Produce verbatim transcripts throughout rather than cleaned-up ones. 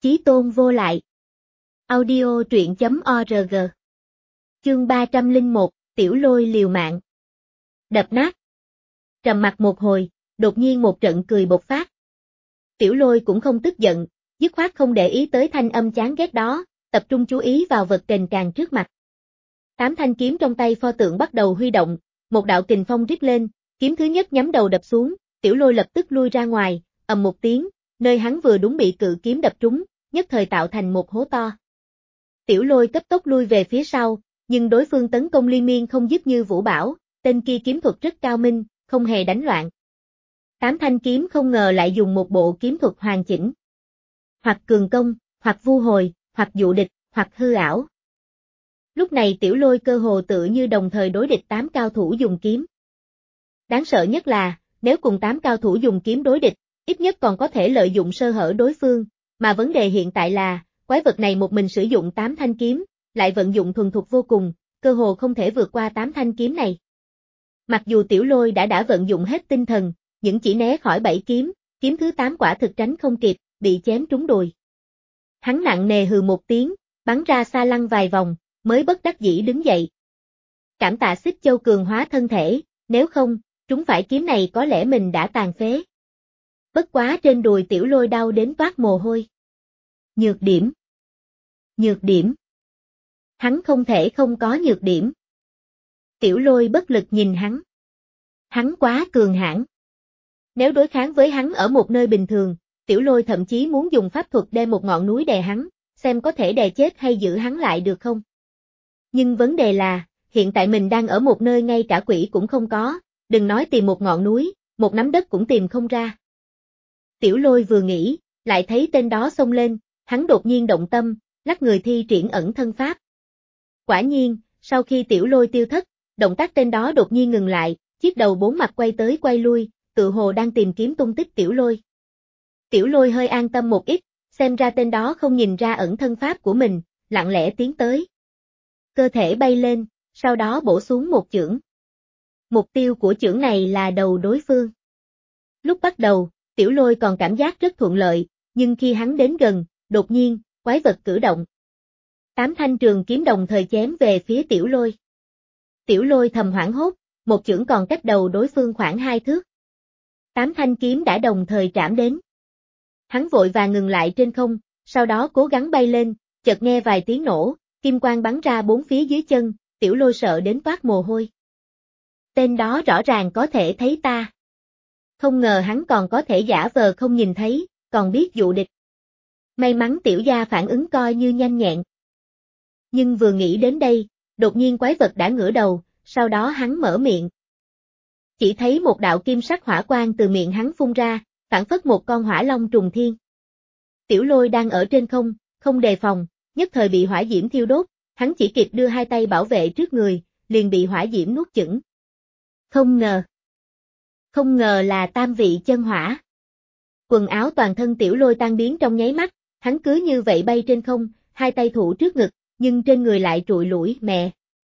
Chí tôn vô lại. Audio truyện chấm org. Chương ba trăm lẻ một, Tiểu Lôi liều mạng. Đập nát. Trầm mặc một hồi, đột nhiên một trận cười bộc phát. Tiểu Lôi cũng không tức giận, dứt khoát không để ý tới thanh âm chán ghét đó, tập trung chú ý vào vật kềnh càng trước mặt. Tám thanh kiếm trong tay pho tượng bắt đầu huy động, một đạo kình phong rít lên, kiếm thứ nhất nhắm đầu đập xuống, Tiểu Lôi lập tức lui ra ngoài, ầm một tiếng, nơi hắn vừa đúng bị cự kiếm đập trúng, nhất thời tạo thành một hố to. Tiểu Lôi cấp tốc lui về phía sau, nhưng đối phương tấn công liên miên không dứt như vũ bão, tên kia kiếm thuật rất cao minh, không hề đánh loạn. Tám thanh kiếm không ngờ lại dùng một bộ kiếm thuật hoàn chỉnh. Hoặc cường công, hoặc vu hồi, hoặc dụ địch, hoặc hư ảo. Lúc này Tiểu Lôi cơ hồ tự như đồng thời đối địch tám cao thủ dùng kiếm. Đáng sợ nhất là, nếu cùng tám cao thủ dùng kiếm đối địch, ít nhất còn có thể lợi dụng sơ hở đối phương, mà vấn đề hiện tại là, quái vật này một mình sử dụng tám thanh kiếm, lại vận dụng thuần thục vô cùng, cơ hồ không thể vượt qua tám thanh kiếm này. Mặc dù Tiểu Lôi đã đã vận dụng hết tinh thần, nhưng chỉ né khỏi bảy kiếm, kiếm thứ tám quả thực tránh không kịp, bị chém trúng đùi. Hắn nặng nề hừ một tiếng, bắn ra xa lăn vài vòng, mới bất đắc dĩ đứng dậy. Cảm tạ Xích Châu cường hóa thân thể, nếu không, trúng phải kiếm này có lẽ mình đã tàn phế. Bất quá trên đùi Tiểu Lôi đau đến toát mồ hôi. Nhược điểm. Nhược điểm. Hắn không thể không có nhược điểm. Tiểu Lôi bất lực nhìn hắn. Hắn quá cường hãn. Nếu đối kháng với hắn ở một nơi bình thường, Tiểu Lôi thậm chí muốn dùng pháp thuật đem một ngọn núi đè hắn, xem có thể đè chết hay giữ hắn lại được không. Nhưng vấn đề là, hiện tại mình đang ở một nơi ngay cả quỷ cũng không có, đừng nói tìm một ngọn núi, một nắm đất cũng tìm không ra. Tiểu Lôi vừa nghĩ, lại thấy tên đó xông lên, hắn đột nhiên động tâm, lắc người thi triển ẩn thân pháp. Quả nhiên, sau khi Tiểu Lôi tiêu thất, động tác tên đó đột nhiên ngừng lại, chiếc đầu bốn mặt quay tới quay lui, tự hồ đang tìm kiếm tung tích Tiểu Lôi. Tiểu Lôi hơi an tâm một ít, xem ra tên đó không nhìn ra ẩn thân pháp của mình, lặng lẽ tiến tới. Cơ thể bay lên, sau đó bổ xuống một chưởng. Mục tiêu của chưởng này là đầu đối phương. Lúc bắt đầu, Tiểu Lôi còn cảm giác rất thuận lợi, nhưng khi hắn đến gần, đột nhiên, quái vật cử động. Tám thanh trường kiếm đồng thời chém về phía Tiểu Lôi. Tiểu Lôi thầm hoảng hốt, một chưởng còn cách đầu đối phương khoảng hai thước. Tám thanh kiếm đã đồng thời trảm đến. Hắn vội vàng ngừng lại trên không, sau đó cố gắng bay lên, chợt nghe vài tiếng nổ, kim quang bắn ra bốn phía dưới chân, Tiểu Lôi sợ đến toát mồ hôi. Tên đó rõ ràng có thể thấy ta. Không ngờ hắn còn có thể giả vờ không nhìn thấy, còn biết dụ địch. May mắn tiểu gia phản ứng coi như nhanh nhẹn. Nhưng vừa nghĩ đến đây, đột nhiên quái vật đã ngửa đầu, sau đó hắn mở miệng. Chỉ thấy một đạo kim sắc hỏa quang từ miệng hắn phun ra, phảng phất một con hỏa long trùng thiên. Tiểu Lôi đang ở trên không, không đề phòng, nhất thời bị hỏa diễm thiêu đốt, hắn chỉ kịp đưa hai tay bảo vệ trước người, liền bị hỏa diễm nuốt chửng. Không ngờ. Không ngờ là tam vị chân hỏa. Quần áo toàn thân Tiểu Lôi tan biến trong nháy mắt, hắn cứ như vậy bay trên không, hai tay thủ trước ngực, nhưng trên người lại trụi lủi, mẹ.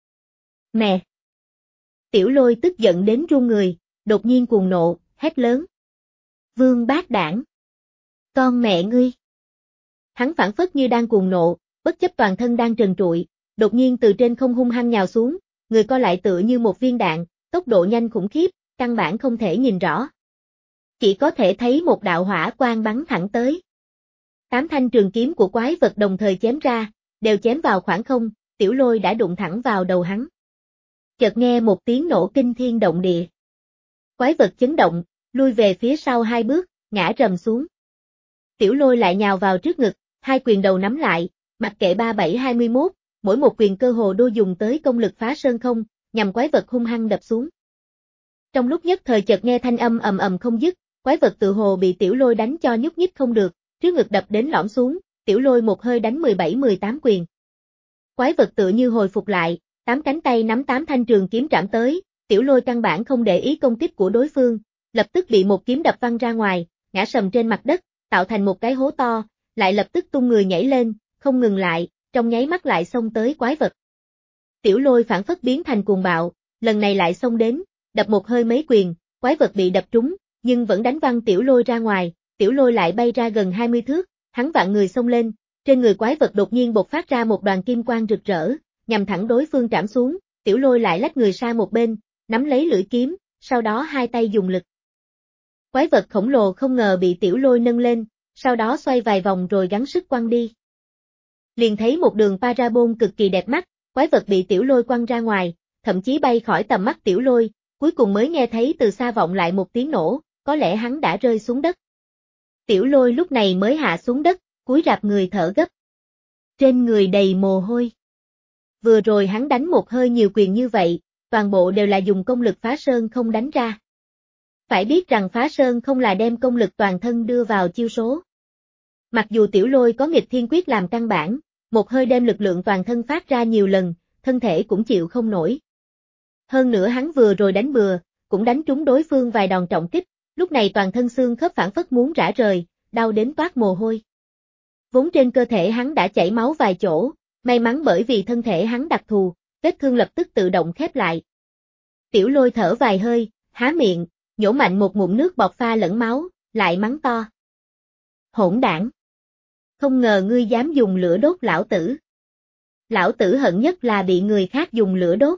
Mẹ. Tiểu Lôi tức giận đến run người, đột nhiên cuồng nộ, hét lớn. Vương bát đảng. Con mẹ ngươi. Hắn phảng phất như đang cuồng nộ, bất chấp toàn thân đang trần trụi, đột nhiên từ trên không hung hăng nhào xuống, người co lại tựa như một viên đạn, tốc độ nhanh khủng khiếp, căn bản không thể nhìn rõ. Chỉ có thể thấy một đạo hỏa quang bắn thẳng tới. Tám thanh trường kiếm của quái vật đồng thời chém ra, đều chém vào khoảng không, Tiểu Lôi đã đụng thẳng vào đầu hắn. Chợt nghe một tiếng nổ kinh thiên động địa. Quái vật chấn động, lui về phía sau hai bước, ngã rầm xuống. Tiểu Lôi lại nhào vào trước ngực, hai quyền đầu nắm lại, mặc kệ ba bảy hai mươi mốt, mỗi một quyền cơ hồ đô dùng tới công lực phá sơn không, nhằm quái vật hung hăng đập xuống. Trong lúc nhất thời chợt nghe thanh âm ầm ầm không dứt, quái vật tự hồ bị Tiểu Lôi đánh cho nhúc nhích không được, trước ngực đập đến lõm xuống, Tiểu Lôi một hơi đánh mười bảy mười tám quyền. Quái vật tự như hồi phục lại, tám cánh tay nắm tám thanh trường kiếm trảm tới, Tiểu Lôi căn bản không để ý công kích của đối phương, lập tức bị một kiếm đập văng ra ngoài, ngã sầm trên mặt đất, tạo thành một cái hố to, lại lập tức tung người nhảy lên, không ngừng lại, trong nháy mắt lại xông tới quái vật. Tiểu Lôi phản phất biến thành cuồng bạo, lần này lại xông đến, đập một hơi mấy quyền, quái vật bị đập trúng, nhưng vẫn đánh văng Tiểu Lôi ra ngoài, Tiểu Lôi lại bay ra gần hai mươi thước, hắn vạn người xông lên, trên người quái vật đột nhiên bộc phát ra một đoàn kim quang rực rỡ, nhằm thẳng đối phương trảm xuống, Tiểu Lôi lại lách người sang một bên, nắm lấy lưỡi kiếm, sau đó hai tay dùng lực. Quái vật khổng lồ không ngờ bị Tiểu Lôi nâng lên, sau đó xoay vài vòng rồi gắng sức quăng đi. Liền thấy một đường parabol cực kỳ đẹp mắt, quái vật bị Tiểu Lôi quăng ra ngoài, thậm chí bay khỏi tầm mắt Tiểu Lôi, cuối cùng mới nghe thấy từ xa vọng lại một tiếng nổ, có lẽ hắn đã rơi xuống đất. Tiểu Lôi lúc này mới hạ xuống đất, cúi rạp người thở gấp. Trên người đầy mồ hôi. Vừa rồi hắn đánh một hơi nhiều quyền như vậy, toàn bộ đều là dùng công lực phá sơn không đánh ra. Phải biết rằng phá sơn không là đem công lực toàn thân đưa vào chiêu số. Mặc dù Tiểu Lôi có nghịch thiên quyết làm căn bản, một hơi đem lực lượng toàn thân phát ra nhiều lần, thân thể cũng chịu không nổi. Hơn nữa hắn vừa rồi đánh bừa, cũng đánh trúng đối phương vài đòn trọng kích, lúc này toàn thân xương khớp phản phất muốn rã rời, đau đến toát mồ hôi. Vốn trên cơ thể hắn đã chảy máu vài chỗ, may mắn bởi vì thân thể hắn đặc thù, vết thương lập tức tự động khép lại. Tiểu Lôi thở vài hơi, há miệng, nhổ mạnh một ngụm nước bọt pha lẫn máu, lại mắng to. Hỗn đảng! Không ngờ ngươi dám dùng lửa đốt lão tử. Lão tử hận nhất là bị người khác dùng lửa đốt.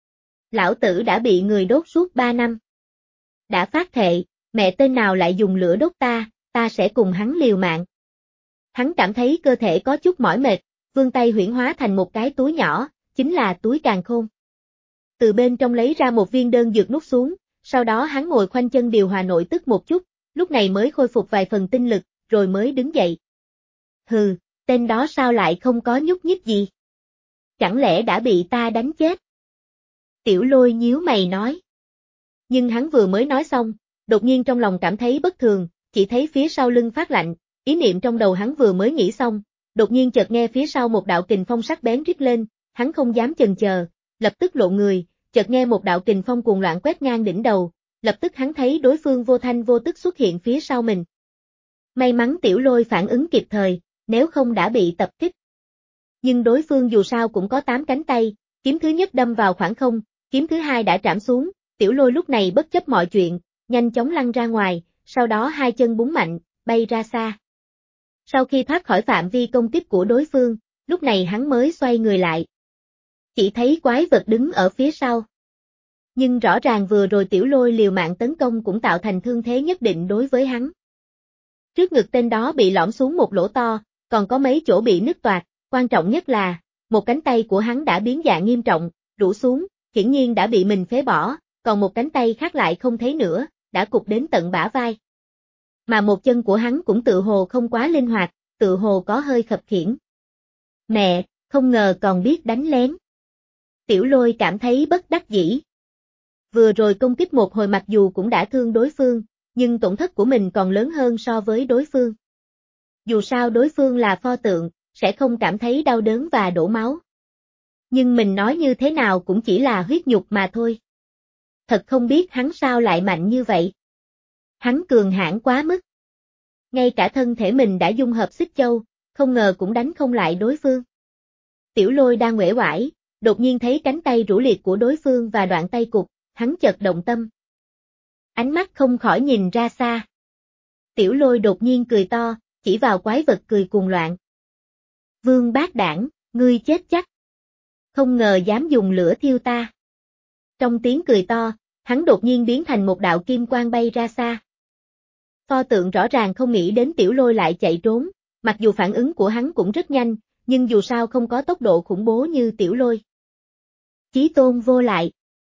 Lão tử đã bị người đốt suốt ba năm. Đã phát thệ, mẹ tên nào lại dùng lửa đốt ta, ta sẽ cùng hắn liều mạng. Hắn cảm thấy cơ thể có chút mỏi mệt, vươn tay huyễn hóa thành một cái túi nhỏ, chính là túi càn khôn. Từ bên trong lấy ra một viên đơn dược nuốt xuống, sau đó hắn ngồi khoanh chân điều hòa nội tức một chút, lúc này mới khôi phục vài phần tinh lực, rồi mới đứng dậy. Hừ, tên đó sao lại không có nhúc nhích gì? Chẳng lẽ đã bị ta đánh chết? Tiểu Lôi nhíu mày nói. Nhưng hắn vừa mới nói xong, đột nhiên trong lòng cảm thấy bất thường, chỉ thấy phía sau lưng phát lạnh, ý niệm trong đầu hắn vừa mới nghĩ xong, đột nhiên chợt nghe phía sau một đạo kình phong sắc bén rít lên, hắn không dám chần chờ, lập tức lộ người, chợt nghe một đạo kình phong cuồng loạn quét ngang đỉnh đầu, lập tức hắn thấy đối phương vô thanh vô tức xuất hiện phía sau mình. May mắn Tiểu Lôi phản ứng kịp thời, nếu không đã bị tập kích. Nhưng đối phương dù sao cũng có tám cánh tay, kiếm thứ nhất đâm vào khoảng không, kiếm thứ hai đã trảm xuống, Tiểu Lôi lúc này bất chấp mọi chuyện, nhanh chóng lăn ra ngoài, sau đó hai chân búng mạnh, bay ra xa. Sau khi thoát khỏi phạm vi công kích của đối phương, lúc này hắn mới xoay người lại. Chỉ thấy quái vật đứng ở phía sau. Nhưng rõ ràng vừa rồi Tiểu Lôi liều mạng tấn công cũng tạo thành thương thế nhất định đối với hắn. Trước ngực tên đó bị lõm xuống một lỗ to, còn có mấy chỗ bị nứt toạc, quan trọng nhất là, một cánh tay của hắn đã biến dạng nghiêm trọng, rũ xuống, hiển nhiên đã bị mình phế bỏ, còn một cánh tay khác lại không thấy nữa, đã cụt đến tận bả vai. Mà một chân của hắn cũng tự hồ không quá linh hoạt, tự hồ có hơi khập khiễng. Mẹ, không ngờ còn biết đánh lén. Tiểu Lôi cảm thấy bất đắc dĩ. Vừa rồi công kích một hồi mặc dù cũng đã thương đối phương, nhưng tổn thất của mình còn lớn hơn so với đối phương. Dù sao đối phương là pho tượng, sẽ không cảm thấy đau đớn và đổ máu. Nhưng mình nói như thế nào cũng chỉ là huyết nhục mà thôi. Thật không biết hắn sao lại mạnh như vậy. Hắn cường hãn quá mức. Ngay cả thân thể mình đã dung hợp xích châu, không ngờ cũng đánh không lại đối phương. Tiểu Lôi đang uể oải, đột nhiên thấy cánh tay rũ liệt của đối phương và đoạn tay cụt, hắn chợt động tâm. Ánh mắt không khỏi nhìn ra xa. Tiểu Lôi đột nhiên cười to, chỉ vào quái vật cười cuồng loạn. Vương bát đảng, ngươi chết chắc. Không ngờ dám dùng lửa thiêu ta. Trong tiếng cười to, hắn đột nhiên biến thành một đạo kim quang bay ra xa. Pho tượng rõ ràng không nghĩ đến Tiểu Lôi lại chạy trốn, mặc dù phản ứng của hắn cũng rất nhanh, nhưng dù sao không có tốc độ khủng bố như Tiểu Lôi. Chí tôn vô lại.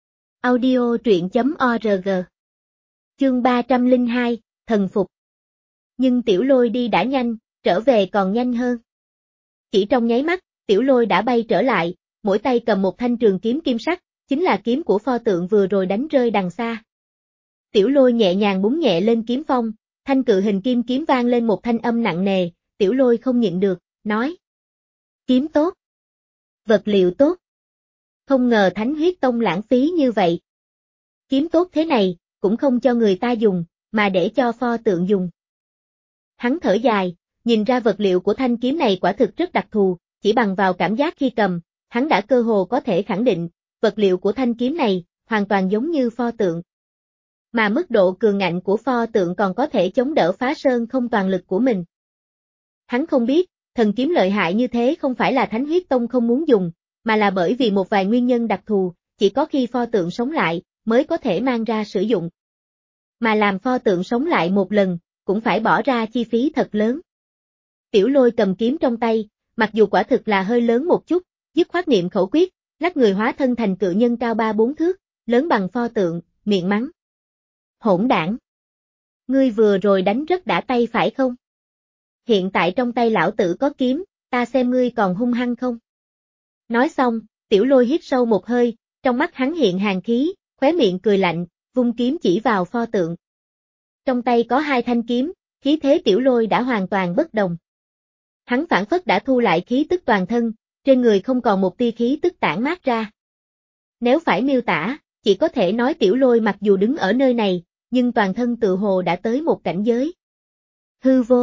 Audio truyện chấm org. Chương ba trăm lẻ hai, thần phục. Nhưng Tiểu Lôi đi đã nhanh, trở về còn nhanh hơn. Chỉ trong nháy mắt, Tiểu Lôi đã bay trở lại, mỗi tay cầm một thanh trường kiếm kim sắc, chính là kiếm của pho tượng vừa rồi đánh rơi đằng xa. Tiểu Lôi nhẹ nhàng búng nhẹ lên kiếm phong, thanh cự hình kim kiếm vang lên một thanh âm nặng nề, Tiểu Lôi không nhịn được, nói. Kiếm tốt. Vật liệu tốt. Không ngờ Thánh Huyết Tông lãng phí như vậy. Kiếm tốt thế này, cũng không cho người ta dùng, mà để cho pho tượng dùng. Hắn thở dài, nhìn ra vật liệu của thanh kiếm này quả thực rất đặc thù, chỉ bằng vào cảm giác khi cầm, hắn đã cơ hồ có thể khẳng định, vật liệu của thanh kiếm này, hoàn toàn giống như pho tượng. Mà mức độ cường ngạnh của pho tượng còn có thể chống đỡ phá sơn không toàn lực của mình. Hắn không biết, thần kiếm lợi hại như thế không phải là Thánh Huyết Tông không muốn dùng, mà là bởi vì một vài nguyên nhân đặc thù, chỉ có khi pho tượng sống lại, mới có thể mang ra sử dụng. Mà làm pho tượng sống lại một lần, cũng phải bỏ ra chi phí thật lớn. Tiểu Lôi cầm kiếm trong tay, mặc dù quả thực là hơi lớn một chút, dứt khoát niệm khẩu quyết, lách người hóa thân thành cự nhân cao ba bốn thước, lớn bằng pho tượng, miệng mắng. Hỗn đảng! Ngươi vừa rồi đánh rất đã tay phải không? Hiện tại trong tay lão tử có kiếm, ta xem ngươi còn hung hăng không? Nói xong, Tiểu Lôi hít sâu một hơi, trong mắt hắn hiện hàn khí, khóe miệng cười lạnh, vung kiếm chỉ vào pho tượng. Trong tay có hai thanh kiếm, khí thế Tiểu Lôi đã hoàn toàn bất đồng. Hắn phản phất đã thu lại khí tức toàn thân, trên người không còn một tia khí tức tản mát ra. Nếu phải miêu tả, chỉ có thể nói Tiểu Lôi mặc dù đứng ở nơi này, nhưng toàn thân tự hồ đã tới một cảnh giới hư vô.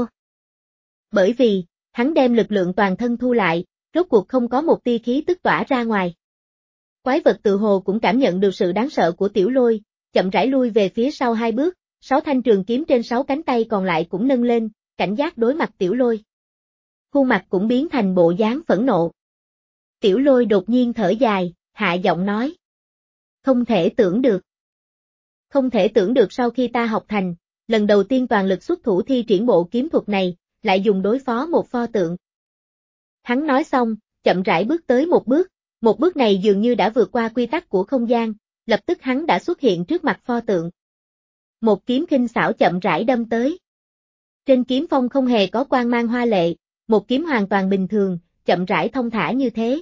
Bởi vì, hắn đem lực lượng toàn thân thu lại, rốt cuộc không có một tia khí tức tỏa ra ngoài. Quái vật tự hồ cũng cảm nhận được sự đáng sợ của Tiểu Lôi, chậm rãi lui về phía sau hai bước, sáu thanh trường kiếm trên sáu cánh tay còn lại cũng nâng lên, cảnh giác đối mặt Tiểu Lôi. Khuôn mặt cũng biến thành bộ dáng phẫn nộ. Tiểu Lôi đột nhiên thở dài, hạ giọng nói. Không thể tưởng được. Không thể tưởng được sau khi ta học thành, lần đầu tiên toàn lực xuất thủ thi triển bộ kiếm thuật này, lại dùng đối phó một pho tượng. Hắn nói xong, chậm rãi bước tới một bước, một bước này dường như đã vượt qua quy tắc của không gian, lập tức hắn đã xuất hiện trước mặt pho tượng. Một kiếm khinh xảo chậm rãi đâm tới. Trên kiếm phong không hề có quang mang hoa lệ, một kiếm hoàn toàn bình thường, chậm rãi thông thả như thế.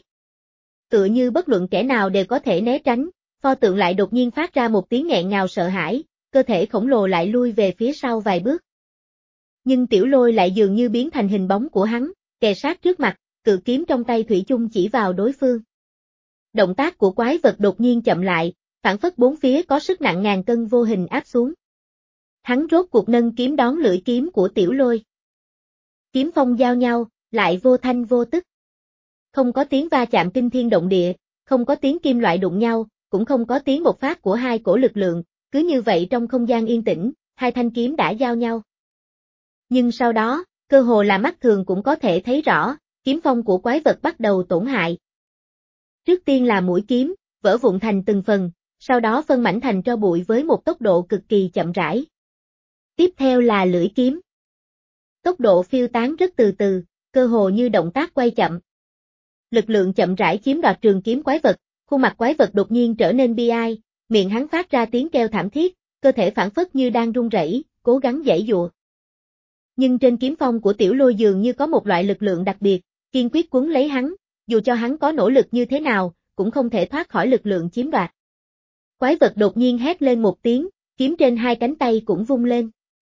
Tựa như bất luận kẻ nào đều có thể né tránh, pho tượng lại đột nhiên phát ra một tiếng nghẹn ngào sợ hãi, cơ thể khổng lồ lại lui về phía sau vài bước. Nhưng Tiểu Lôi lại dường như biến thành hình bóng của hắn, kề sát trước mặt, cự kiếm trong tay thủy chung chỉ vào đối phương. Động tác của quái vật đột nhiên chậm lại, phản phất bốn phía có sức nặng ngàn cân vô hình áp xuống. Hắn rốt cuộc nâng kiếm đón lưỡi kiếm của Tiểu Lôi. Kiếm phong giao nhau, lại vô thanh vô tức. Không có tiếng va chạm kinh thiên động địa, không có tiếng kim loại đụng nhau, cũng không có tiếng bộc phát của hai cổ lực lượng, cứ như vậy trong không gian yên tĩnh, hai thanh kiếm đã giao nhau. Nhưng sau đó, cơ hồ là mắt thường cũng có thể thấy rõ, kiếm phong của quái vật bắt đầu tổn hại. Trước tiên là mũi kiếm, vỡ vụn thành từng phần, sau đó phân mảnh thành tro bụi với một tốc độ cực kỳ chậm rãi. Tiếp theo là lưỡi kiếm. Tốc độ phiêu tán rất từ từ, cơ hồ như động tác quay chậm. Lực lượng chậm rãi chiếm đoạt trường kiếm quái vật, khuôn mặt quái vật đột nhiên trở nên bi ai, miệng hắn phát ra tiếng kêu thảm thiết, cơ thể phản phất như đang run rẩy, cố gắng giãy giụa. Nhưng trên kiếm phong của Tiểu Lôi dường như có một loại lực lượng đặc biệt, kiên quyết cuốn lấy hắn, dù cho hắn có nỗ lực như thế nào, cũng không thể thoát khỏi lực lượng chiếm đoạt. Quái vật đột nhiên hét lên một tiếng, kiếm trên hai cánh tay cũng vung lên.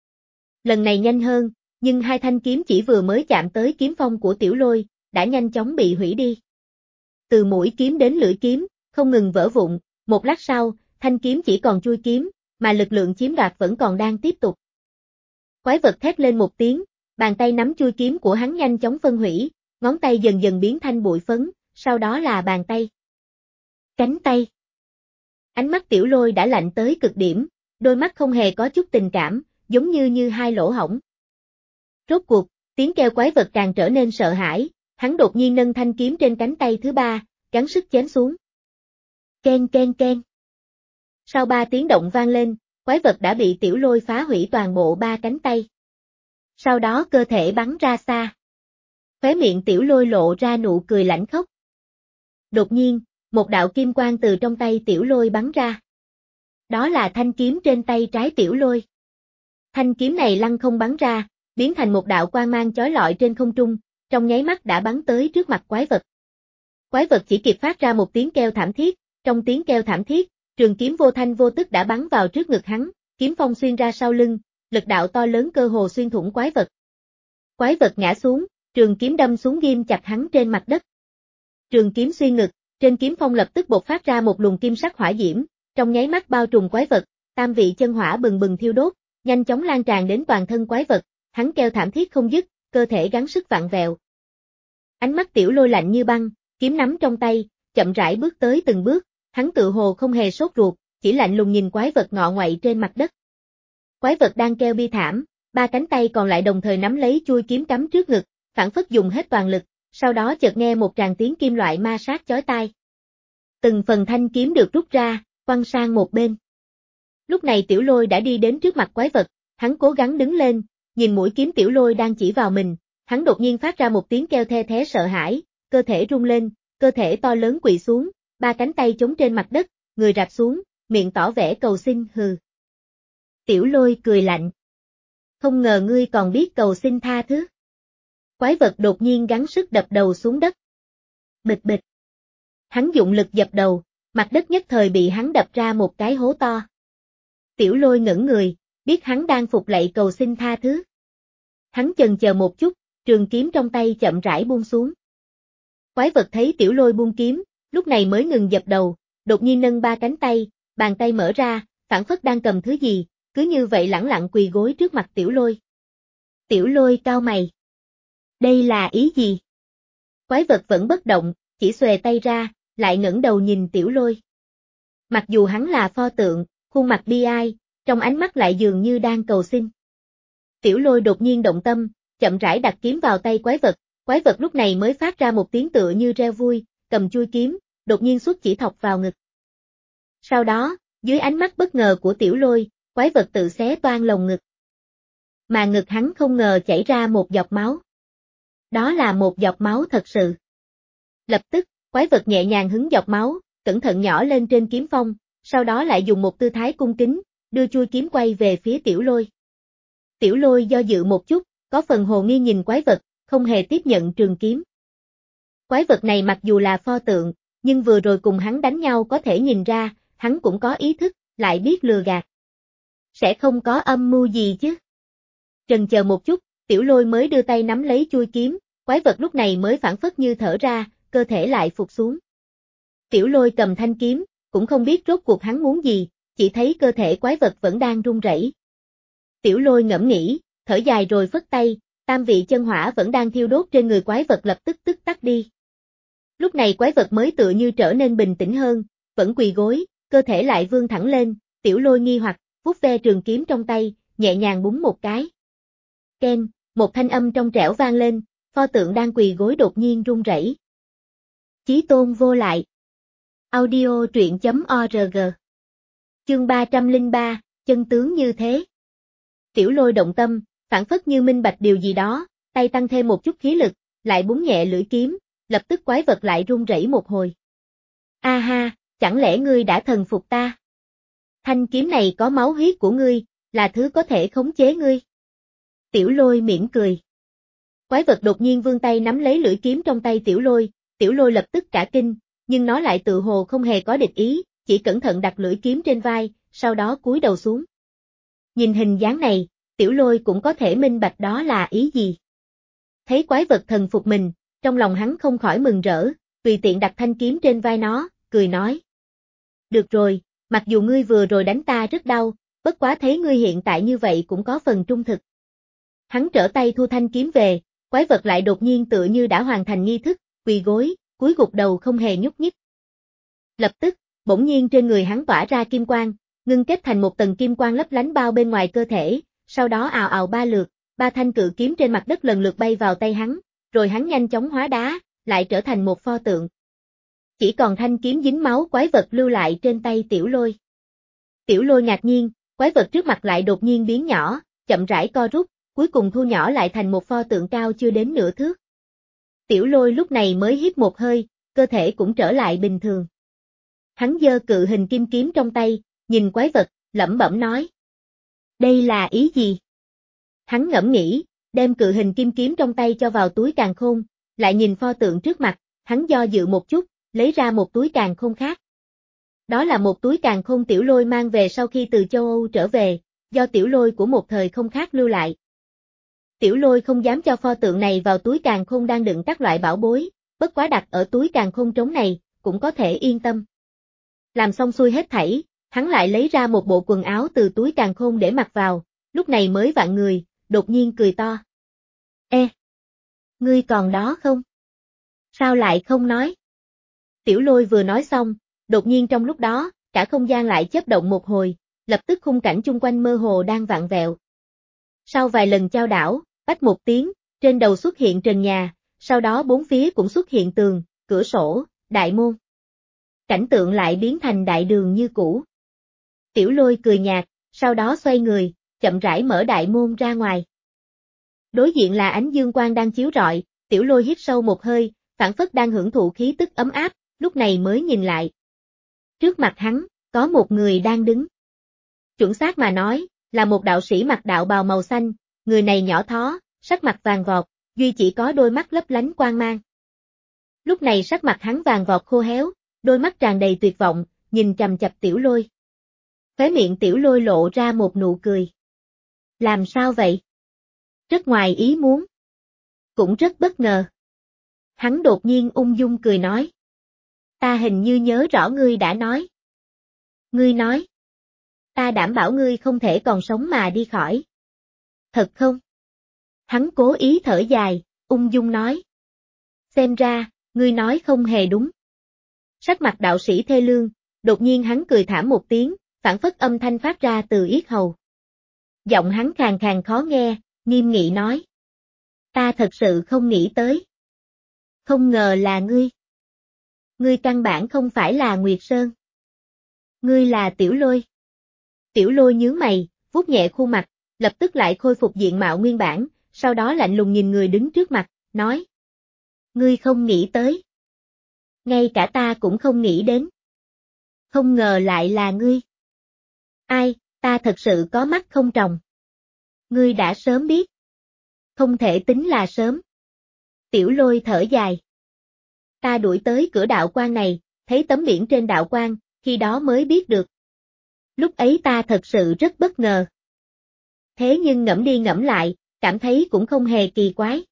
Lần này nhanh hơn, nhưng hai thanh kiếm chỉ vừa mới chạm tới kiếm phong của Tiểu Lôi, đã nhanh chóng bị hủy đi. Từ mũi kiếm đến lưỡi kiếm, không ngừng vỡ vụn, một lát sau, thanh kiếm chỉ còn chui kiếm, mà lực lượng chiếm đoạt vẫn còn đang tiếp tục. Quái vật thét lên một tiếng, bàn tay nắm chui kiếm của hắn nhanh chóng phân hủy, ngón tay dần dần biến thành bụi phấn, sau đó là bàn tay. Cánh tay. Ánh mắt Tiểu Lôi đã lạnh tới cực điểm, đôi mắt không hề có chút tình cảm, giống như như hai lỗ hổng. Rốt cuộc, tiếng kêu quái vật càng trở nên sợ hãi, hắn đột nhiên nâng thanh kiếm trên cánh tay thứ ba, gắng sức chém xuống. Ken ken ken. Sau ba tiếng động vang lên, quái vật đã bị Tiểu Lôi phá hủy toàn bộ ba cánh tay. Sau đó cơ thể bắn ra xa. Khóe miệng Tiểu Lôi lộ ra nụ cười lãnh khốc. Đột nhiên, một đạo kim quang từ trong tay Tiểu Lôi bắn ra. Đó là thanh kiếm trên tay trái Tiểu Lôi. Thanh kiếm này lăng không bắn ra, biến thành một đạo quang mang chói lọi trên không trung, trong nháy mắt đã bắn tới trước mặt quái vật. Quái vật chỉ kịp phát ra một tiếng kêu thảm thiết, trong tiếng kêu thảm thiết, trường kiếm vô thanh vô tức đã bắn vào trước ngực hắn, kiếm phong xuyên ra sau lưng, lực đạo to lớn cơ hồ xuyên thủng quái vật. Quái vật ngã xuống, trường kiếm đâm xuống ghim chặt hắn trên mặt đất. Trường kiếm xuyên ngực, trên kiếm phong lập tức bộc phát ra một luồng kim sắc hỏa diễm, trong nháy mắt bao trùm quái vật, tam vị chân hỏa bừng bừng thiêu đốt, nhanh chóng lan tràn đến toàn thân quái vật, hắn kêu thảm thiết không dứt, cơ thể gắng sức vặn vẹo. Ánh mắt Tiểu Lôi lạnh như băng, kiếm nắm trong tay, chậm rãi bước tới từng bước, hắn tự hồ không hề sốt ruột, chỉ lạnh lùng nhìn quái vật ngọ nguậy trên mặt đất. Quái vật đang kêu bi thảm, ba cánh tay còn lại đồng thời nắm lấy chuôi kiếm cắm trước ngực, phản phất dùng hết toàn lực, sau đó chợt nghe một tràng tiếng kim loại ma sát chói tai. Từng phần thanh kiếm được rút ra, quăng sang một bên. Lúc này Tiểu Lôi đã đi đến trước mặt quái vật, hắn cố gắng đứng lên, nhìn mũi kiếm Tiểu Lôi đang chỉ vào mình, hắn đột nhiên phát ra một tiếng kêu the thé sợ hãi, cơ thể rung lên, cơ thể to lớn quỳ xuống, ba cánh tay chống trên mặt đất, người rạp xuống, miệng tỏ vẻ cầu xin hừ. Tiểu Lôi cười lạnh. Không ngờ ngươi còn biết cầu xin tha thứ. Quái vật đột nhiên gắng sức đập đầu xuống đất. Bịch bịch. Hắn dụng lực dập đầu, mặt đất nhất thời bị hắn đập ra một cái hố to. Tiểu Lôi ngẩng người, biết hắn đang phục lạy cầu xin tha thứ. Hắn chần chờ một chút, trường kiếm trong tay chậm rãi buông xuống. Quái vật thấy Tiểu Lôi buông kiếm, lúc này mới ngừng dập đầu, đột nhiên nâng ba cánh tay, bàn tay mở ra, phảng phất đang cầm thứ gì, cứ như vậy lẳng lặng quỳ gối trước mặt Tiểu Lôi. Tiểu Lôi cau mày. Đây là ý gì? Quái vật vẫn bất động, chỉ xuề tay ra, lại ngẩng đầu nhìn Tiểu Lôi. Mặc dù hắn là pho tượng, khuôn mặt bi ai, trong ánh mắt lại dường như đang cầu xin. Tiểu Lôi đột nhiên động tâm, chậm rãi đặt kiếm vào tay quái vật, quái vật lúc này mới phát ra một tiếng tựa như reo vui, cầm chuôi kiếm, đột nhiên xuất chỉ thọc vào ngực. Sau đó, dưới ánh mắt bất ngờ của Tiểu Lôi, quái vật tự xé toang lồng ngực. Mà ngực hắn không ngờ chảy ra một giọt máu. Đó là một giọt máu thật sự. Lập tức, quái vật nhẹ nhàng hứng giọt máu, cẩn thận nhỏ lên trên kiếm phong, sau đó lại dùng một tư thái cung kính, đưa chuôi kiếm quay về phía Tiểu Lôi. Tiểu Lôi do dự một chút, có phần hồ nghi nhìn quái vật, không hề tiếp nhận trường kiếm. Quái vật này mặc dù là pho tượng, nhưng vừa rồi cùng hắn đánh nhau có thể nhìn ra, hắn cũng có ý thức, lại biết lừa gạt. Sẽ không có âm mưu gì chứ. Trần chờ một chút, Tiểu Lôi mới đưa tay nắm lấy chuôi kiếm, quái vật lúc này mới phản phất như thở ra, cơ thể lại phục xuống. Tiểu Lôi cầm thanh kiếm, cũng không biết rốt cuộc hắn muốn gì, chỉ thấy cơ thể quái vật vẫn đang run rẩy. Tiểu Lôi ngẫm nghĩ, thở dài rồi phất tay, tam vị chân hỏa vẫn đang thiêu đốt trên người quái vật lập tức tức tắt đi. Lúc này quái vật mới tựa như trở nên bình tĩnh hơn, vẫn quỳ gối, cơ thể lại vươn thẳng lên, Tiểu Lôi nghi hoặc, vuốt ve trường kiếm trong tay, nhẹ nhàng búng một cái. Ken, một thanh âm trong trẻo vang lên, pho tượng đang quỳ gối đột nhiên run rẩy. Chí tôn vô lại. Audio truyện chấm org. Chương ba trăm lẻ ba, chân tướng như thế. Tiểu Lôi động tâm, phản phất như minh bạch điều gì đó, tay tăng thêm một chút khí lực, lại búng nhẹ lưỡi kiếm, lập tức quái vật lại run rẩy một hồi. A ha, chẳng lẽ ngươi đã thần phục ta? Thanh kiếm này có máu huyết của ngươi, là thứ có thể khống chế ngươi. Tiểu Lôi mỉm cười. Quái vật đột nhiên vươn tay nắm lấy lưỡi kiếm trong tay Tiểu Lôi, Tiểu Lôi lập tức cả kinh, nhưng nó lại tự hồ không hề có địch ý, chỉ cẩn thận đặt lưỡi kiếm trên vai, sau đó cúi đầu xuống. Nhìn hình dáng này, Tiểu Lôi cũng có thể minh bạch đó là ý gì. Thấy quái vật thần phục mình, trong lòng hắn không khỏi mừng rỡ, tùy tiện đặt thanh kiếm trên vai nó, cười nói. Được rồi, mặc dù ngươi vừa rồi đánh ta rất đau, bất quá thấy ngươi hiện tại như vậy cũng có phần trung thực. Hắn trở tay thu thanh kiếm về, quái vật lại đột nhiên tựa như đã hoàn thành nghi thức, quỳ gối, cúi gục đầu không hề nhúc nhích. Lập tức, bỗng nhiên trên người hắn tỏa ra kim quang, ngưng kết thành một tầng kim quang lấp lánh bao bên ngoài cơ thể, sau đó ào ào ba lượt, ba thanh cự kiếm trên mặt đất lần lượt bay vào tay hắn, rồi hắn nhanh chóng hóa đá, lại trở thành một pho tượng. Chỉ còn thanh kiếm dính máu quái vật lưu lại trên tay Tiểu Lôi. Tiểu Lôi ngạc nhiên, quái vật trước mặt lại đột nhiên biến nhỏ, chậm rãi co rút, cuối cùng thu nhỏ lại thành một pho tượng cao chưa đến nửa thước. Tiểu Lôi lúc này mới hít một hơi, cơ thể cũng trở lại bình thường. Hắn giơ cự hình kim kiếm trong tay, nhìn quái vật, lẩm bẩm nói. Đây là ý gì? Hắn ngẫm nghĩ, đem cự hình kim kiếm trong tay cho vào túi càn khôn, lại nhìn pho tượng trước mặt, hắn do dự một chút, lấy ra một túi càn khôn khác. Đó là một túi càn khôn Tiểu Lôi mang về sau khi từ châu Âu trở về, do Tiểu Lôi của một thời không khác lưu lại. Tiểu Lôi không dám cho pho tượng này vào túi càn khôn đang đựng các loại bảo bối, bất quá đặt ở túi càn khôn trống này, cũng có thể yên tâm. Làm xong xuôi hết thảy, hắn lại lấy ra một bộ quần áo từ túi càn khôn để mặc vào, lúc này mới vặn người, đột nhiên cười to. Ê! Ngươi còn đó không? Sao lại không nói? Tiểu Lôi vừa nói xong, đột nhiên trong lúc đó, cả không gian lại chớp động một hồi, lập tức khung cảnh chung quanh mơ hồ đang vặn vẹo. Sau vài lần chao đảo, bách một tiếng, Trên đầu xuất hiện trần nhà, sau đó bốn phía cũng xuất hiện tường, cửa sổ, đại môn. Cảnh tượng lại biến thành đại đường như cũ. Tiểu Lôi cười nhạt, sau đó xoay người, chậm rãi mở đại môn ra ngoài. Đối diện là ánh dương quang đang chiếu rọi, Tiểu Lôi hít sâu một hơi, phảng phất đang hưởng thụ khí tức ấm áp, lúc này mới nhìn lại. Trước mặt hắn, có một người đang đứng. Chuẩn xác mà nói, là một đạo sĩ mặc đạo bào màu xanh, người này nhỏ thó, sắc mặt vàng vọt, duy chỉ có đôi mắt lấp lánh quang mang. Lúc này sắc mặt hắn vàng vọt khô héo, đôi mắt tràn đầy tuyệt vọng, nhìn chằm chằm Tiểu Lôi. Khóe miệng Tiểu Lôi lộ ra một nụ cười. Làm sao vậy? Rất ngoài ý muốn. Cũng rất bất ngờ. Hắn đột nhiên ung dung cười nói. Ta hình như nhớ rõ ngươi đã nói. Ngươi nói. Ta đảm bảo ngươi không thể còn sống mà đi khỏi. Thật không? Hắn cố ý thở dài, ung dung nói. Xem ra, ngươi nói không hề đúng. Sắc mặt đạo sĩ thê lương, đột nhiên hắn cười thảm một tiếng, phảng phất âm thanh phát ra từ yết hầu. Giọng hắn khàn khàn khó nghe, nghiêm nghị nói. Ta thật sự không nghĩ tới. Không ngờ là ngươi. Ngươi căn bản không phải là Nguyệt Sơn. Ngươi là Tiểu Lôi. Tiểu Lôi nhướng mày, vuốt nhẹ khuôn mặt, lập tức lại khôi phục diện mạo nguyên bản, sau đó lạnh lùng nhìn người đứng trước mặt, nói. Ngươi không nghĩ tới. Ngay cả ta cũng không nghĩ đến. Không ngờ lại là ngươi. Ai, ta thật sự có mắt không tròng. Ngươi đã sớm biết. Không thể tính là sớm. Tiểu Lôi thở dài. Ta đuổi tới cửa đạo quan này, thấy tấm biển trên đạo quan, khi đó mới biết được. Lúc ấy ta thật sự rất bất ngờ. Thế nhưng ngẫm đi ngẫm lại, cảm thấy cũng không hề kỳ quái.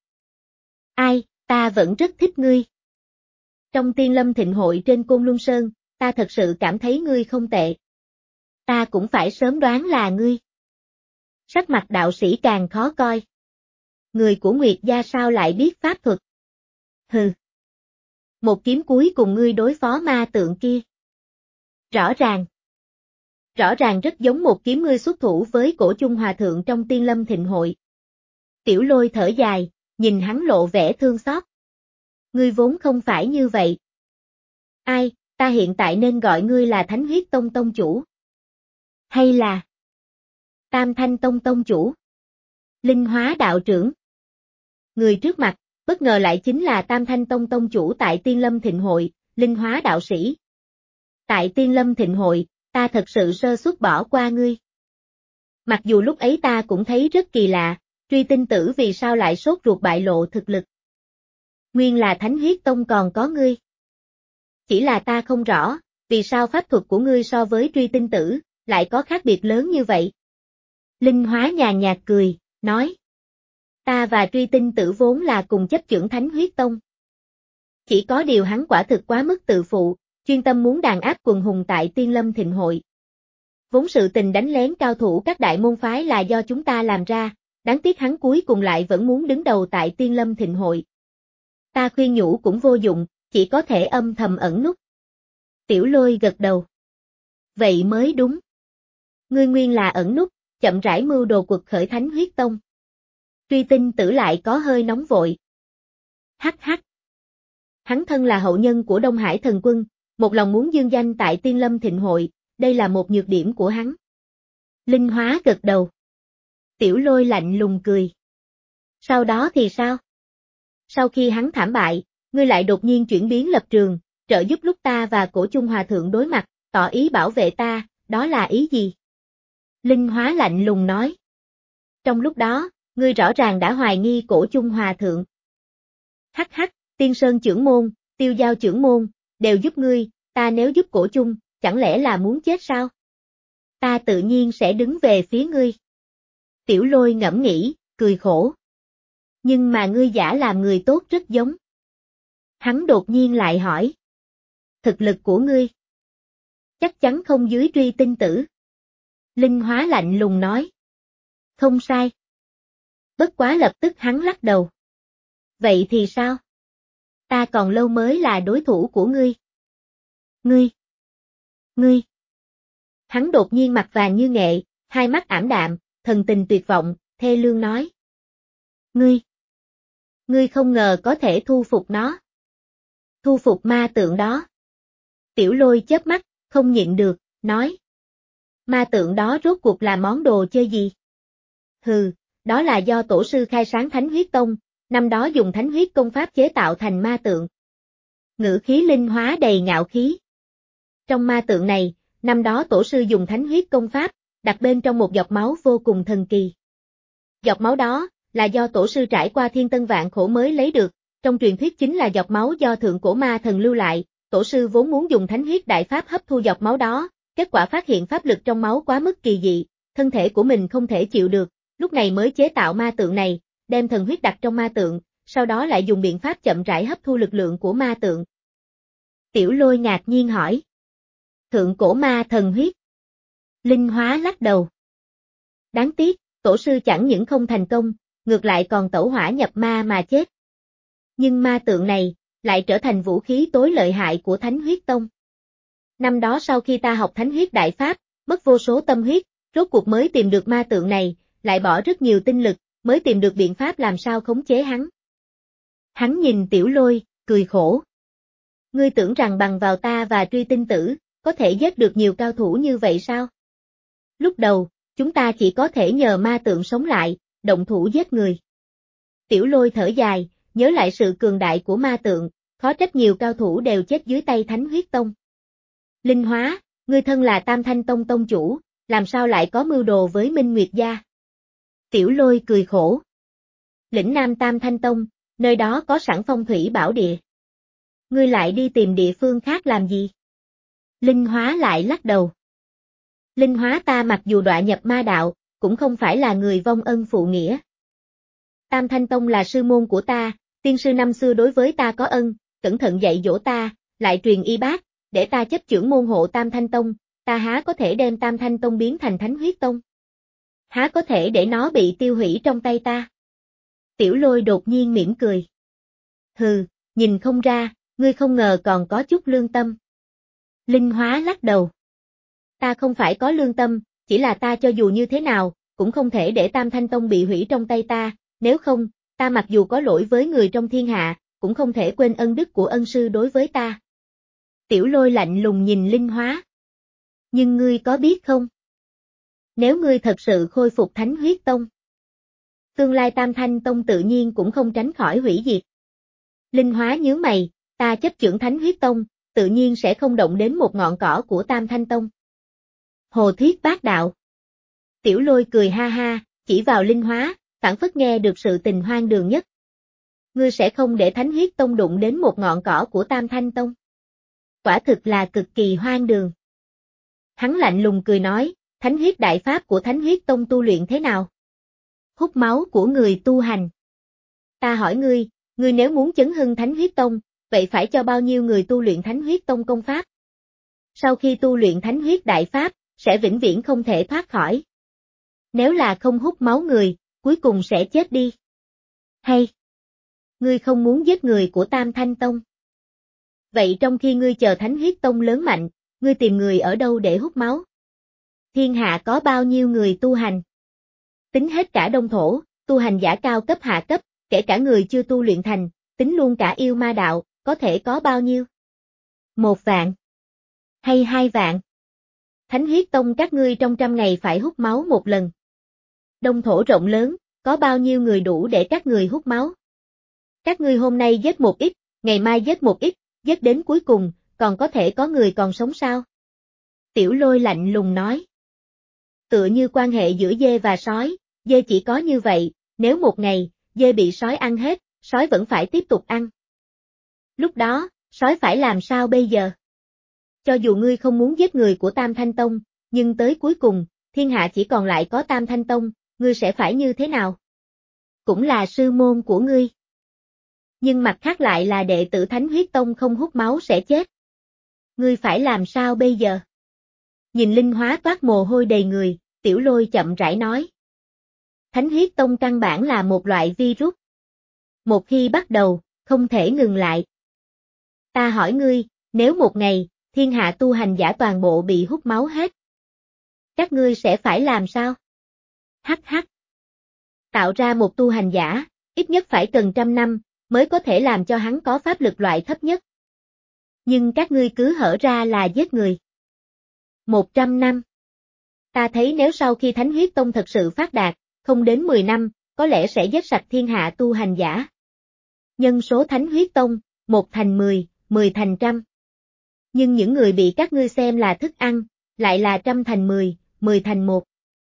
Ai, ta vẫn rất thích ngươi. Trong Tiên Lâm Thịnh hội trên Côn Luân Sơn, ta thật sự cảm thấy ngươi không tệ. Ta cũng phải sớm đoán là ngươi. Sắc mặt đạo sĩ càng khó coi. Người của Nguyệt gia sao lại biết pháp thuật? Hừ. Một kiếm cuối cùng ngươi đối phó ma tượng kia. Rõ ràng. Rõ ràng rất giống một kiếm ngươi xuất thủ với Cổ Chung Hòa Thượng trong Tiên Lâm Thịnh hội. Tiểu Lôi thở dài, nhìn hắn lộ vẻ thương xót. Ngươi vốn không phải như vậy. Ai, ta hiện tại nên gọi ngươi là Thánh Huyết Tông Tông Chủ. Hay là Tam Thanh Tông Tông Chủ. Linh Hóa Đạo Trưởng. Người trước mặt, bất ngờ lại chính là Tam Thanh Tông Tông Chủ tại Tiên Lâm Thịnh hội, Linh Hóa Đạo Sĩ. Tại Tiên Lâm Thịnh hội, ta thật sự sơ suất bỏ qua ngươi. Mặc dù lúc ấy ta cũng thấy rất kỳ lạ, Truy Tinh Tử vì sao lại sốt ruột bại lộ thực lực. Nguyên là Thánh Huyết Tông còn có ngươi. Chỉ là ta không rõ, vì sao pháp thuật của ngươi so với Truy Tinh Tử, lại có khác biệt lớn như vậy. Linh Hóa nhàn nhạt cười, nói. Ta và Truy Tinh Tử vốn là cùng chấp chưởng Thánh Huyết Tông. Chỉ có điều hắn quả thực quá mức tự phụ, chuyên tâm muốn đàn áp quần hùng tại Tiên Lâm Thịnh hội. Vốn sự tình đánh lén cao thủ các đại môn phái là do chúng ta làm ra, đáng tiếc hắn cuối cùng lại vẫn muốn đứng đầu tại Tiên Lâm Thịnh hội. Ta khuyên nhủ cũng vô dụng, chỉ có thể âm thầm ẩn nút. Tiểu Lôi gật đầu. Vậy mới đúng. Ngươi nguyên là ẩn nút, chậm rãi mưu đồ cuộc khởi Thánh Huyết Tông. Truy Tinh Tử lại có hơi nóng vội. Hắc hắc. Hắn thân là hậu nhân của Đông Hải Thần Quân, một lòng muốn dương danh tại Tiên Lâm Thịnh hội, đây là một nhược điểm của hắn. Linh Hóa gật đầu. Tiểu Lôi lạnh lùng cười. Sau đó thì sao? Sau khi hắn thảm bại, ngươi lại đột nhiên chuyển biến lập trường, trợ giúp lúc ta và Cổ Chung Hòa Thượng đối mặt, tỏ ý bảo vệ ta, đó là ý gì? Linh Hóa lạnh lùng nói. Trong lúc đó, ngươi rõ ràng đã hoài nghi Cổ Chung Hòa Thượng. Hắc hắc, Tiên Sơn trưởng môn, Tiêu Giao trưởng môn, đều giúp ngươi, ta nếu giúp Cổ Chung, chẳng lẽ là muốn chết sao? Ta tự nhiên sẽ đứng về phía ngươi. Tiểu Lôi ngẫm nghĩ, cười khổ. Nhưng mà ngươi giả làm người tốt rất giống. Hắn đột nhiên lại hỏi. Thực lực của ngươi? Chắc chắn không dưới Truy Tinh Tử. Linh Hóa lạnh lùng nói. Không sai. Bất quá lập tức hắn lắc đầu. Vậy thì sao? Ta còn lâu mới là đối thủ của ngươi. Ngươi. Ngươi. Hắn đột nhiên mặt vàng như nghệ, hai mắt ảm đạm, thần tình tuyệt vọng, thê lương nói. Ngươi. Ngươi không ngờ có thể thu phục nó. Thu phục ma tượng đó. Tiểu Lôi chớp mắt, không nhịn được, nói. Ma tượng đó rốt cuộc là món đồ chơi gì? Hừ, đó là do tổ sư khai sáng Thánh Huyết Tông, năm đó dùng Thánh Huyết công pháp chế tạo thành ma tượng. Ngữ khí Linh Hóa đầy ngạo khí. Trong ma tượng này, năm đó tổ sư dùng Thánh Huyết công pháp, đặt bên trong một giọt máu vô cùng thần kỳ. Giọt máu đó, là do tổ sư trải qua thiên tân vạn khổ mới lấy được, trong truyền thuyết chính là giọt máu do thượng cổ ma thần lưu lại, tổ sư vốn muốn dùng Thánh Huyết đại pháp hấp thu giọt máu đó, kết quả phát hiện pháp lực trong máu quá mức kỳ dị, thân thể của mình không thể chịu được, lúc này mới chế tạo ma tượng này, đem thần huyết đặt trong ma tượng, sau đó lại dùng biện pháp chậm rãi hấp thu lực lượng của ma tượng. Tiểu Lôi ngạc nhiên hỏi. Thượng cổ ma thần huyết. Linh Hóa lắc đầu. Đáng tiếc, tổ sư chẳng những không thành công, ngược lại còn tẩu hỏa nhập ma mà chết. Nhưng ma tượng này, lại trở thành vũ khí tối lợi hại của Thánh Huyết Tông. Năm đó sau khi ta học Thánh Huyết Đại Pháp, mất vô số tâm huyết, rốt cuộc mới tìm được ma tượng này, lại bỏ rất nhiều tinh lực, mới tìm được biện pháp làm sao khống chế hắn. Hắn nhìn Tiểu Lôi, cười khổ. Ngươi tưởng rằng bằng vào ta và Truy Tinh Tử, có thể giết được nhiều cao thủ như vậy sao? Lúc đầu, chúng ta chỉ có thể nhờ ma tượng sống lại, động thủ giết người. Tiểu Lôi thở dài, nhớ lại sự cường đại của ma tượng, khó trách nhiều cao thủ đều chết dưới tay Thánh Huyết Tông. Linh Hóa, ngươi thân là Tam Thanh Tông tông chủ, làm sao lại có mưu đồ với Minh Nguyệt gia? Tiểu Lôi cười khổ. Lĩnh Nam Tam Thanh Tông, nơi đó có sẵn phong thủy bảo địa. Ngươi lại đi tìm địa phương khác làm gì? Linh Hóa lại lắc đầu. Linh Hóa ta mặc dù đọa nhập ma đạo, cũng không phải là người vong ân phụ nghĩa. Tam Thanh Tông là sư môn của ta, tiên sư năm xưa đối với ta có ân, cẩn thận dạy dỗ ta, lại truyền y bác, để ta chấp chưởng môn hộ Tam Thanh Tông, ta há có thể đem Tam Thanh Tông biến thành Thánh Huyết Tông? Há có thể để nó bị tiêu hủy trong tay ta? Tiểu Lôi đột nhiên mỉm cười. Hừ, nhìn không ra, ngươi không ngờ còn có chút lương tâm. Linh Hóa lắc đầu. Ta không phải có lương tâm, chỉ là ta cho dù như thế nào, cũng không thể để Tam Thanh Tông bị hủy trong tay ta, nếu không, ta mặc dù có lỗi với người trong thiên hạ, cũng không thể quên ân đức của ân sư đối với ta. Tiểu Lôi lạnh lùng nhìn Linh Hóa. Nhưng ngươi có biết không? Nếu ngươi thật sự khôi phục Thánh Huyết Tông, tương lai Tam Thanh Tông tự nhiên cũng không tránh khỏi hủy diệt. Linh Hóa nhướng mày, ta chấp chưởng Thánh Huyết Tông, tự nhiên sẽ không động đến một ngọn cỏ của Tam Thanh Tông. Hồ thuyết bác đạo. Tiểu Lôi cười ha ha, chỉ vào Linh Hóa, phảng phất nghe được sự tình hoang đường nhất. Ngươi sẽ không để Thánh Huyết Tông đụng đến một ngọn cỏ của Tam Thanh Tông. Quả thực là cực kỳ hoang đường. Hắn lạnh lùng cười nói, Thánh Huyết Đại Pháp của Thánh Huyết Tông tu luyện thế nào? Hút máu của người tu hành. Ta hỏi ngươi, ngươi nếu muốn chấn hưng Thánh Huyết Tông, vậy phải cho bao nhiêu người tu luyện Thánh Huyết Tông công pháp? Sau khi tu luyện Thánh Huyết Đại Pháp, sẽ vĩnh viễn không thể thoát khỏi. Nếu là không hút máu người, cuối cùng sẽ chết đi. Hay, ngươi không muốn giết người của Tam Thanh Tông? Vậy trong khi ngươi chờ Thánh Huyết Tông lớn mạnh, ngươi tìm người ở đâu để hút máu? Thiên hạ có bao nhiêu người tu hành? Tính hết cả đông thổ, tu hành giả cao cấp hạ cấp, kể cả người chưa tu luyện thành, tính luôn cả yêu ma đạo, có thể có bao nhiêu? Một vạn? Hay hai vạn? Thánh Huyết Tông các ngươi trong trăm ngày phải hút máu một lần. Đông thổ rộng lớn, có bao nhiêu người đủ để các người hút máu? Các ngươi hôm nay giết một ít, ngày mai giết một ít, giết đến cuối cùng, còn có thể có người còn sống sao? Tiểu Lôi lạnh lùng nói. Tựa như quan hệ giữa dê và sói, dê chỉ có như vậy, nếu một ngày, dê bị sói ăn hết, sói vẫn phải tiếp tục ăn. Lúc đó, sói phải làm sao bây giờ? Cho dù ngươi không muốn giết người của Tam Thanh Tông, nhưng tới cuối cùng, thiên hạ chỉ còn lại có Tam Thanh Tông, ngươi sẽ phải như thế nào? Cũng là sư môn của ngươi. Nhưng mặt khác lại là đệ tử Thánh Huyết Tông không hút máu sẽ chết. Ngươi phải làm sao bây giờ? Nhìn Linh Hóa toát mồ hôi đầy người, Tiểu Lôi chậm rãi nói. Thánh Huyết Tông căn bản là một loại virus. Một khi bắt đầu, không thể ngừng lại. Ta hỏi ngươi, nếu một ngày, thiên hạ tu hành giả toàn bộ bị hút máu hết, các ngươi sẽ phải làm sao? Hắc hắc. Tạo ra một tu hành giả, ít nhất phải cần trăm năm, mới có thể làm cho hắn có pháp lực loại thấp nhất. Nhưng các ngươi cứ hở ra là giết người. Một trăm năm. Ta thấy nếu sau khi Thánh Huyết Tông thật sự phát đạt, không đến mười năm, có lẽ sẽ giết sạch thiên hạ tu hành giả. Nhân số Thánh Huyết Tông, một thành mười, mười thành trăm. Nhưng những người bị các ngươi xem là thức ăn, lại là trăm thành mười, mười thành một.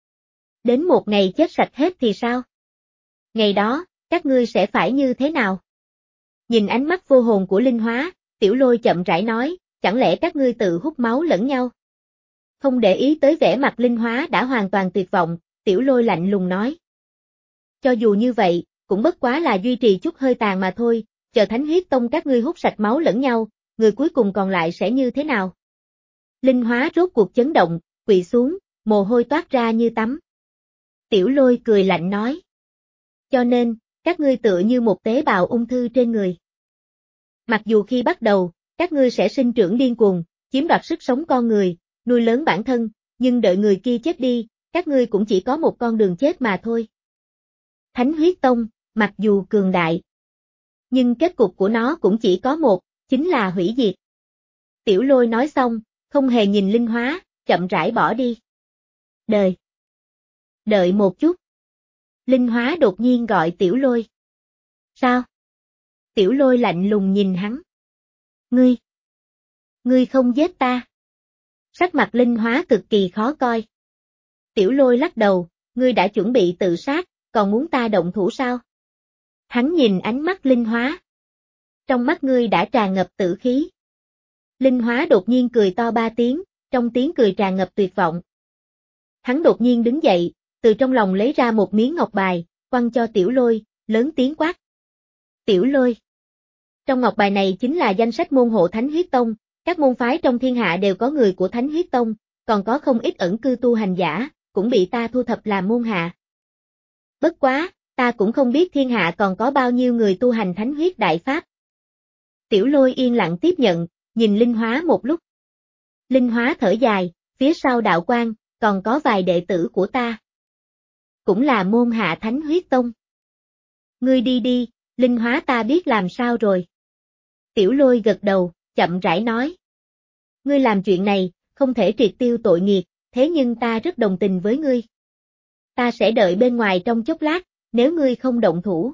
Đến một ngày chết sạch hết thì sao? Ngày đó, các ngươi sẽ phải như thế nào? Nhìn ánh mắt vô hồn của Linh Hóa, Tiểu Lôi chậm rãi nói, chẳng lẽ các ngươi tự hút máu lẫn nhau? Không để ý tới vẻ mặt Linh Hóa đã hoàn toàn tuyệt vọng, Tiểu Lôi lạnh lùng nói. Cho dù như vậy, cũng bất quá là duy trì chút hơi tàn mà thôi, chờ Thánh Huyết Tông các ngươi hút sạch máu lẫn nhau, người cuối cùng còn lại sẽ như thế nào? Linh Hóa rốt cuộc chấn động, quỳ xuống, mồ hôi toát ra như tắm. Tiểu Lôi cười lạnh nói. Cho nên, các ngươi tựa như một tế bào ung thư trên người. Mặc dù khi bắt đầu, các ngươi sẽ sinh trưởng điên cuồng, chiếm đoạt sức sống con người, nuôi lớn bản thân, nhưng đợi người kia chết đi, các ngươi cũng chỉ có một con đường chết mà thôi. Thánh Huyết Tông, mặc dù cường đại, nhưng kết cục của nó cũng chỉ có một, chính là hủy diệt. Tiểu Lôi nói xong, không hề nhìn Linh Hóa, chậm rãi bỏ đi. Đời. Đợi một chút. Linh Hóa đột nhiên gọi Tiểu Lôi. Sao? Tiểu Lôi lạnh lùng nhìn hắn. Ngươi. Ngươi không giết ta. Sắc mặt Linh Hóa cực kỳ khó coi. Tiểu Lôi lắc đầu, ngươi đã chuẩn bị tự sát, còn muốn ta động thủ sao? Hắn nhìn ánh mắt Linh Hóa. Trong mắt ngươi đã tràn ngập tử khí. Linh Hóa đột nhiên cười to ba tiếng, trong tiếng cười tràn ngập tuyệt vọng. Hắn đột nhiên đứng dậy, từ trong lòng lấy ra một miếng ngọc bài, quăng cho Tiểu Lôi, lớn tiếng quát. Tiểu Lôi. Trong ngọc bài này chính là danh sách môn hộ Thánh Huyết Tông, các môn phái trong thiên hạ đều có người của Thánh Huyết Tông, còn có không ít ẩn cư tu hành giả, cũng bị ta thu thập làm môn hạ. Bất quá, ta cũng không biết thiên hạ còn có bao nhiêu người tu hành Thánh Huyết Đại Pháp. Tiểu Lôi yên lặng tiếp nhận, nhìn Linh Hóa một lúc. Linh Hóa thở dài, phía sau đạo quan, còn có vài đệ tử của ta. Cũng là môn hạ Thánh Huyết Tông. Ngươi đi đi, Linh Hóa ta biết làm sao rồi. Tiểu Lôi gật đầu, chậm rãi nói. Ngươi làm chuyện này, không thể triệt tiêu tội nghiệt, thế nhưng ta rất đồng tình với ngươi. Ta sẽ đợi bên ngoài trong chốc lát, nếu ngươi không động thủ.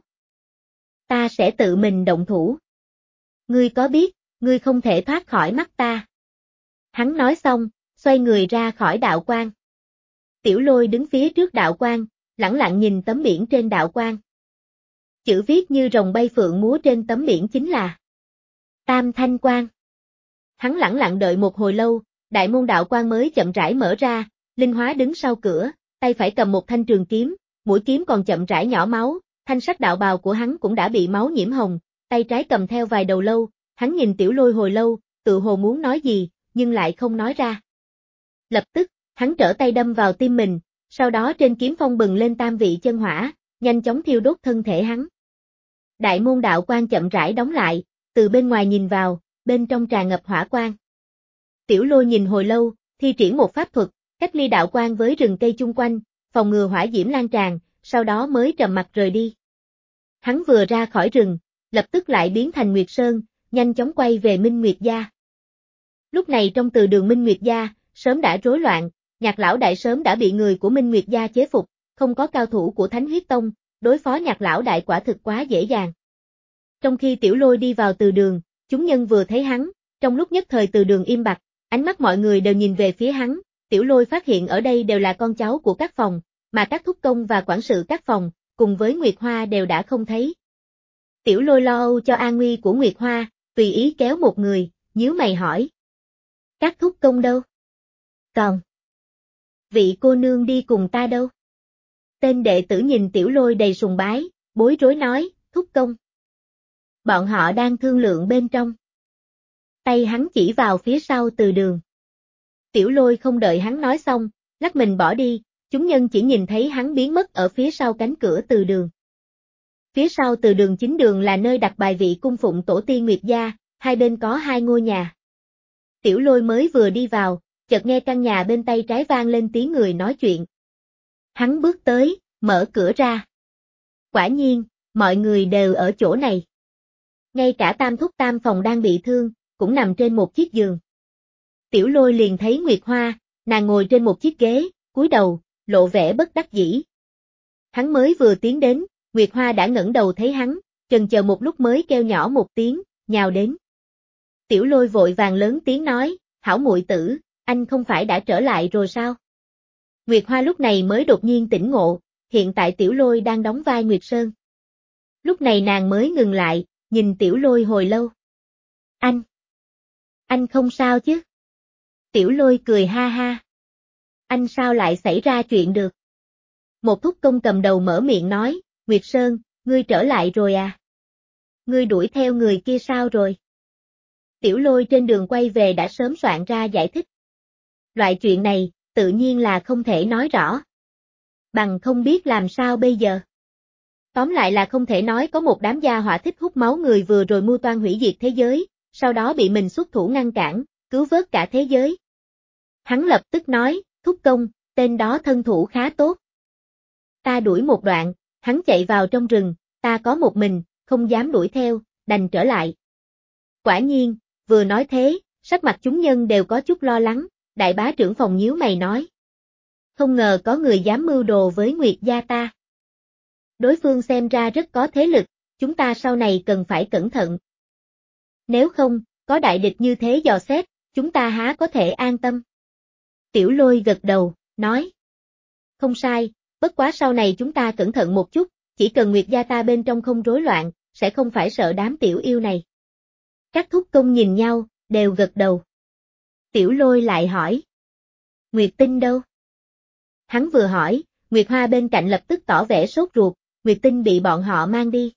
Ta sẽ tự mình động thủ. Ngươi có biết, ngươi không thể thoát khỏi mắt ta. Hắn nói xong, xoay người ra khỏi đạo quan. Tiểu Lôi đứng phía trước đạo quan, lẳng lặng nhìn tấm biển trên đạo quan. Chữ viết như rồng bay phượng múa trên tấm biển chính là Tam Thanh Quan. Hắn lẳng lặng đợi một hồi lâu, đại môn đạo quan mới chậm rãi mở ra, Linh Hóa đứng sau cửa, tay phải cầm một thanh trường kiếm, mũi kiếm còn chậm rãi nhỏ máu, thanh sắc đạo bào của hắn cũng đã bị máu nhiễm hồng, tay trái cầm theo vài đầu lâu, hắn nhìn Tiểu Lôi hồi lâu, tự hồ muốn nói gì, nhưng lại không nói ra. Lập tức, hắn trở tay đâm vào tim mình, sau đó trên kiếm phong bừng lên tam vị chân hỏa, nhanh chóng thiêu đốt thân thể hắn. Đại môn đạo quan chậm rãi đóng lại, từ bên ngoài nhìn vào, bên trong tràn ngập hỏa quang. Tiểu Lôi nhìn hồi lâu, thi triển một pháp thuật, cách ly đạo quan với rừng cây chung quanh, phòng ngừa hỏa diễm lan tràn, sau đó mới trầm mặc rời đi. Hắn vừa ra khỏi rừng, lập tức lại biến thành Nguyệt Sơn, nhanh chóng quay về Minh Nguyệt Gia. Lúc này trong từ đường Minh Nguyệt Gia, sớm đã rối loạn, Nhạc lão đại sớm đã bị người của Minh Nguyệt Gia chế phục, không có cao thủ của Thánh Huyết Tông, đối phó Nhạc lão đại quả thực quá dễ dàng. Trong khi Tiểu Lôi đi vào từ đường, chúng nhân vừa thấy hắn, trong lúc nhất thời từ đường im bặt, ánh mắt mọi người đều nhìn về phía hắn, Tiểu Lôi phát hiện ở đây đều là con cháu của các phòng, mà các thúc công và quản sự các phòng, cùng với Nguyệt Hoa đều đã không thấy. Tiểu Lôi lo âu cho an nguy của Nguyệt Hoa, tùy ý kéo một người, nhíu mày hỏi. Các thúc công đâu? Còn. Vị cô nương đi cùng ta đâu? Tên đệ tử nhìn Tiểu Lôi đầy sùng bái, bối rối nói, thúc công. Bọn họ đang thương lượng bên trong. Tay hắn chỉ vào phía sau từ đường. Tiểu Lôi không đợi hắn nói xong, lắc mình bỏ đi, chúng nhân chỉ nhìn thấy hắn biến mất ở phía sau cánh cửa từ đường. Phía sau từ đường chính đường là nơi đặt bài vị cung phụng tổ tiên Nguyệt Gia, hai bên có hai ngôi nhà. Tiểu Lôi mới vừa đi vào, chợt nghe căn nhà bên tay trái vang lên tiếng người nói chuyện. Hắn bước tới, mở cửa ra. Quả nhiên, mọi người đều ở chỗ này. Ngay cả Tam Thúc Tam Phòng đang bị thương, cũng nằm trên một chiếc giường. Tiểu Lôi liền thấy Nguyệt Hoa, nàng ngồi trên một chiếc ghế, cúi đầu, lộ vẻ bất đắc dĩ. Hắn mới vừa tiến đến, Nguyệt Hoa đã ngẩng đầu thấy hắn, chần chờ một lúc mới kêu nhỏ một tiếng, nhào đến. Tiểu Lôi vội vàng lớn tiếng nói, hảo muội tử, anh không phải đã trở lại rồi sao? Nguyệt Hoa lúc này mới đột nhiên tỉnh ngộ, hiện tại Tiểu Lôi đang đóng vai Nguyệt Sơn. Lúc này nàng mới ngừng lại, nhìn Tiểu Lôi hồi lâu. Anh! Anh không sao chứ? Tiểu Lôi cười ha ha. Anh sao lại xảy ra chuyện được? Một thúc công cầm đầu mở miệng nói, Nguyệt Sơn, ngươi trở lại rồi à? Ngươi đuổi theo người kia sao rồi? Tiểu Lôi trên đường quay về đã sớm soạn ra giải thích. Loại chuyện này, tự nhiên là không thể nói rõ. Bằng không biết làm sao bây giờ. Tóm lại là không thể nói có một đám gia hỏa thích hút máu người vừa rồi mưu toan hủy diệt thế giới, sau đó bị mình xuất thủ ngăn cản, cứu vớt cả thế giới. Hắn lập tức nói, thúc công, tên đó thân thủ khá tốt. Ta đuổi một đoạn, hắn chạy vào trong rừng, ta có một mình, không dám đuổi theo, đành trở lại. Quả nhiên, vừa nói thế, sắc mặt chúng nhân đều có chút lo lắng, đại bá trưởng phòng nhíu mày nói. Không ngờ có người dám mưu đồ với Nguyệt gia ta. Đối phương xem ra rất có thế lực, chúng ta sau này cần phải cẩn thận. Nếu không, có đại địch như thế dò xét, chúng ta há có thể an tâm. Tiểu Lôi gật đầu, nói. Không sai, bất quá sau này chúng ta cẩn thận một chút, chỉ cần Nguyệt gia ta bên trong không rối loạn, sẽ không phải sợ đám tiểu yêu này. Các thúc công nhìn nhau, đều gật đầu. Tiểu Lôi lại hỏi. Nguyệt Tinh đâu? Hắn vừa hỏi, Nguyệt Hoa bên cạnh lập tức tỏ vẻ sốt ruột, Nguyệt Tinh bị bọn họ mang đi.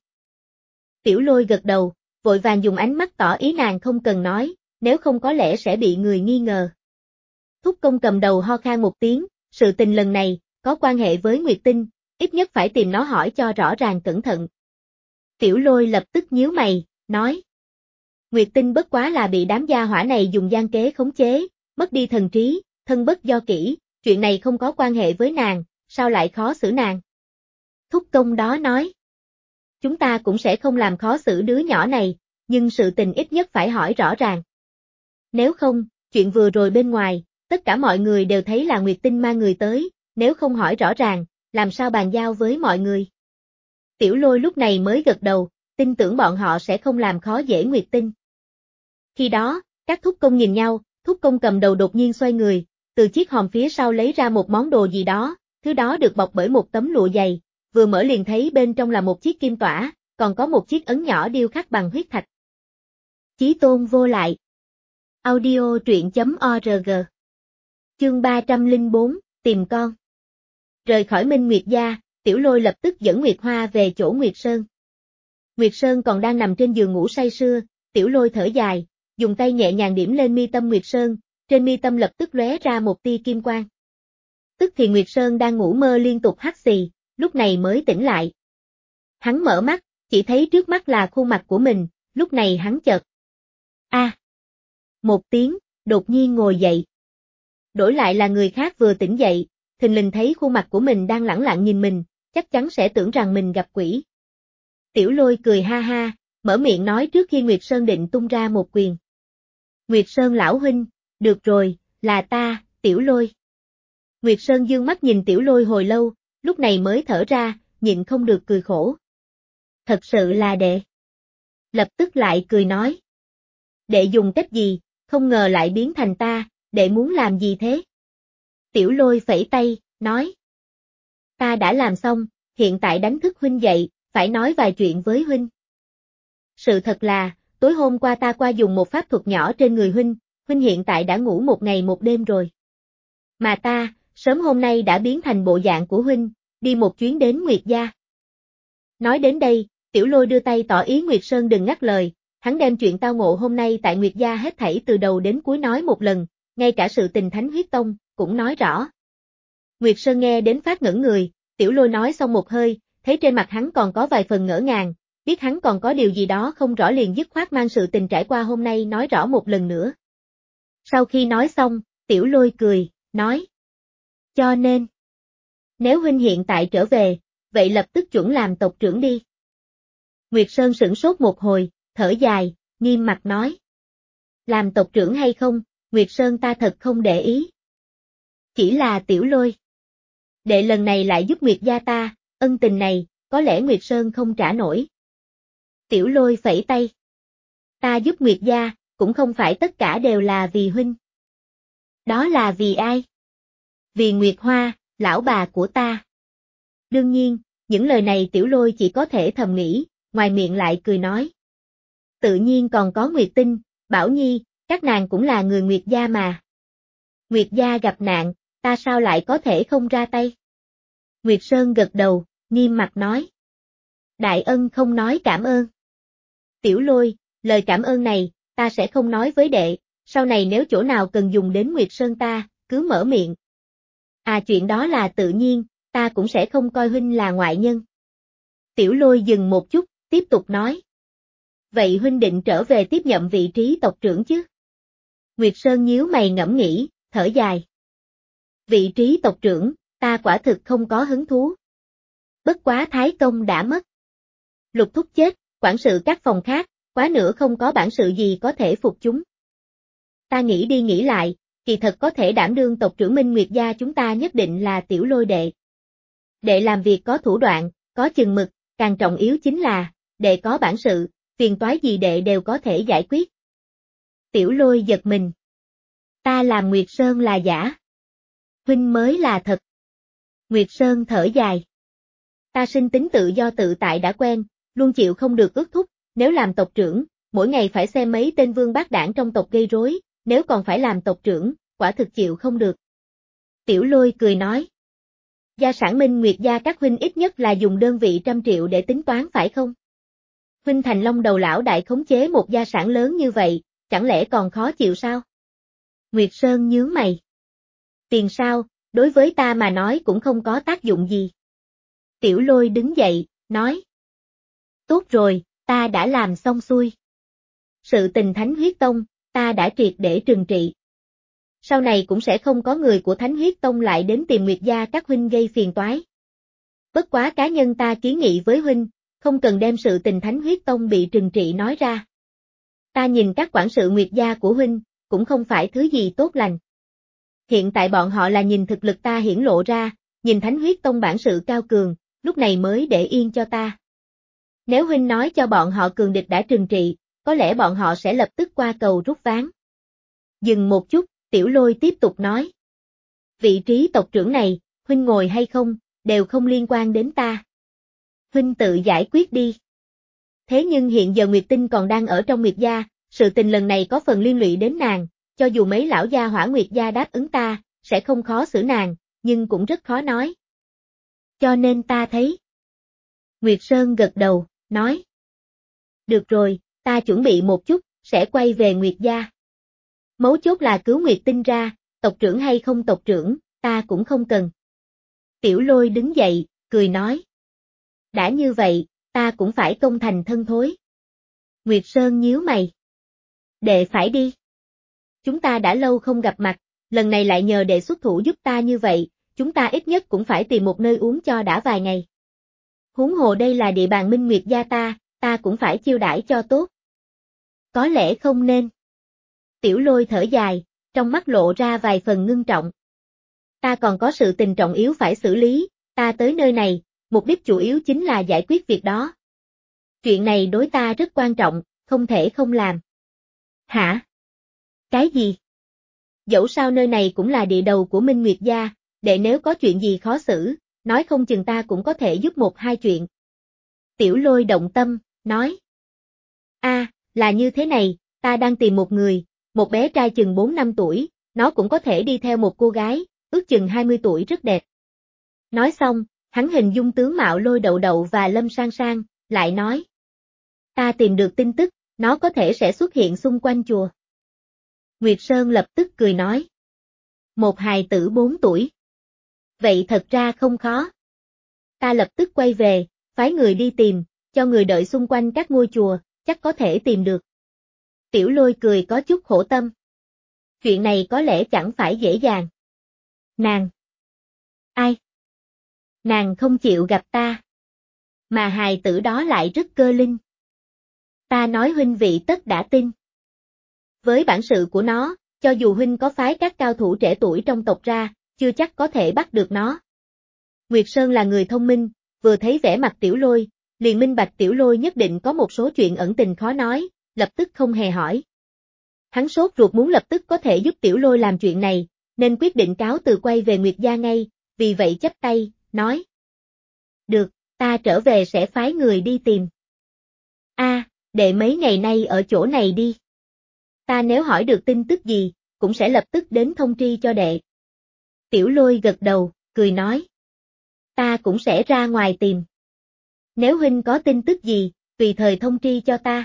Tiểu Lôi gật đầu, vội vàng dùng ánh mắt tỏ ý nàng không cần nói, nếu không có lẽ sẽ bị người nghi ngờ. Thúc công cầm đầu ho khan một tiếng, sự tình lần này, có quan hệ với Nguyệt Tinh, ít nhất phải tìm nó hỏi cho rõ ràng cẩn thận. Tiểu Lôi lập tức nhíu mày, nói. Nguyệt Tinh bất quá là bị đám gia hỏa này dùng gian kế khống chế, mất đi thần trí, thân bất do kỷ, chuyện này không có quan hệ với nàng, sao lại khó xử nàng? Thúc công đó nói. Chúng ta cũng sẽ không làm khó xử đứa nhỏ này, nhưng sự tình ít nhất phải hỏi rõ ràng. Nếu không, chuyện vừa rồi bên ngoài, tất cả mọi người đều thấy là Nguyệt Tinh mang người tới, nếu không hỏi rõ ràng, làm sao bàn giao với mọi người? Tiểu Lôi lúc này mới gật đầu, tin tưởng bọn họ sẽ không làm khó dễ Nguyệt Tinh. Khi đó, các thúc công nhìn nhau, thúc công cầm đầu đột nhiên xoay người, từ chiếc hòm phía sau lấy ra một món đồ gì đó, thứ đó được bọc bởi một tấm lụa dày, vừa mở liền thấy bên trong là một chiếc kim tỏa, còn có một chiếc ấn nhỏ điêu khắc bằng huyết thạch. Chí tôn vô lại. Audio truyện chấm org. Chương ba trăm lẻ bốn, tìm con. Rời khỏi Minh Nguyệt gia, Tiểu Lôi lập tức dẫn Nguyệt Hoa về chỗ Nguyệt Sơn. Nguyệt Sơn còn đang nằm trên giường ngủ say sưa, Tiểu Lôi thở dài, dùng tay nhẹ nhàng điểm lên mi tâm Nguyệt Sơn, trên mi tâm lập tức lóe ra một tia kim quang. Tức thì Nguyệt Sơn đang ngủ mơ liên tục hắt xì, lúc này mới tỉnh lại. Hắn mở mắt, chỉ thấy trước mắt là khuôn mặt của mình, lúc này hắn chợt. A. À. Một tiếng, đột nhiên ngồi dậy. Đổi lại là người khác vừa tỉnh dậy, thình lình thấy khuôn mặt của mình đang lẳng lặng nhìn mình, chắc chắn sẽ tưởng rằng mình gặp quỷ. Tiểu Lôi cười ha ha, mở miệng nói trước khi Nguyệt Sơn định tung ra một quyền. Nguyệt Sơn lão huynh, được rồi, là ta, Tiểu Lôi. Nguyệt Sơn dương mắt nhìn Tiểu Lôi hồi lâu, lúc này mới thở ra, nhịn không được cười khổ. Thật sự là đệ. Lập tức lại cười nói. Đệ dùng cách gì, không ngờ lại biến thành ta, đệ muốn làm gì thế? Tiểu Lôi phẩy tay, nói. Ta đã làm xong, hiện tại đánh thức huynh dậy, phải nói vài chuyện với huynh. Sự thật là, tối hôm qua ta qua dùng một pháp thuật nhỏ trên người huynh, huynh hiện tại đã ngủ một ngày một đêm rồi. Mà ta, sớm hôm nay đã biến thành bộ dạng của huynh, đi một chuyến đến Nguyệt gia. Nói đến đây, Tiểu Lôi đưa tay tỏ ý Nguyệt Sơn đừng ngắt lời, hắn đem chuyện tao ngộ hôm nay tại Nguyệt gia hết thảy từ đầu đến cuối nói một lần, ngay cả sự tình Thánh Huyết Tông, cũng nói rõ. Nguyệt Sơn nghe đến phát ngẩn người, Tiểu Lôi nói xong một hơi, thấy trên mặt hắn còn có vài phần ngỡ ngàng, biết hắn còn có điều gì đó không rõ liền dứt khoát mang sự tình trải qua hôm nay nói rõ một lần nữa. Sau khi nói xong, Tiểu Lôi cười, nói. Cho nên, nếu huynh hiện tại trở về, vậy lập tức chuẩn làm tộc trưởng đi. Nguyệt Sơn sửng sốt một hồi, thở dài, nghiêm mặt nói. Làm tộc trưởng hay không, Nguyệt Sơn ta thật không để ý. Chỉ là Tiểu Lôi. Đệ lần này lại giúp Nguyệt gia ta, ân tình này, có lẽ Nguyệt Sơn không trả nổi. Tiểu Lôi phẩy tay. Ta giúp Nguyệt gia, cũng không phải tất cả đều là vì huynh. Đó là vì ai? Vì Nguyệt Hoa, lão bà của ta. Đương nhiên, những lời này Tiểu Lôi chỉ có thể thầm nghĩ, ngoài miệng lại cười nói. Tự nhiên còn có Nguyệt Tinh, Bảo Nhi, các nàng cũng là người Nguyệt gia mà. Nguyệt gia gặp nạn, ta sao lại có thể không ra tay? Nguyệt Sơn gật đầu, nghiêm mặt nói. Đại ân không nói cảm ơn. Tiểu Lôi, lời cảm ơn này, ta sẽ không nói với đệ, sau này nếu chỗ nào cần dùng đến Nguyệt Sơn ta, cứ mở miệng. À chuyện đó là tự nhiên, ta cũng sẽ không coi huynh là ngoại nhân. Tiểu Lôi dừng một chút, tiếp tục nói. Vậy huynh định trở về tiếp nhận vị trí tộc trưởng chứ? Nguyệt Sơn nhíu mày ngẫm nghĩ, thở dài. Vị trí tộc trưởng, ta quả thực không có hứng thú. Bất quá Thái Công đã mất. Lục Thúc chết, quản sự các phòng khác, quá nữa không có bản sự gì có thể phục chúng. Ta nghĩ đi nghĩ lại, kỳ thật có thể đảm đương tộc trưởng Minh Nguyệt gia chúng ta nhất định là Tiểu Lôi đệ. Đệ làm việc có thủ đoạn, có chừng mực, càng trọng yếu chính là, đệ có bản sự, phiền toái gì đệ đều có thể giải quyết. Tiểu Lôi giật mình. Ta làm Nguyệt Sơn là giả. Huynh mới là thật. Nguyệt Sơn thở dài. Ta sinh tính tự do tự tại đã quen, luôn chịu không được ước thúc, nếu làm tộc trưởng, mỗi ngày phải xem mấy tên vương bát đảng trong tộc gây rối, nếu còn phải làm tộc trưởng, quả thực chịu không được. Tiểu Lôi cười nói. Gia sản Minh Nguyệt gia các huynh ít nhất là dùng đơn vị trăm triệu để tính toán phải không? Huynh thành Long đầu lão đại khống chế một gia sản lớn như vậy, chẳng lẽ còn khó chịu sao? Nguyệt Sơn nhướng mày. Tiền sao, đối với ta mà nói cũng không có tác dụng gì. Tiểu Lôi đứng dậy, nói. Tốt rồi, ta đã làm xong xuôi. Sự tình Thánh Huyết Tông, ta đã triệt để trừng trị. Sau này cũng sẽ không có người của Thánh Huyết Tông lại đến tìm Nguyệt gia các huynh gây phiền toái. Bất quá cá nhân ta kiến nghị với huynh, không cần đem sự tình Thánh Huyết Tông bị trừng trị nói ra. Ta nhìn các quản sự Nguyệt gia của huynh, cũng không phải thứ gì tốt lành. Hiện tại bọn họ là nhìn thực lực ta hiển lộ ra, nhìn Thánh Huyết Tông bản sự cao cường, lúc này mới để yên cho ta. Nếu huynh nói cho bọn họ cường địch đã trừng trị, có lẽ bọn họ sẽ lập tức qua cầu rút ván. Dừng một chút, Tiểu Lôi tiếp tục nói. Vị trí tộc trưởng này, huynh ngồi hay không, đều không liên quan đến ta. Huynh tự giải quyết đi. Thế nhưng hiện giờ Nguyệt Tinh còn đang ở trong Nguyệt gia, sự tình lần này có phần liên lụy đến nàng, cho dù mấy lão gia hỏa Nguyệt gia đáp ứng ta, sẽ không khó xử nàng, nhưng cũng rất khó nói. Cho nên ta thấy. Nguyệt Sơn gật đầu, nói. Được rồi, ta chuẩn bị một chút, sẽ quay về Nguyệt gia. Mấu chốt là cứu Nguyệt Tinh ra, tộc trưởng hay không tộc trưởng, ta cũng không cần. Tiểu Lôi đứng dậy, cười nói. Đã như vậy, ta cũng phải công thành thân thối. Nguyệt Sơn nhíu mày. Đệ phải đi. Chúng ta đã lâu không gặp mặt, lần này lại nhờ đệ xuất thủ giúp ta như vậy, chúng ta ít nhất cũng phải tìm một nơi uống cho đã vài ngày. Huống hồ đây là địa bàn Minh Nguyệt gia ta, ta cũng phải chiêu đãi cho tốt. Có lẽ không nên. Tiểu Lôi thở dài, trong mắt lộ ra vài phần ngưng trọng. Ta còn có sự tình trọng yếu phải xử lý, ta tới nơi này, mục đích chủ yếu chính là giải quyết việc đó. Chuyện này đối ta rất quan trọng, không thể không làm. Hả? Cái gì? Dẫu sao nơi này cũng là địa đầu của Minh Nguyệt gia, để nếu có chuyện gì khó xử, nói không chừng ta cũng có thể giúp một hai chuyện. Tiểu Lôi động tâm, nói. A, à, là như thế này, ta đang tìm một người, một bé trai chừng bốn năm tuổi, nó cũng có thể đi theo một cô gái, ước chừng hai mươi tuổi rất đẹp. Nói xong, hắn hình dung tướng mạo Lôi Đậu Đậu và Lâm Sang Sang, lại nói. Ta tìm được tin tức, nó có thể sẽ xuất hiện xung quanh chùa. Nguyệt Sơn lập tức cười nói. Một hài tử bốn tuổi. Vậy thật ra không khó. Ta lập tức quay về, phái người đi tìm, cho người đợi xung quanh các ngôi chùa, chắc có thể tìm được. Tiểu Lôi cười có chút khổ tâm. Chuyện này có lẽ chẳng phải dễ dàng. Nàng. Ai? Nàng không chịu gặp ta. Mà hài tử đó lại rất cơ linh. Ta nói huynh vị tất đã tin. Với bản sự của nó, cho dù huynh có phái các cao thủ trẻ tuổi trong tộc ra, chưa chắc có thể bắt được nó. Nguyệt Sơn là người thông minh, vừa thấy vẻ mặt Tiểu Lôi, liền minh bạch Tiểu Lôi nhất định có một số chuyện ẩn tình khó nói, lập tức không hề hỏi. Hắn sốt ruột muốn lập tức có thể giúp Tiểu Lôi làm chuyện này, nên quyết định cáo từ quay về Nguyệt gia ngay, vì vậy chắp tay, nói. Được, ta trở về sẽ phái người đi tìm. A, đệ mấy ngày nay ở chỗ này đi. Ta nếu hỏi được tin tức gì, cũng sẽ lập tức đến thông tri cho đệ. Tiểu Lôi gật đầu, cười nói. Ta cũng sẽ ra ngoài tìm. Nếu huynh có tin tức gì, tùy thời thông tri cho ta.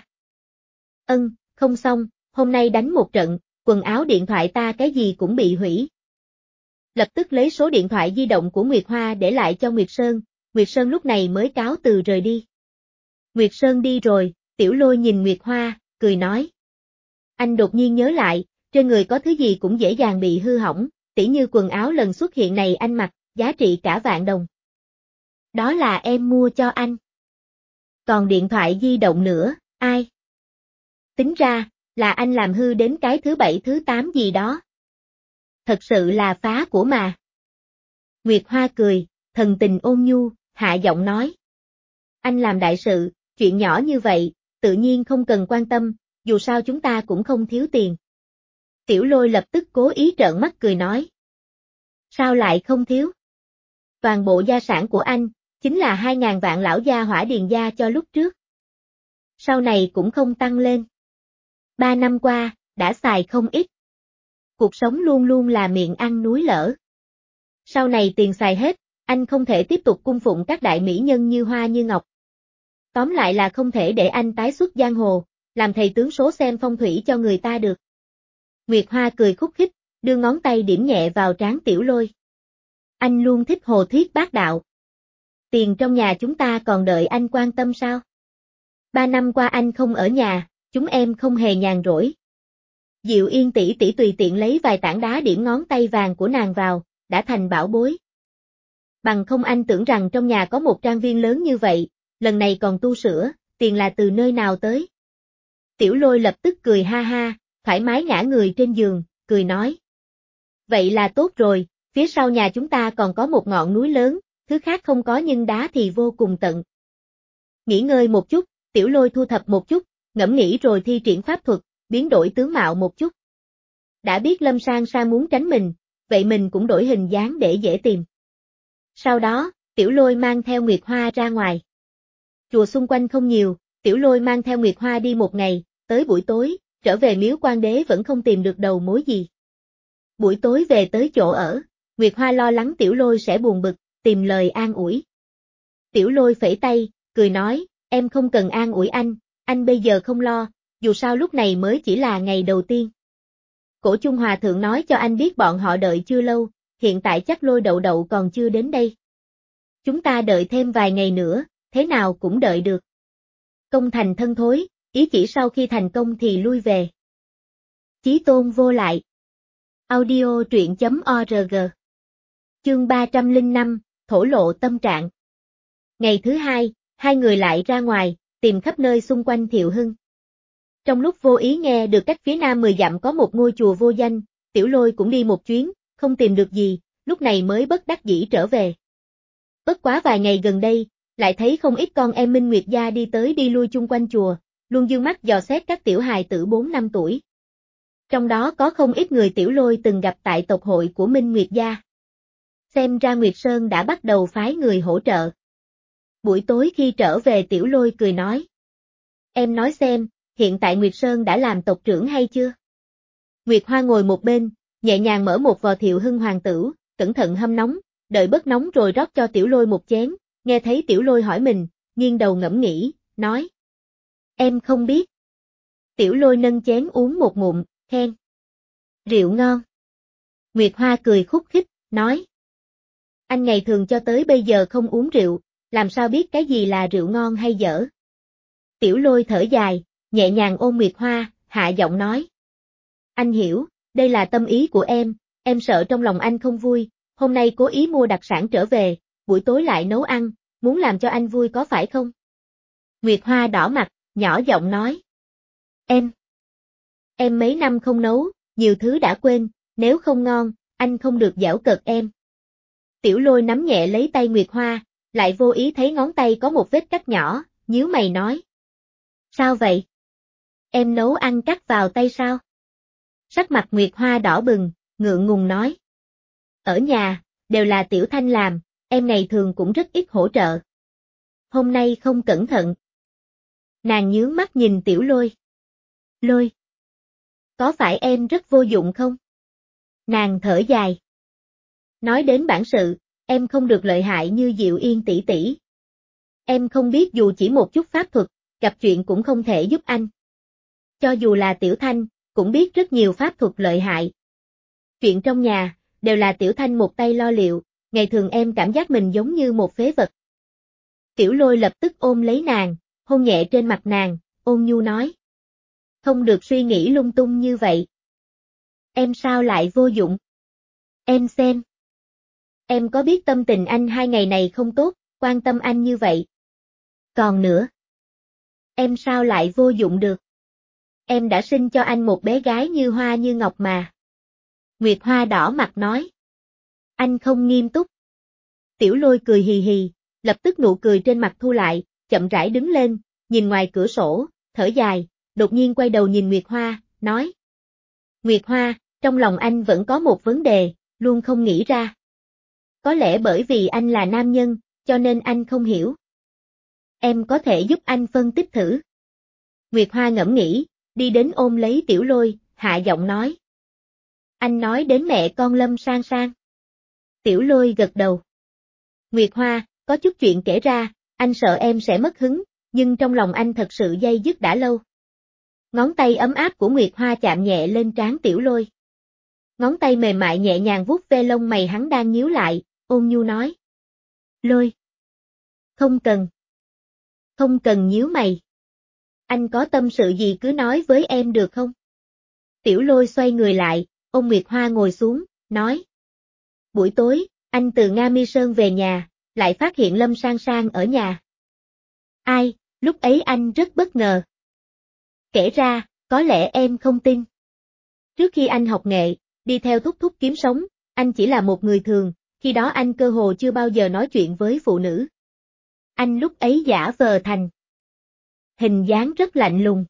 Ân, không xong, hôm nay đánh một trận, quần áo điện thoại ta cái gì cũng bị hủy. Lập tức lấy số điện thoại di động của Nguyệt Hoa để lại cho Nguyệt Sơn, Nguyệt Sơn lúc này mới cáo từ rời đi. Nguyệt Sơn đi rồi, Tiểu Lôi nhìn Nguyệt Hoa, cười nói. Anh đột nhiên nhớ lại, trên người có thứ gì cũng dễ dàng bị hư hỏng, tỉ như quần áo lần xuất hiện này anh mặc, giá trị cả vạn đồng. Đó là em mua cho anh. Còn điện thoại di động nữa, ai? Tính ra, là anh làm hư đến cái thứ bảy thứ tám gì đó. Thật sự là phá của mà. Nguyệt Hoa cười, thần tình ôn nhu, hạ giọng nói. Anh làm đại sự, chuyện nhỏ như vậy, tự nhiên không cần quan tâm, dù sao chúng ta cũng không thiếu tiền. Tiểu Lôi lập tức cố ý trợn mắt cười nói. Sao lại không thiếu? Toàn bộ gia sản của anh, chính là hai ngàn vạn lão gia Hỏa Điền gia cho lúc trước. Sau này cũng không tăng lên. Ba năm qua, đã xài không ít. Cuộc sống luôn luôn là miệng ăn núi lở. Sau này tiền xài hết, anh không thể tiếp tục cung phụng các đại mỹ nhân như Hoa như Ngọc. Tóm lại là không thể để anh tái xuất giang hồ, làm thầy tướng số xem phong thủy cho người ta được. Nguyệt Hoa cười khúc khích, đưa ngón tay điểm nhẹ vào trán Tiểu Lôi. Anh luôn thích hồ thuyết bác đạo. Tiền trong nhà chúng ta còn đợi anh quan tâm sao? Ba năm qua anh không ở nhà, chúng em không hề nhàn rỗi. Diệu Yên tỷ tỷ tùy tiện lấy vài tảng đá điểm ngón tay vàng của nàng vào, đã thành bảo bối. Bằng không anh tưởng rằng trong nhà có một trang viên lớn như vậy, lần này còn tu sửa, tiền là từ nơi nào tới? Tiểu Lôi lập tức cười ha ha, thoải mái ngã người trên giường, cười nói. Vậy là tốt rồi, phía sau nhà chúng ta còn có một ngọn núi lớn, thứ khác không có nhưng đá thì vô cùng tận. Nghỉ ngơi một chút, Tiểu Lôi thu thập một chút, ngẫm nghĩ rồi thi triển pháp thuật, biến đổi tướng mạo một chút. Đã biết Lâm Sang Sang muốn tránh mình, vậy mình cũng đổi hình dáng để dễ tìm. Sau đó, Tiểu Lôi mang theo Nguyệt Hoa ra ngoài. Chùa xung quanh không nhiều, Tiểu Lôi mang theo Nguyệt Hoa đi một ngày, tới buổi tối, trở về miếu Quan Đế vẫn không tìm được đầu mối gì. Buổi tối về tới chỗ ở, Nguyệt Hoa lo lắng Tiểu Lôi sẽ buồn bực, tìm lời an ủi. Tiểu Lôi phẩy tay, cười nói, em không cần an ủi anh, anh bây giờ không lo, dù sao lúc này mới chỉ là ngày đầu tiên. Cổ Trung Hòa Thượng nói cho anh biết bọn họ đợi chưa lâu, hiện tại chắc Lôi Đậu Đậu còn chưa đến đây. Chúng ta đợi thêm vài ngày nữa, thế nào cũng đợi được. Công thành thân thối, ý chỉ sau khi thành công thì lui về. Chí Tôn vô lại. Audio truyện chấm org. Chương ba trăm lẻ năm, thổ lộ tâm trạng. Ngày thứ hai, hai người lại ra ngoài, tìm khắp nơi xung quanh Thiệu Hưng. Trong lúc vô ý nghe được cách phía nam mười dặm có một ngôi chùa vô danh, Tiểu Lôi cũng đi một chuyến, không tìm được gì, lúc này mới bất đắc dĩ trở về. Bất quá vài ngày gần đây, lại thấy không ít con em Minh Nguyệt gia đi tới đi lui chung quanh chùa, luôn dương mắt dò xét các tiểu hài tử bốn năm tuổi. Trong đó có không ít người Tiểu Lôi từng gặp tại tộc hội của Minh Nguyệt gia. Xem ra Nguyệt Sơn đã bắt đầu phái người hỗ trợ. Buổi tối khi trở về Tiểu Lôi cười nói. Em nói xem, hiện tại Nguyệt Sơn đã làm tộc trưởng hay chưa? Nguyệt Hoa ngồi một bên, nhẹ nhàng mở một vò Thiệu Hưng hoàng tử, cẩn thận hâm nóng, đợi bớt nóng rồi rót cho Tiểu Lôi một chén, nghe thấy Tiểu Lôi hỏi mình, nghiêng đầu ngẫm nghĩ, nói. Em không biết. Tiểu Lôi nâng chén uống một ngụm, khen. Rượu ngon. Nguyệt Hoa cười khúc khích, nói. Anh ngày thường cho tới bây giờ không uống rượu, làm sao biết cái gì là rượu ngon hay dở? Tiểu Lôi thở dài, nhẹ nhàng ôm Nguyệt Hoa, hạ giọng nói. Anh hiểu, đây là tâm ý của em, em sợ trong lòng anh không vui, hôm nay cố ý mua đặc sản trở về, buổi tối lại nấu ăn, muốn làm cho anh vui có phải không? Nguyệt Hoa đỏ mặt, nhỏ giọng nói. Em, em mấy năm không nấu, nhiều thứ đã quên, nếu không ngon, anh không được giảo cợt em. Tiểu Lôi nắm nhẹ lấy tay Nguyệt Hoa, lại vô ý thấy ngón tay có một vết cắt nhỏ, nhíu mày nói. Sao vậy? Em nấu ăn cắt vào tay sao? Sắc mặt Nguyệt Hoa đỏ bừng, ngượng ngùng nói. Ở nhà, đều là Tiểu Thanh làm, em ngày thường cũng rất ít hỗ trợ. Hôm nay không cẩn thận. Nàng nhướng mắt nhìn Tiểu Lôi. Lôi. Có phải em rất vô dụng không? Nàng thở dài. Nói đến bản sự, em không được lợi hại như Diệu Yên tỷ tỷ. Em không biết dù chỉ một chút pháp thuật, gặp chuyện cũng không thể giúp anh. Cho dù là Tiểu Thanh, cũng biết rất nhiều pháp thuật lợi hại. Chuyện trong nhà, đều là Tiểu Thanh một tay lo liệu, ngày thường em cảm giác mình giống như một phế vật. Tiểu Lôi lập tức ôm lấy nàng, hôn nhẹ trên mặt nàng, ôn nhu nói. Không được suy nghĩ lung tung như vậy. Em sao lại vô dụng? Em xem. Em có biết tâm tình anh hai ngày này không tốt, quan tâm anh như vậy. Còn nữa. Em sao lại vô dụng được? Em đã sinh cho anh một bé gái như hoa như ngọc mà. Nguyệt Hoa đỏ mặt nói. Anh không nghiêm túc. Tiểu Lôi cười hì hì, lập tức nụ cười trên mặt thu lại, chậm rãi đứng lên, nhìn ngoài cửa sổ, thở dài, đột nhiên quay đầu nhìn Nguyệt Hoa, nói. Nguyệt Hoa, trong lòng anh vẫn có một vấn đề, luôn không nghĩ ra. Có lẽ bởi vì anh là nam nhân, cho nên anh không hiểu. Em có thể giúp anh phân tích thử. Nguyệt Hoa ngẫm nghĩ, đi đến ôm lấy Tiểu Lôi, hạ giọng nói. Anh nói đến mẹ con Lâm Sang Sang. Tiểu Lôi gật đầu. Nguyệt Hoa, có chút chuyện kể ra, anh sợ em sẽ mất hứng, nhưng trong lòng anh thật sự day dứt đã lâu. Ngón tay ấm áp của Nguyệt Hoa chạm nhẹ lên trán Tiểu Lôi. Ngón tay mềm mại nhẹ nhàng vuốt ve lông mày hắn đang nhíu lại, ôn nhu nói. Lôi. Không cần. Không cần nhíu mày. Anh có tâm sự gì cứ nói với em được không? Tiểu Lôi xoay người lại, ôm Nguyệt Hoa ngồi xuống, nói. Buổi tối, anh từ Nga Mi Sơn về nhà, lại phát hiện Lâm Sang Sang ở nhà. Ai, lúc ấy anh rất bất ngờ. Kể ra, có lẽ em không tin. Trước khi anh học nghệ, đi theo thúc thúc kiếm sống, anh chỉ là một người thường, khi đó anh cơ hồ chưa bao giờ nói chuyện với phụ nữ. Anh lúc ấy giả vờ thành. Hình dáng rất lạnh lùng.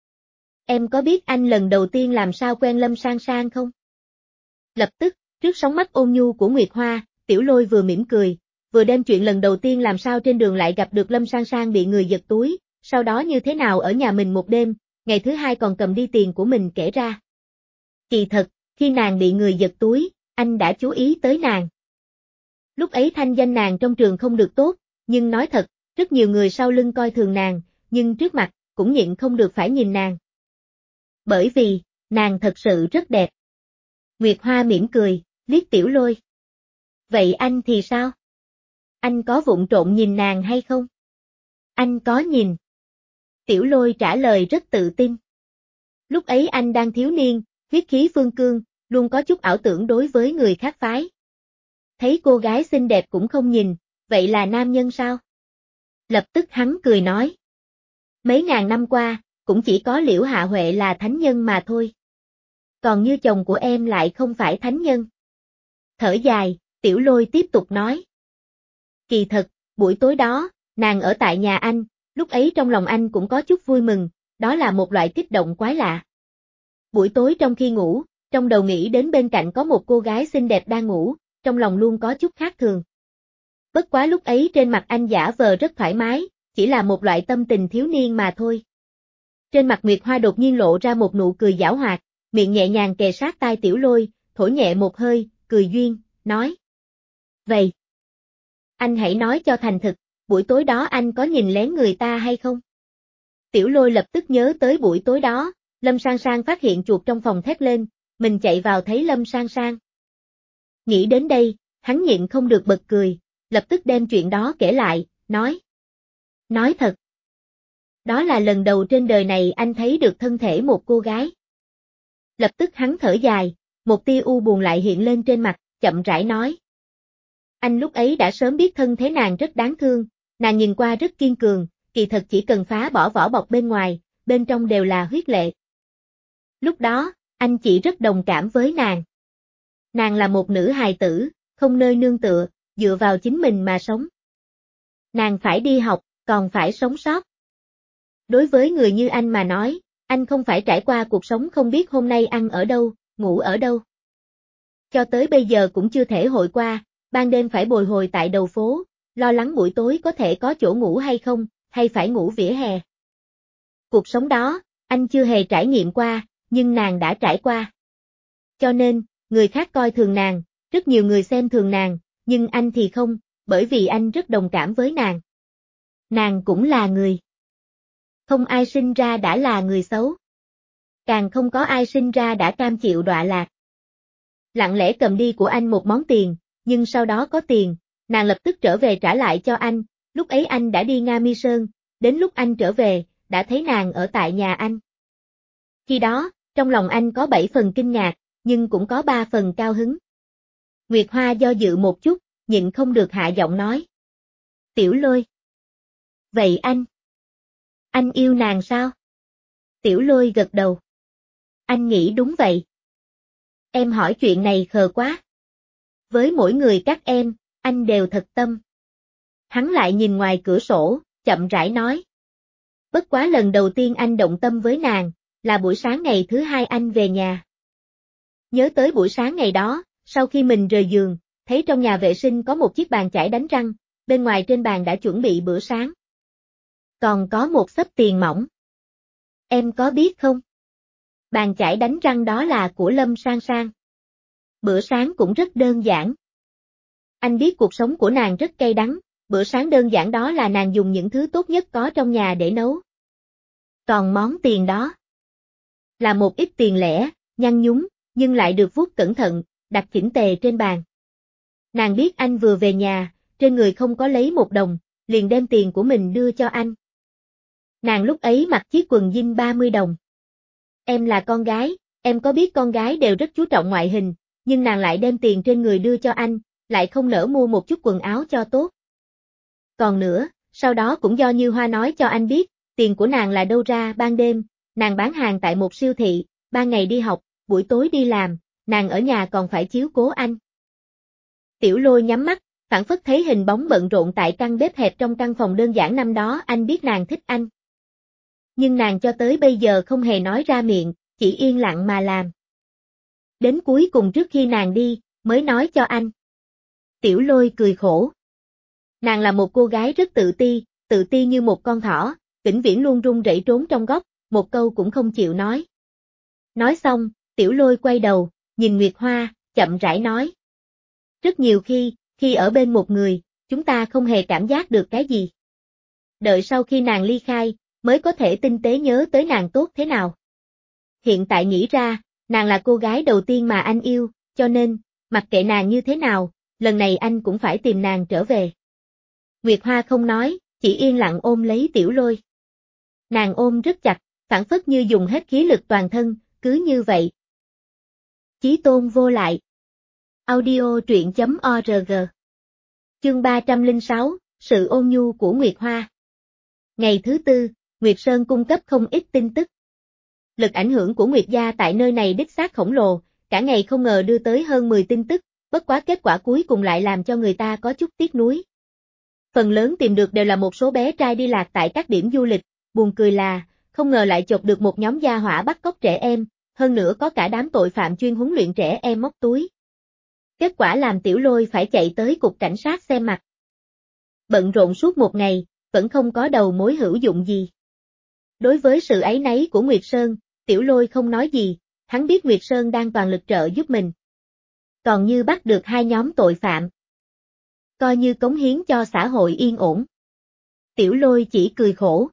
Em có biết anh lần đầu tiên làm sao quen Lâm Sang Sang không? Lập tức, trước sóng mắt ôn nhu của Nguyệt Hoa, Tiểu Lôi vừa mỉm cười, vừa đem chuyện lần đầu tiên làm sao trên đường lại gặp được Lâm Sang Sang bị người giật túi, sau đó như thế nào ở nhà mình một đêm, ngày thứ hai còn cầm đi tiền của mình kể ra. Kỳ thật, khi nàng bị người giật túi, anh đã chú ý tới nàng. Lúc ấy thanh danh nàng trong trường không được tốt, nhưng nói thật, rất nhiều người sau lưng coi thường nàng, nhưng trước mặt, cũng nhịn không được phải nhìn nàng. Bởi vì, nàng thật sự rất đẹp. Nguyệt Hoa mỉm cười, liếc Tiểu Lôi. Vậy anh thì sao? Anh có vụng trộn nhìn nàng hay không? Anh có nhìn. Tiểu Lôi trả lời rất tự tin. Lúc ấy anh đang thiếu niên, huyết khí phương cương, luôn có chút ảo tưởng đối với người khác phái. Thấy cô gái xinh đẹp cũng không nhìn, vậy là nam nhân sao? Lập tức hắn cười nói. Mấy ngàn năm qua, cũng chỉ có Liễu Hạ Huệ là thánh nhân mà thôi. Còn như chồng của em lại không phải thánh nhân. Thở dài, Tiểu Lôi tiếp tục nói. Kỳ thật, buổi tối đó, nàng ở tại nhà anh, lúc ấy trong lòng anh cũng có chút vui mừng, đó là một loại kích động quái lạ. Buổi tối trong khi ngủ, trong đầu nghĩ đến bên cạnh có một cô gái xinh đẹp đang ngủ, trong lòng luôn có chút khác thường. Bất quá lúc ấy trên mặt anh giả vờ rất thoải mái, chỉ là một loại tâm tình thiếu niên mà thôi. Trên mặt Nguyệt Hoa đột nhiên lộ ra một nụ cười giảo hoạt, miệng nhẹ nhàng kề sát tai Tiểu Lôi, thổi nhẹ một hơi, cười duyên, nói. Vậy, anh hãy nói cho thành thực, buổi tối đó anh có nhìn lén người ta hay không? Tiểu Lôi lập tức nhớ tới buổi tối đó, Lâm Sang Sang phát hiện chuột trong phòng thét lên, mình chạy vào thấy Lâm Sang Sang. Nghĩ đến đây, hắn nhịn không được bật cười, lập tức đem chuyện đó kể lại, nói. Nói thật. Đó là lần đầu trên đời này anh thấy được thân thể một cô gái. Lập tức hắn thở dài, một tia u buồn lại hiện lên trên mặt, chậm rãi nói. Anh lúc ấy đã sớm biết thân thế nàng rất đáng thương, Nàng nhìn qua rất kiên cường, kỳ thật chỉ cần phá bỏ vỏ bọc bên ngoài, bên trong đều là huyết lệ. Lúc đó, anh chỉ rất đồng cảm với nàng. Nàng là một nữ hài tử, không nơi nương tựa, dựa vào chính mình mà sống. Nàng phải đi học, còn phải sống sót. Đối với người như anh mà nói, anh không phải trải qua cuộc sống không biết hôm nay ăn ở đâu, ngủ ở đâu. Cho tới bây giờ cũng chưa thể hội qua, ban đêm phải bồi hồi tại đầu phố, lo lắng buổi tối có thể có chỗ ngủ hay không, hay phải ngủ vỉa hè. Cuộc sống đó, anh chưa hề trải nghiệm qua, nhưng nàng đã trải qua. Cho nên, người khác coi thường nàng, rất nhiều người xem thường nàng, nhưng anh thì không, bởi vì anh rất đồng cảm với nàng. Nàng cũng là người. Không ai sinh ra đã là người xấu. Càng không có ai sinh ra đã cam chịu đọa lạc. Lặng lẽ cầm đi của anh một món tiền, nhưng sau đó có tiền, nàng lập tức trở về trả lại cho anh, lúc ấy anh đã đi Nga Mi Sơn, đến lúc anh trở về, đã thấy nàng ở tại nhà anh. Khi đó, trong lòng anh có bảy phần kinh ngạc, nhưng cũng có ba phần cao hứng. Nguyệt Hoa do dự một chút, nhịn không được hạ giọng nói. Tiểu Lôi. Vậy anh? Anh yêu nàng sao? Tiểu Lôi gật đầu. Anh nghĩ đúng vậy. Em hỏi chuyện này khờ quá. Với mỗi người các em, anh đều thật tâm. Hắn lại nhìn ngoài cửa sổ, chậm rãi nói. Bất quá lần đầu tiên anh động tâm với nàng, là buổi sáng ngày thứ hai anh về nhà. Nhớ tới buổi sáng ngày đó, sau khi mình rời giường, thấy trong nhà vệ sinh có một chiếc bàn chải đánh răng, bên ngoài trên bàn đã chuẩn bị bữa sáng. Còn có một xấp tiền mỏng. Em có biết không? Bàn chải đánh răng đó là của Lâm Sang Sang. Bữa sáng cũng rất đơn giản. Anh biết cuộc sống của nàng rất cay đắng, bữa sáng đơn giản đó là nàng dùng những thứ tốt nhất có trong nhà để nấu. Còn món tiền đó là một ít tiền lẻ, nhăn nhúm, nhưng lại được vuốt cẩn thận, đặt chỉnh tề trên bàn. Nàng biết anh vừa về nhà, trên người không có lấy một đồng, liền đem tiền của mình đưa cho anh. Nàng lúc ấy mặc chiếc quần jean ba mươi đồng. Em là con gái, em có biết con gái đều rất chú trọng ngoại hình, nhưng nàng lại đem tiền trên người đưa cho anh, lại không nỡ mua một chút quần áo cho tốt. Còn nữa, sau đó cũng do Như Hoa nói cho anh biết, tiền của nàng là đâu ra ban đêm, nàng bán hàng tại một siêu thị, ban ngày đi học, buổi tối đi làm, nàng ở nhà còn phải chiếu cố anh. Tiểu Lôi nhắm mắt, phảng phất thấy hình bóng bận rộn tại căn bếp hẹp trong căn phòng đơn giản năm đó anh biết nàng thích anh. Nhưng nàng cho tới bây giờ không hề nói ra miệng, chỉ yên lặng mà làm. Đến cuối cùng trước khi nàng đi, mới nói cho anh. Tiểu Lôi cười khổ. Nàng là một cô gái rất tự ti, tự ti như một con thỏ, vĩnh viễn luôn run rẩy trốn trong góc, một câu cũng không chịu nói. Nói xong, Tiểu Lôi quay đầu, nhìn Nguyệt Hoa, chậm rãi nói. Rất nhiều khi, khi ở bên một người, chúng ta không hề cảm giác được cái gì. Đợi sau khi nàng ly khai, mới có thể tinh tế nhớ tới nàng tốt thế nào. Hiện tại nghĩ ra, nàng là cô gái đầu tiên mà anh yêu, cho nên, mặc kệ nàng như thế nào, lần này anh cũng phải tìm nàng trở về. Nguyệt Hoa không nói, chỉ yên lặng ôm lấy Tiểu Lôi. Nàng ôm rất chặt, phảng phất như dùng hết khí lực toàn thân, cứ như vậy. Chí tôn vô lại. Audio truyện chấm org. Chương ba trăm lẻ sáu, sự ôn nhu của Nguyệt Hoa. Ngày thứ tư, Nguyệt Sơn cung cấp không ít tin tức. Lực ảnh hưởng của Nguyệt gia tại nơi này đích xác khổng lồ, cả ngày không ngờ đưa tới hơn mười tin tức, bất quá kết quả cuối cùng lại làm cho người ta có chút tiếc nuối. Phần lớn tìm được đều là một số bé trai đi lạc tại các điểm du lịch, buồn cười là, không ngờ lại chộp được một nhóm gia hỏa bắt cóc trẻ em, hơn nữa có cả đám tội phạm chuyên huấn luyện trẻ em móc túi. Kết quả làm Tiểu Lôi phải chạy tới cục cảnh sát xem mặt. Bận rộn suốt một ngày, vẫn không có đầu mối hữu dụng gì. Đối với sự áy náy của Nguyệt Sơn, Tiểu Lôi không nói gì, hắn biết Nguyệt Sơn đang toàn lực trợ giúp mình. Còn như bắt được hai nhóm tội phạm. Coi như cống hiến cho xã hội yên ổn. Tiểu Lôi chỉ cười khổ.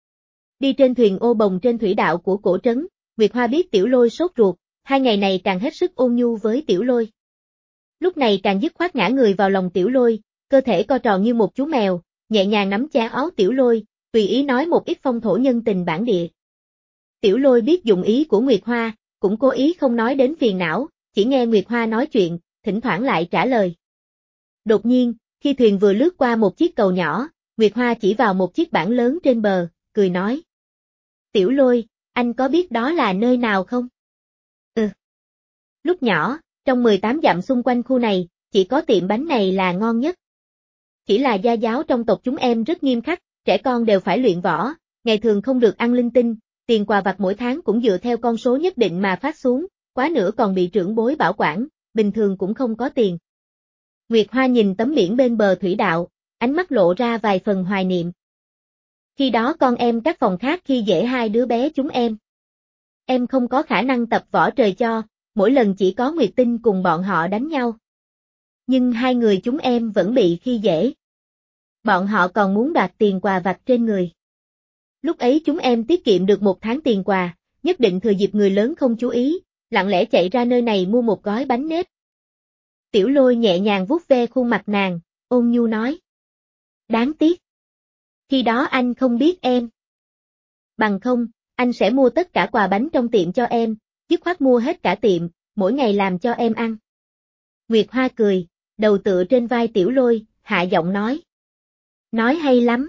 Đi trên thuyền ô bồng trên thủy đạo của cổ trấn, Nguyệt Hoa biết Tiểu Lôi sốt ruột, hai ngày này càng hết sức ôn nhu với Tiểu Lôi. Lúc này càng dứt khoát ngã người vào lòng Tiểu Lôi, cơ thể co tròn như một chú mèo, nhẹ nhàng nắm chéo áo Tiểu Lôi, tùy ý nói một ít phong thổ nhân tình bản địa. Tiểu Lôi biết dụng ý của Nguyệt Hoa, cũng cố ý không nói đến phiền não, chỉ nghe Nguyệt Hoa nói chuyện, thỉnh thoảng lại trả lời. Đột nhiên, khi thuyền vừa lướt qua một chiếc cầu nhỏ, Nguyệt Hoa chỉ vào một chiếc bảng lớn trên bờ, cười nói. Tiểu Lôi, anh có biết đó là nơi nào không? Ừ. Lúc nhỏ, trong mười tám dặm xung quanh khu này, chỉ có tiệm bánh này là ngon nhất. Chỉ là gia giáo trong tộc chúng em rất nghiêm khắc, trẻ con đều phải luyện võ, ngày thường không được ăn linh tinh, tiền quà vặt mỗi tháng cũng dựa theo con số nhất định mà phát xuống, quá nữa còn bị trưởng bối bảo quản, bình thường cũng không có tiền. Nguyệt Hoa nhìn tấm biển bên bờ thủy đạo, ánh mắt lộ ra vài phần hoài niệm. Khi đó con em các phòng khác khi dễ hai đứa bé chúng em. Em không có khả năng tập võ trời cho, mỗi lần chỉ có Nguyệt Tinh cùng bọn họ đánh nhau. Nhưng hai người chúng em vẫn bị khi dễ. Bọn họ còn muốn đoạt tiền quà vặt trên người. Lúc ấy chúng em tiết kiệm được một tháng tiền quà, nhất định thừa dịp người lớn không chú ý, lặng lẽ chạy ra nơi này mua một gói bánh nếp. Tiểu Lôi nhẹ nhàng vuốt ve khuôn mặt nàng, ôn nhu nói. Đáng tiếc. Khi đó anh không biết em. Bằng không, anh sẽ mua tất cả quà bánh trong tiệm cho em, dứt khoát mua hết cả tiệm, mỗi ngày làm cho em ăn. Nguyệt Hoa cười, đầu tựa trên vai Tiểu Lôi, hạ giọng nói. Nói hay lắm.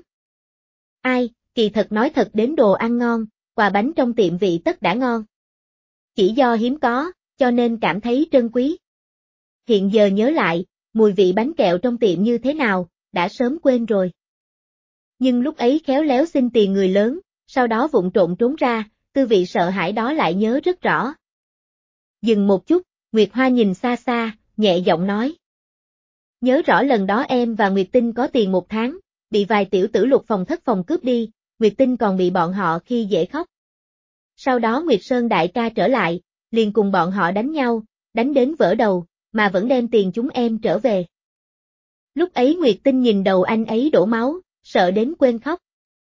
Ai, kỳ thật nói thật đến đồ ăn ngon, quà bánh trong tiệm vị tất đã ngon. Chỉ do hiếm có, cho nên cảm thấy trân quý. Hiện giờ nhớ lại, mùi vị bánh kẹo trong tiệm như thế nào, đã sớm quên rồi. Nhưng lúc ấy khéo léo xin tiền người lớn, sau đó vụng trộn trốn ra, tư vị sợ hãi đó lại nhớ rất rõ. Dừng một chút, Nguyệt Hoa nhìn xa xa, nhẹ giọng nói. Nhớ rõ lần đó em và Nguyệt Tinh có tiền một tháng, bị vài tiểu tử lục phòng thất phòng cướp đi, Nguyệt Tinh còn bị bọn họ khi dễ khóc. Sau đó Nguyệt Sơn đại ca trở lại, liền cùng bọn họ đánh nhau, đánh đến vỡ đầu, mà vẫn đem tiền chúng em trở về. Lúc ấy Nguyệt Tinh nhìn đầu anh ấy đổ máu, sợ đến quên khóc.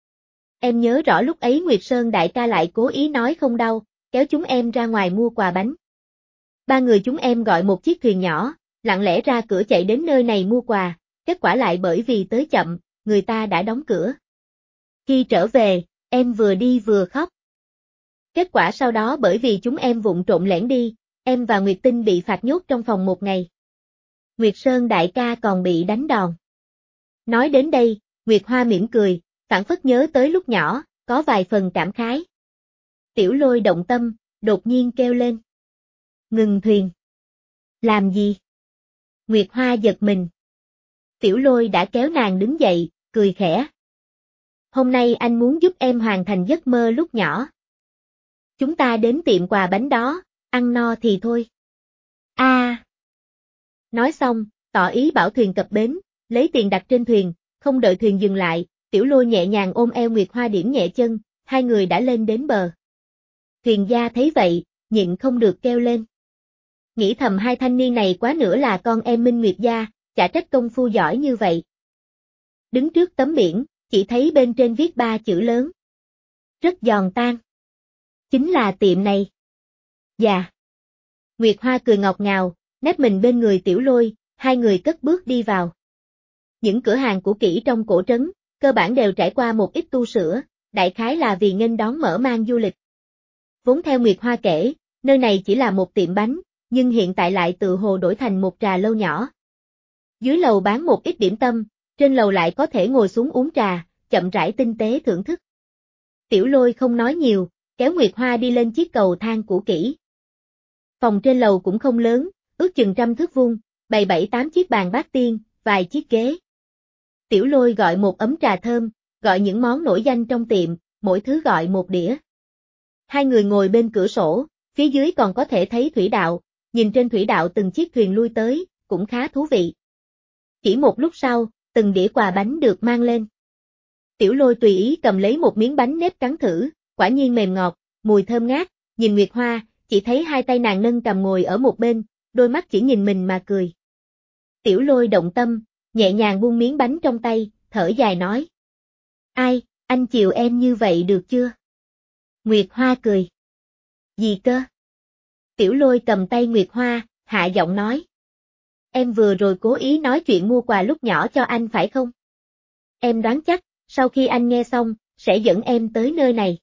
Em nhớ rõ lúc ấy Nguyệt Sơn đại ca lại cố ý nói không đau, kéo chúng em ra ngoài mua quà bánh. Ba người chúng em gọi một chiếc thuyền nhỏ, lặng lẽ ra cửa chạy đến nơi này mua quà, kết quả lại bởi vì tới chậm, người ta đã đóng cửa. Khi trở về, em vừa đi vừa khóc. Kết quả sau đó bởi vì chúng em vụng trộn lẻn đi, em và Nguyệt Tinh bị phạt nhốt trong phòng một ngày. Nguyệt Sơn đại ca còn bị đánh đòn. Nói đến đây, Nguyệt Hoa mỉm cười, phảng phất nhớ tới lúc nhỏ, có vài phần cảm khái. Tiểu Lôi động tâm, đột nhiên kêu lên. Ngừng thuyền. Làm gì? Nguyệt Hoa giật mình. Tiểu Lôi đã kéo nàng đứng dậy, cười khẽ. Hôm nay anh muốn giúp em hoàn thành giấc mơ lúc nhỏ. Chúng ta đến tiệm quà bánh đó, ăn no thì thôi. A. À. Nói xong, tỏ ý bảo thuyền cập bến, lấy tiền đặt trên thuyền, không đợi thuyền dừng lại, Tiểu Lôi nhẹ nhàng ôm eo Nguyệt Hoa điểm nhẹ chân, hai người đã lên đến bờ. Thuyền gia thấy vậy, nhịn không được kêu lên. Nghĩ thầm hai thanh niên này quá nữa là con em Minh Nguyệt gia, chả trách công phu giỏi như vậy. Đứng trước tấm biển, chỉ thấy bên trên viết ba chữ lớn. Rất giòn tan. Chính là tiệm này. Dạ. Nguyệt Hoa cười ngọt ngào, nép mình bên người Tiểu Lôi, hai người cất bước đi vào. Những cửa hàng cũ kỹ trong cổ trấn, cơ bản đều trải qua một ít tu sửa, đại khái là vì nghênh đón mở mang du lịch. Vốn theo Nguyệt Hoa kể, nơi này chỉ là một tiệm bánh, nhưng hiện tại lại tự hồ đổi thành một trà lâu nhỏ. Dưới lầu bán một ít điểm tâm, trên lầu lại có thể ngồi xuống uống trà, chậm rãi tinh tế thưởng thức. Tiểu Lôi không nói nhiều, kéo Nguyệt Hoa đi lên chiếc cầu thang cũ kỹ. Phòng trên lầu cũng không lớn, ước chừng trăm thước vuông, bày bảy tám chiếc bàn bát tiên, vài chiếc ghế. Tiểu Lôi gọi một ấm trà thơm, gọi những món nổi danh trong tiệm, mỗi thứ gọi một đĩa. Hai người ngồi bên cửa sổ, phía dưới còn có thể thấy thủy đạo, nhìn trên thủy đạo từng chiếc thuyền lui tới, cũng khá thú vị. Chỉ một lúc sau, từng đĩa quà bánh được mang lên. Tiểu Lôi tùy ý cầm lấy một miếng bánh nếp cắn thử, quả nhiên mềm ngọt, mùi thơm ngát, nhìn Nguyệt Hoa, chỉ thấy hai tay nàng nâng cầm ngồi ở một bên, đôi mắt chỉ nhìn mình mà cười. Tiểu Lôi động tâm, nhẹ nhàng buông miếng bánh trong tay, thở dài nói. Ai, anh chiều em như vậy được chưa? Nguyệt Hoa cười. Gì cơ? Tiểu Lôi cầm tay Nguyệt Hoa, hạ giọng nói. Em vừa rồi cố ý nói chuyện mua quà lúc nhỏ cho anh phải không? Em đoán chắc, sau khi anh nghe xong, sẽ dẫn em tới nơi này.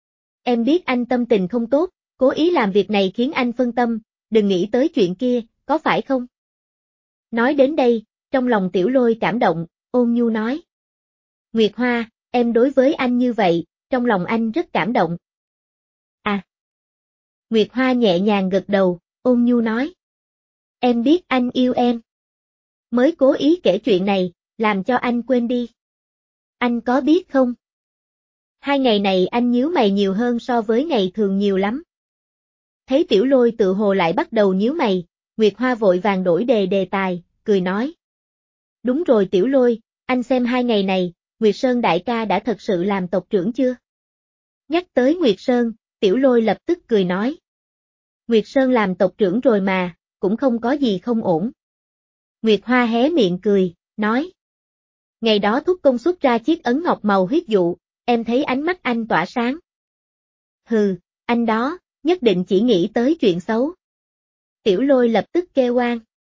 Em biết anh tâm tình không tốt, cố ý làm việc này khiến anh phân tâm, đừng nghĩ tới chuyện kia, có phải không? Nói đến đây, trong lòng Tiểu Lôi cảm động, ôn nhu nói. Nguyệt Hoa, em đối với anh như vậy, trong lòng anh rất cảm động. À. Nguyệt Hoa nhẹ nhàng gật đầu, ôn nhu nói. Em biết anh yêu em. Mới cố ý kể chuyện này, làm cho anh quên đi. Anh có biết không? Hai ngày này anh nhíu mày nhiều hơn so với ngày thường nhiều lắm. Thấy Tiểu Lôi tự hồ lại bắt đầu nhíu mày, Nguyệt Hoa vội vàng đổi đề đề tài, cười nói. Đúng rồi Tiểu Lôi, anh xem hai ngày này, Nguyệt Sơn đại ca đã thật sự làm tộc trưởng chưa? Nhắc tới Nguyệt Sơn, Tiểu Lôi lập tức cười nói. Nguyệt Sơn làm tộc trưởng rồi mà, cũng không có gì không ổn. Nguyệt Hoa hé miệng cười, nói. Ngày đó thúc công xuất ra chiếc ấn ngọc màu huyết dụ, em thấy ánh mắt anh tỏa sáng. Hừ, anh đó, nhất định chỉ nghĩ tới chuyện xấu. Tiểu Lôi lập tức kêu oan.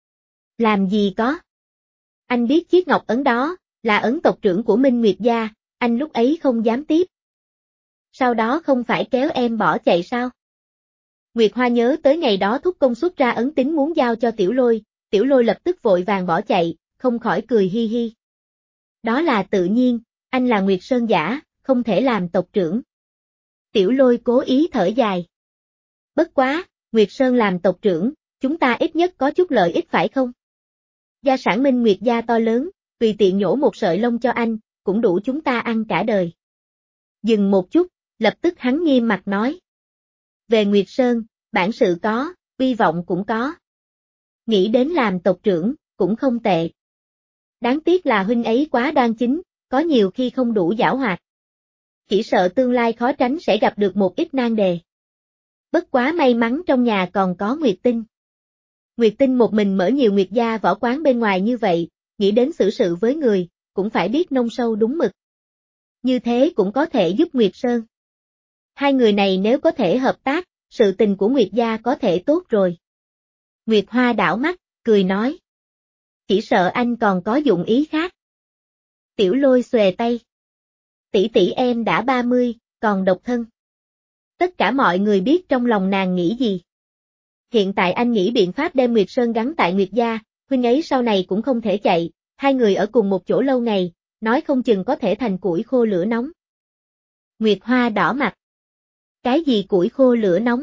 Làm gì có? Anh biết chiếc ngọc ấn đó, là ấn tộc trưởng của Minh Nguyệt gia, anh lúc ấy không dám tiếp. Sau đó không phải kéo em bỏ chạy sao? Nguyệt Hoa nhớ tới ngày đó thúc công xuất ra ấn tín muốn giao cho Tiểu Lôi, Tiểu Lôi lập tức vội vàng bỏ chạy, không khỏi cười hi hi. Đó là tự nhiên, anh là Nguyệt Sơn giả, không thể làm tộc trưởng. Tiểu Lôi cố ý thở dài. Bất quá, Nguyệt Sơn làm tộc trưởng, chúng ta ít nhất có chút lợi ích phải không? Gia sản Minh Nguyệt gia to lớn, tùy tiện nhổ một sợi lông cho anh, cũng đủ chúng ta ăn cả đời. Dừng một chút, lập tức hắn nghiêm mặt nói. Về Nguyệt Sơn, bản sự có, uy vọng cũng có. Nghĩ đến làm tộc trưởng, cũng không tệ. Đáng tiếc là huynh ấy quá đoan chính, có nhiều khi không đủ giảo hoạt. Chỉ sợ tương lai khó tránh sẽ gặp được một ít nan đề. Bất quá may mắn trong nhà còn có Nguyệt Tinh. Nguyệt Tinh một mình mở nhiều Nguyệt gia võ quán bên ngoài như vậy, nghĩ đến xử sự với người, cũng phải biết nông sâu đúng mực. Như thế cũng có thể giúp Nguyệt Sơn. Hai người này nếu có thể hợp tác, sự tình của Nguyệt gia có thể tốt rồi. Nguyệt Hoa đảo mắt, cười nói. Chỉ sợ anh còn có dụng ý khác. Tiểu Lôi xòe tay. Tỷ tỷ em đã ba mươi, còn độc thân. Tất cả mọi người biết trong lòng nàng nghĩ gì. Hiện tại anh nghĩ biện pháp đem Nguyệt Sơn gắn tại Nguyệt gia, huynh ấy sau này cũng không thể chạy, hai người ở cùng một chỗ lâu ngày, nói không chừng có thể thành củi khô lửa nóng. Nguyệt Hoa đỏ mặt. Cái gì củi khô lửa nóng?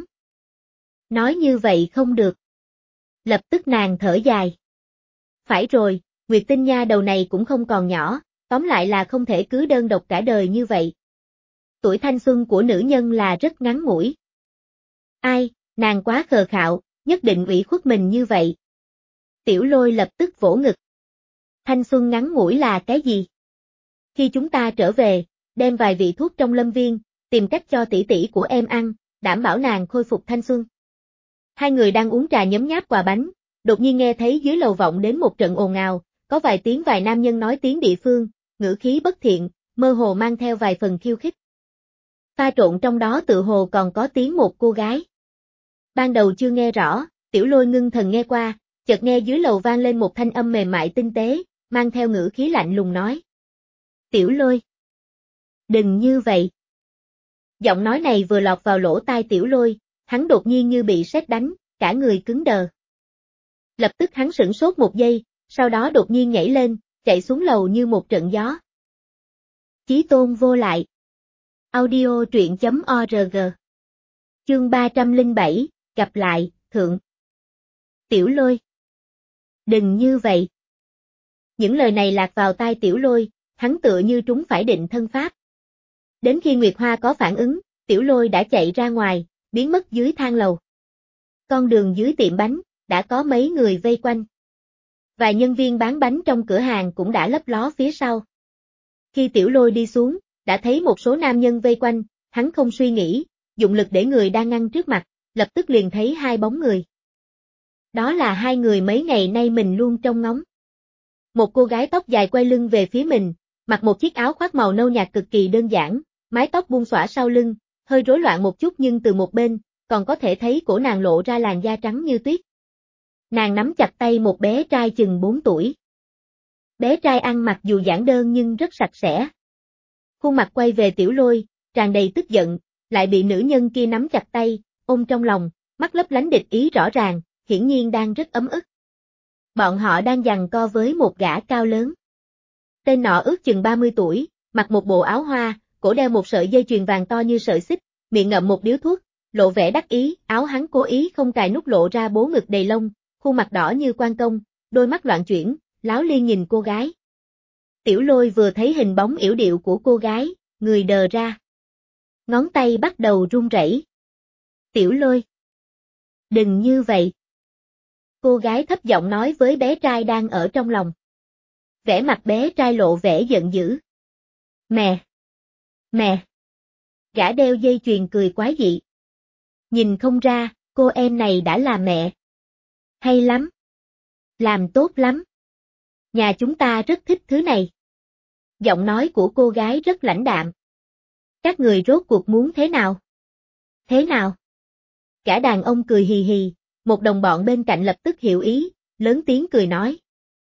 Nói như vậy không được. Lập tức nàng thở dài. Phải rồi, Nguyệt Tinh nha đầu này cũng không còn nhỏ, tóm lại là không thể cứ đơn độc cả đời như vậy. Tuổi thanh xuân của nữ nhân là rất ngắn ngủi. Ai, nàng quá khờ khạo, nhất định ủy khuất mình như vậy. Tiểu Lôi lập tức vỗ ngực. Thanh xuân ngắn ngủi là cái gì? Khi chúng ta trở về, đem vài vị thuốc trong lâm viên, tìm cách cho tỷ tỷ của em ăn, đảm bảo nàng khôi phục thanh xuân. Hai người đang uống trà nhấm nháp quà bánh, đột nhiên nghe thấy dưới lầu vọng đến một trận ồn ào, có vài tiếng vài nam nhân nói tiếng địa phương, ngữ khí bất thiện, mơ hồ mang theo vài phần khiêu khích. Pha trộn trong đó tự hồ còn có tiếng một cô gái. Ban đầu chưa nghe rõ, Tiểu Lôi ngưng thần nghe qua, chợt nghe dưới lầu vang lên một thanh âm mềm mại tinh tế, mang theo ngữ khí lạnh lùng nói. Tiểu Lôi. Đừng như vậy. Giọng nói này vừa lọt vào lỗ tai Tiểu Lôi, hắn đột nhiên như bị sét đánh, cả người cứng đờ. Lập tức hắn sửng sốt một giây, sau đó đột nhiên nhảy lên, chạy xuống lầu như một trận gió. Chí tôn vô lại. Audio truyện chấm org. Chương ba trăm lẻ bảy, gặp lại, thượng. Tiểu Lôi. Đừng như vậy. Những lời này lạc vào tai Tiểu Lôi, hắn tựa như trúng phải định thân pháp. Đến khi Nguyệt Hoa có phản ứng, Tiểu Lôi đã chạy ra ngoài, biến mất dưới thang lầu. Con đường dưới tiệm bánh, đã có mấy người vây quanh. Vài nhân viên bán bánh trong cửa hàng cũng đã lấp ló phía sau. Khi Tiểu Lôi đi xuống, đã thấy một số nam nhân vây quanh, hắn không suy nghĩ, dụng lực để người đang ngăn trước mặt, lập tức liền thấy hai bóng người. Đó là hai người mấy ngày nay mình luôn trông ngóng. Một cô gái tóc dài quay lưng về phía mình, mặc một chiếc áo khoác màu nâu nhạt cực kỳ đơn giản, mái tóc buông xõa sau lưng, hơi rối loạn một chút nhưng từ một bên, còn có thể thấy cổ nàng lộ ra làn da trắng như tuyết. Nàng nắm chặt tay một bé trai chừng bốn tuổi. Bé trai ăn mặc dù giản đơn nhưng rất sạch sẽ. Khuôn mặt quay về Tiểu Lôi, tràn đầy tức giận, lại bị nữ nhân kia nắm chặt tay, ôm trong lòng, mắt lấp lánh địch ý rõ ràng, hiển nhiên đang rất ấm ức. Bọn họ đang giằng co với một gã cao lớn. Tên nọ ước chừng ba mươi tuổi, mặc một bộ áo hoa, cổ đeo một sợi dây chuyền vàng to như sợi xích, miệng ngậm một điếu thuốc, lộ vẻ đắc ý, áo hắn cố ý không cài nút lộ ra bố ngực đầy lông, khuôn mặt đỏ như quan công, đôi mắt loạn chuyển, láo liên nhìn cô gái. Tiểu Lôi vừa thấy hình bóng yểu điệu của cô gái, người đờ ra. Ngón tay bắt đầu run rẩy. Tiểu Lôi, đừng như vậy. Cô gái thấp giọng nói với bé trai đang ở trong lòng. Vẻ mặt bé trai lộ vẻ giận dữ. Mẹ! Mẹ! Gã đeo dây chuyền cười quái dị. Nhìn không ra, cô em này đã là mẹ. Hay lắm! Làm tốt lắm! Nhà chúng ta rất thích thứ này. Giọng nói của cô gái rất lãnh đạm. Các người rốt cuộc muốn thế nào? Thế nào? Gã đàn ông cười hì hì, một đồng bọn bên cạnh lập tức hiểu ý, lớn tiếng cười nói.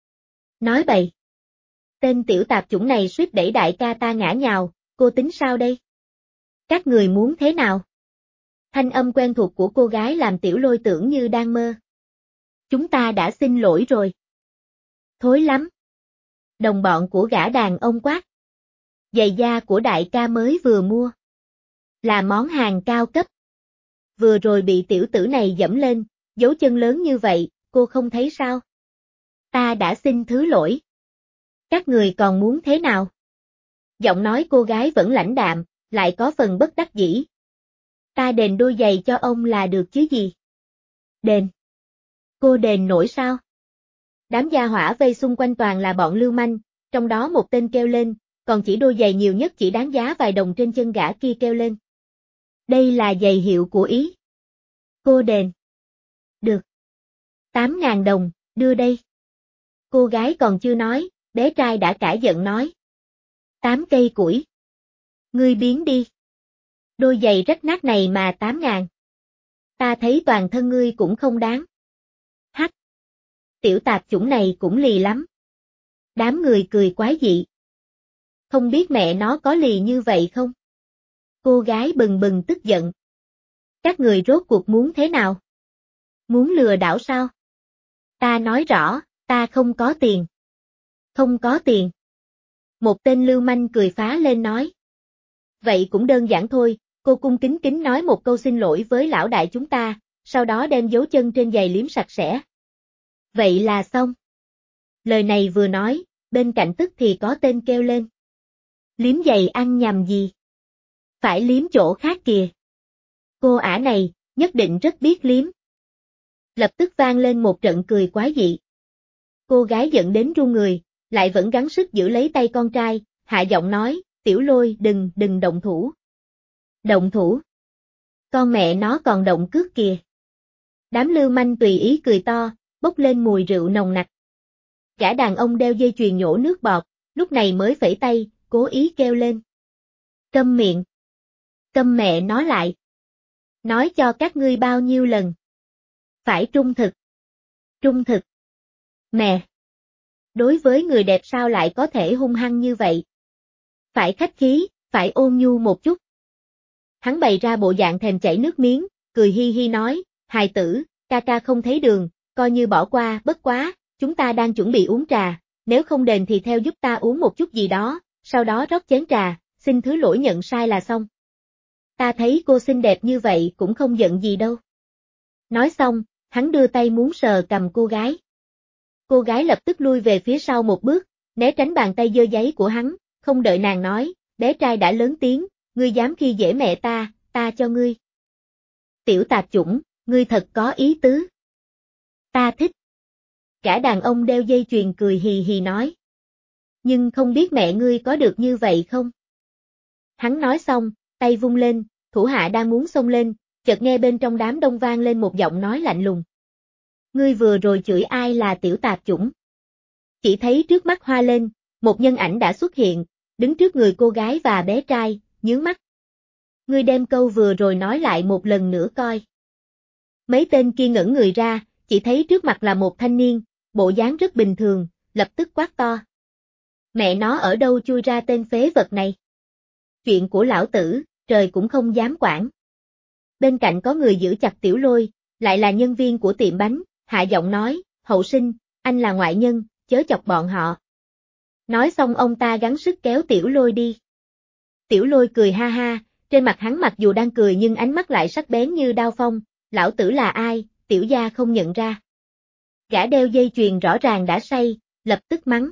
Nói bậy. Tên tiểu tạp chủng này suýt đẩy đại ca ta ngã nhào, cô tính sao đây? Các người muốn thế nào? Thanh âm quen thuộc của cô gái làm Tiểu Lôi tưởng như đang mơ. Chúng ta đã xin lỗi rồi. Thối lắm. Đồng bọn của gã đàn ông quát. Giày da của đại ca mới vừa mua. Là món hàng cao cấp. Vừa rồi bị tiểu tử này dẫm lên, dấu chân lớn như vậy, cô không thấy sao? Ta đã xin thứ lỗi. Các người còn muốn thế nào? Giọng nói cô gái vẫn lãnh đạm, lại có phần bất đắc dĩ. Ta đền đôi giày cho ông là được chứ gì? Đền? Cô đền nổi sao? Đám gia hỏa vây xung quanh toàn là bọn lưu manh, trong đó một tên kêu lên, còn chỉ đôi giày nhiều nhất chỉ đáng giá vài đồng trên chân gã kia kêu lên. Đây là giày hiệu của Ý. Cô đền. Được. Tám ngàn đồng, đưa đây. Cô gái còn chưa nói, bé trai đã cãi giận nói. Tám cây củi. Ngươi biến đi. Đôi giày rách nát này mà tám ngàn. Ta thấy toàn thân ngươi cũng không đáng. Hắc. Tiểu tạp chủng này cũng lì lắm. Đám người cười quái dị. Không biết mẹ nó có lì như vậy không? Cô gái bừng bừng tức giận. Các người rốt cuộc muốn thế nào? Muốn lừa đảo sao? Ta nói rõ, ta không có tiền. Không có tiền. Một tên lưu manh cười phá lên nói. Vậy cũng đơn giản thôi, cô cung kính kính nói một câu xin lỗi với lão đại chúng ta, sau đó đem dấu chân trên giày liếm sạch sẽ. Vậy là xong. Lời này vừa nói, bên cạnh tức thì có tên kêu lên. Liếm giày ăn nhầm gì? Phải liếm chỗ khác kìa. Cô ả này, nhất định rất biết liếm. Lập tức vang lên một trận cười quái dị. Cô gái giận đến run người, lại vẫn gắng sức giữ lấy tay con trai, hạ giọng nói, Tiểu Lôi đừng, đừng động thủ. Động thủ? Con mẹ nó còn động cước kìa. Đám lưu manh tùy ý cười to, bốc lên mùi rượu nồng nặc. Gã đàn ông đeo dây chuyền nhổ nước bọt, lúc này mới phẩy tay, cố ý kêu lên. Câm miệng. Câm mẹ nó lại. Nói cho các ngươi bao nhiêu lần. Phải trung thực. Trung thực. Mẹ. Đối với người đẹp sao lại có thể hung hăng như vậy? Phải khách khí, phải ôn nhu một chút. Hắn bày ra bộ dạng thèm chảy nước miếng, cười hi hi nói, hài tử, ca ca không thấy đường, coi như bỏ qua, bất quá, chúng ta đang chuẩn bị uống trà, nếu không đền thì theo giúp ta uống một chút gì đó, sau đó rót chén trà, xin thứ lỗi nhận sai là xong. Ta thấy cô xinh đẹp như vậy cũng không giận gì đâu. Nói xong, hắn đưa tay muốn sờ cầm cô gái. Cô gái lập tức lui về phía sau một bước, né tránh bàn tay dơ giấy của hắn, không đợi nàng nói, bé trai đã lớn tiếng, ngươi dám khi dễ mẹ ta, ta cho ngươi. Tiểu tạp chủng, ngươi thật có ý tứ. Ta thích. Cả đàn ông đeo dây chuyền cười hì hì nói. Nhưng không biết mẹ ngươi có được như vậy không? Hắn nói xong, tay vung lên, thủ hạ đang muốn xông lên, chợt nghe bên trong đám đông vang lên một giọng nói lạnh lùng. Ngươi vừa rồi chửi ai là tiểu tạp chủng? Chỉ thấy trước mắt hoa lên, một nhân ảnh đã xuất hiện, đứng trước người cô gái và bé trai, nhướng mắt. Ngươi đem câu vừa rồi nói lại một lần nữa coi. Mấy tên kia ngẩn người ra, chỉ thấy trước mặt là một thanh niên, bộ dáng rất bình thường, lập tức quát to. Mẹ nó ở đâu chui ra tên phế vật này? Chuyện của lão tử, trời cũng không dám quản. Bên cạnh có người giữ chặt Tiểu Lôi, lại là nhân viên của tiệm bánh, hạ giọng nói, hậu sinh, anh là ngoại nhân, chớ chọc bọn họ. Nói xong ông ta gắng sức kéo Tiểu Lôi đi. Tiểu Lôi cười ha ha, trên mặt hắn mặc dù đang cười nhưng ánh mắt lại sắc bén như đao phong, lão tử là ai, tiểu gia không nhận ra. Gã đeo dây chuyền rõ ràng đã say, lập tức mắng.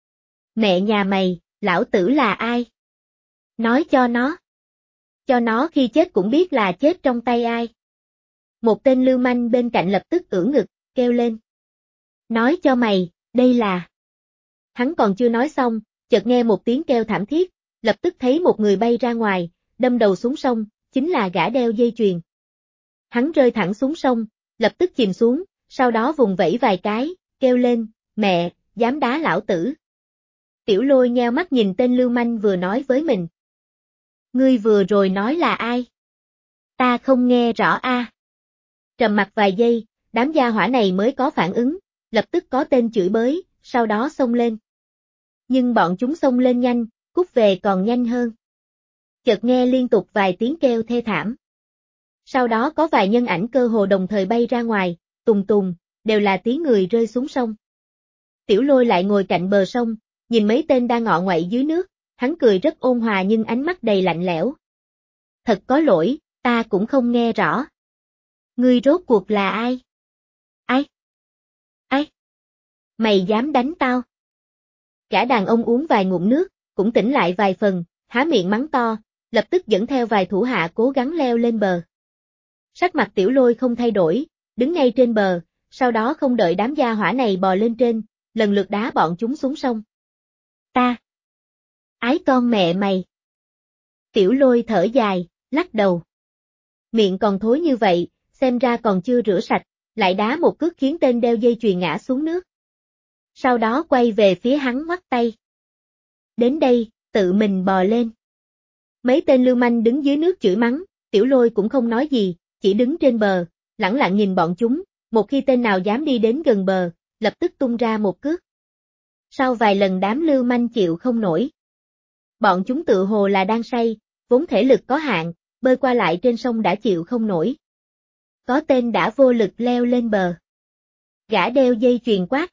Mẹ nhà mày, lão tử là ai? Nói cho nó. Cho nó khi chết cũng biết là chết trong tay ai. Một tên lưu manh bên cạnh lập tức ưỡn ngực, kêu lên. Nói cho mày, đây là... Hắn còn chưa nói xong, chợt nghe một tiếng kêu thảm thiết, lập tức thấy một người bay ra ngoài, đâm đầu xuống sông, chính là gã đeo dây chuyền. Hắn rơi thẳng xuống sông, lập tức chìm xuống, sau đó vùng vẫy vài cái, kêu lên, mẹ, dám đá lão tử. Tiểu Lôi nheo mắt nhìn tên lưu manh vừa nói với mình. Ngươi vừa rồi nói là ai? Ta không nghe rõ a. À. Trầm mặc vài giây, đám gia hỏa này mới có phản ứng, lập tức có tên chửi bới, sau đó xông lên. Nhưng bọn chúng xông lên nhanh, cút về còn nhanh hơn. Chợt nghe liên tục vài tiếng kêu thê thảm. Sau đó có vài nhân ảnh cơ hồ đồng thời bay ra ngoài, tùng tùng, đều là tiếng người rơi xuống sông. Tiểu Lôi lại ngồi cạnh bờ sông, nhìn mấy tên đang ngọ nguậy dưới nước, hắn cười rất ôn hòa nhưng ánh mắt đầy lạnh lẽo. Thật có lỗi, ta cũng không nghe rõ. Ngươi rốt cuộc là ai? Ai? Ai? Mày dám đánh tao? Gã đàn ông uống vài ngụm nước, cũng tỉnh lại vài phần, há miệng mắng to, lập tức dẫn theo vài thủ hạ cố gắng leo lên bờ. Sắc mặt Tiểu Lôi không thay đổi, đứng ngay trên bờ, sau đó không đợi đám gia hỏa này bò lên trên, lần lượt đá bọn chúng xuống sông. Ta! Ái con mẹ mày! Tiểu Lôi thở dài, lắc đầu. Miệng còn thối như vậy, xem ra còn chưa rửa sạch, lại đá một cước khiến tên đeo dây chuyền ngã xuống nước. Sau đó quay về phía hắn ngoắt tay. Đến đây, tự mình bò lên. Mấy tên lưu manh đứng dưới nước chửi mắng, Tiểu Lôi cũng không nói gì, chỉ đứng trên bờ, lẳng lặng nhìn bọn chúng, một khi tên nào dám đi đến gần bờ, lập tức tung ra một cước. Sau vài lần đám lưu manh chịu không nổi. Bọn chúng tự hồ là đang say, vốn thể lực có hạn, bơi qua lại trên sông đã chịu không nổi. Có tên đã vô lực leo lên bờ. Gã đeo dây chuyền quát.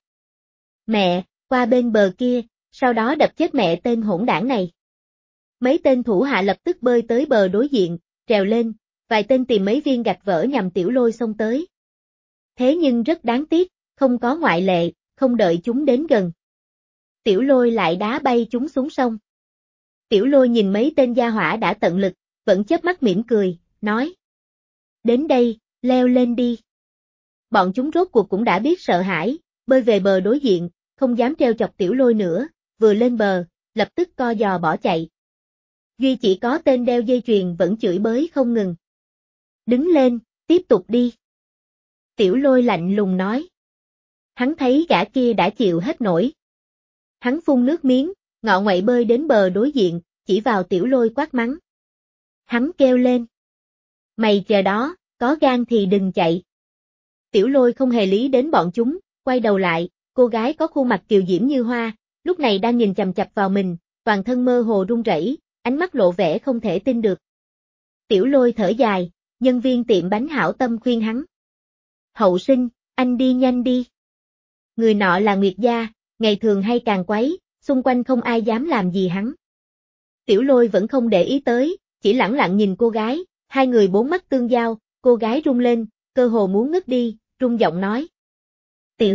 Mẹ, qua bên bờ kia, sau đó đập chết mẹ tên hỗn đảng này. Mấy tên thủ hạ lập tức bơi tới bờ đối diện, trèo lên, vài tên tìm mấy viên gạch vỡ nhằm Tiểu Lôi xông tới. Thế nhưng rất đáng tiếc, không có ngoại lệ, không đợi chúng đến gần. Tiểu Lôi lại đá bay chúng xuống sông. Tiểu Lôi nhìn mấy tên gia hỏa đã tận lực, vẫn chớp mắt mỉm cười, nói. Đến đây, leo lên đi. Bọn chúng rốt cuộc cũng đã biết sợ hãi, bơi về bờ đối diện, không dám treo chọc Tiểu Lôi nữa, vừa lên bờ, lập tức co giò bỏ chạy. Duy chỉ có tên đeo dây chuyền vẫn chửi bới không ngừng. Đứng lên, tiếp tục đi. Tiểu Lôi lạnh lùng nói. Hắn thấy gã kia đã chịu hết nổi. Hắn phun nước miếng, ngọ nguậy bơi đến bờ đối diện, chỉ vào Tiểu Lôi quát mắng. Hắn kêu lên. Mày chờ đó, có gan thì đừng chạy. Tiểu Lôi không hề lý đến bọn chúng, quay đầu lại, cô gái có khuôn mặt kiều diễm như hoa, lúc này đang nhìn chằm chằm vào mình, toàn thân mơ hồ run rẩy, ánh mắt lộ vẻ không thể tin được. Tiểu Lôi thở dài, nhân viên tiệm bánh hảo tâm khuyên hắn. Hậu sinh, anh đi nhanh đi. Người nọ là Nguyệt Gia, ngày thường hay càng quấy, xung quanh không ai dám làm gì hắn. Tiểu Lôi vẫn không để ý tới, chỉ lẳng lặng nhìn cô gái, hai người bốn mắt tương giao, cô gái run lên, cơ hồ muốn ngất đi, run giọng nói. Tiểu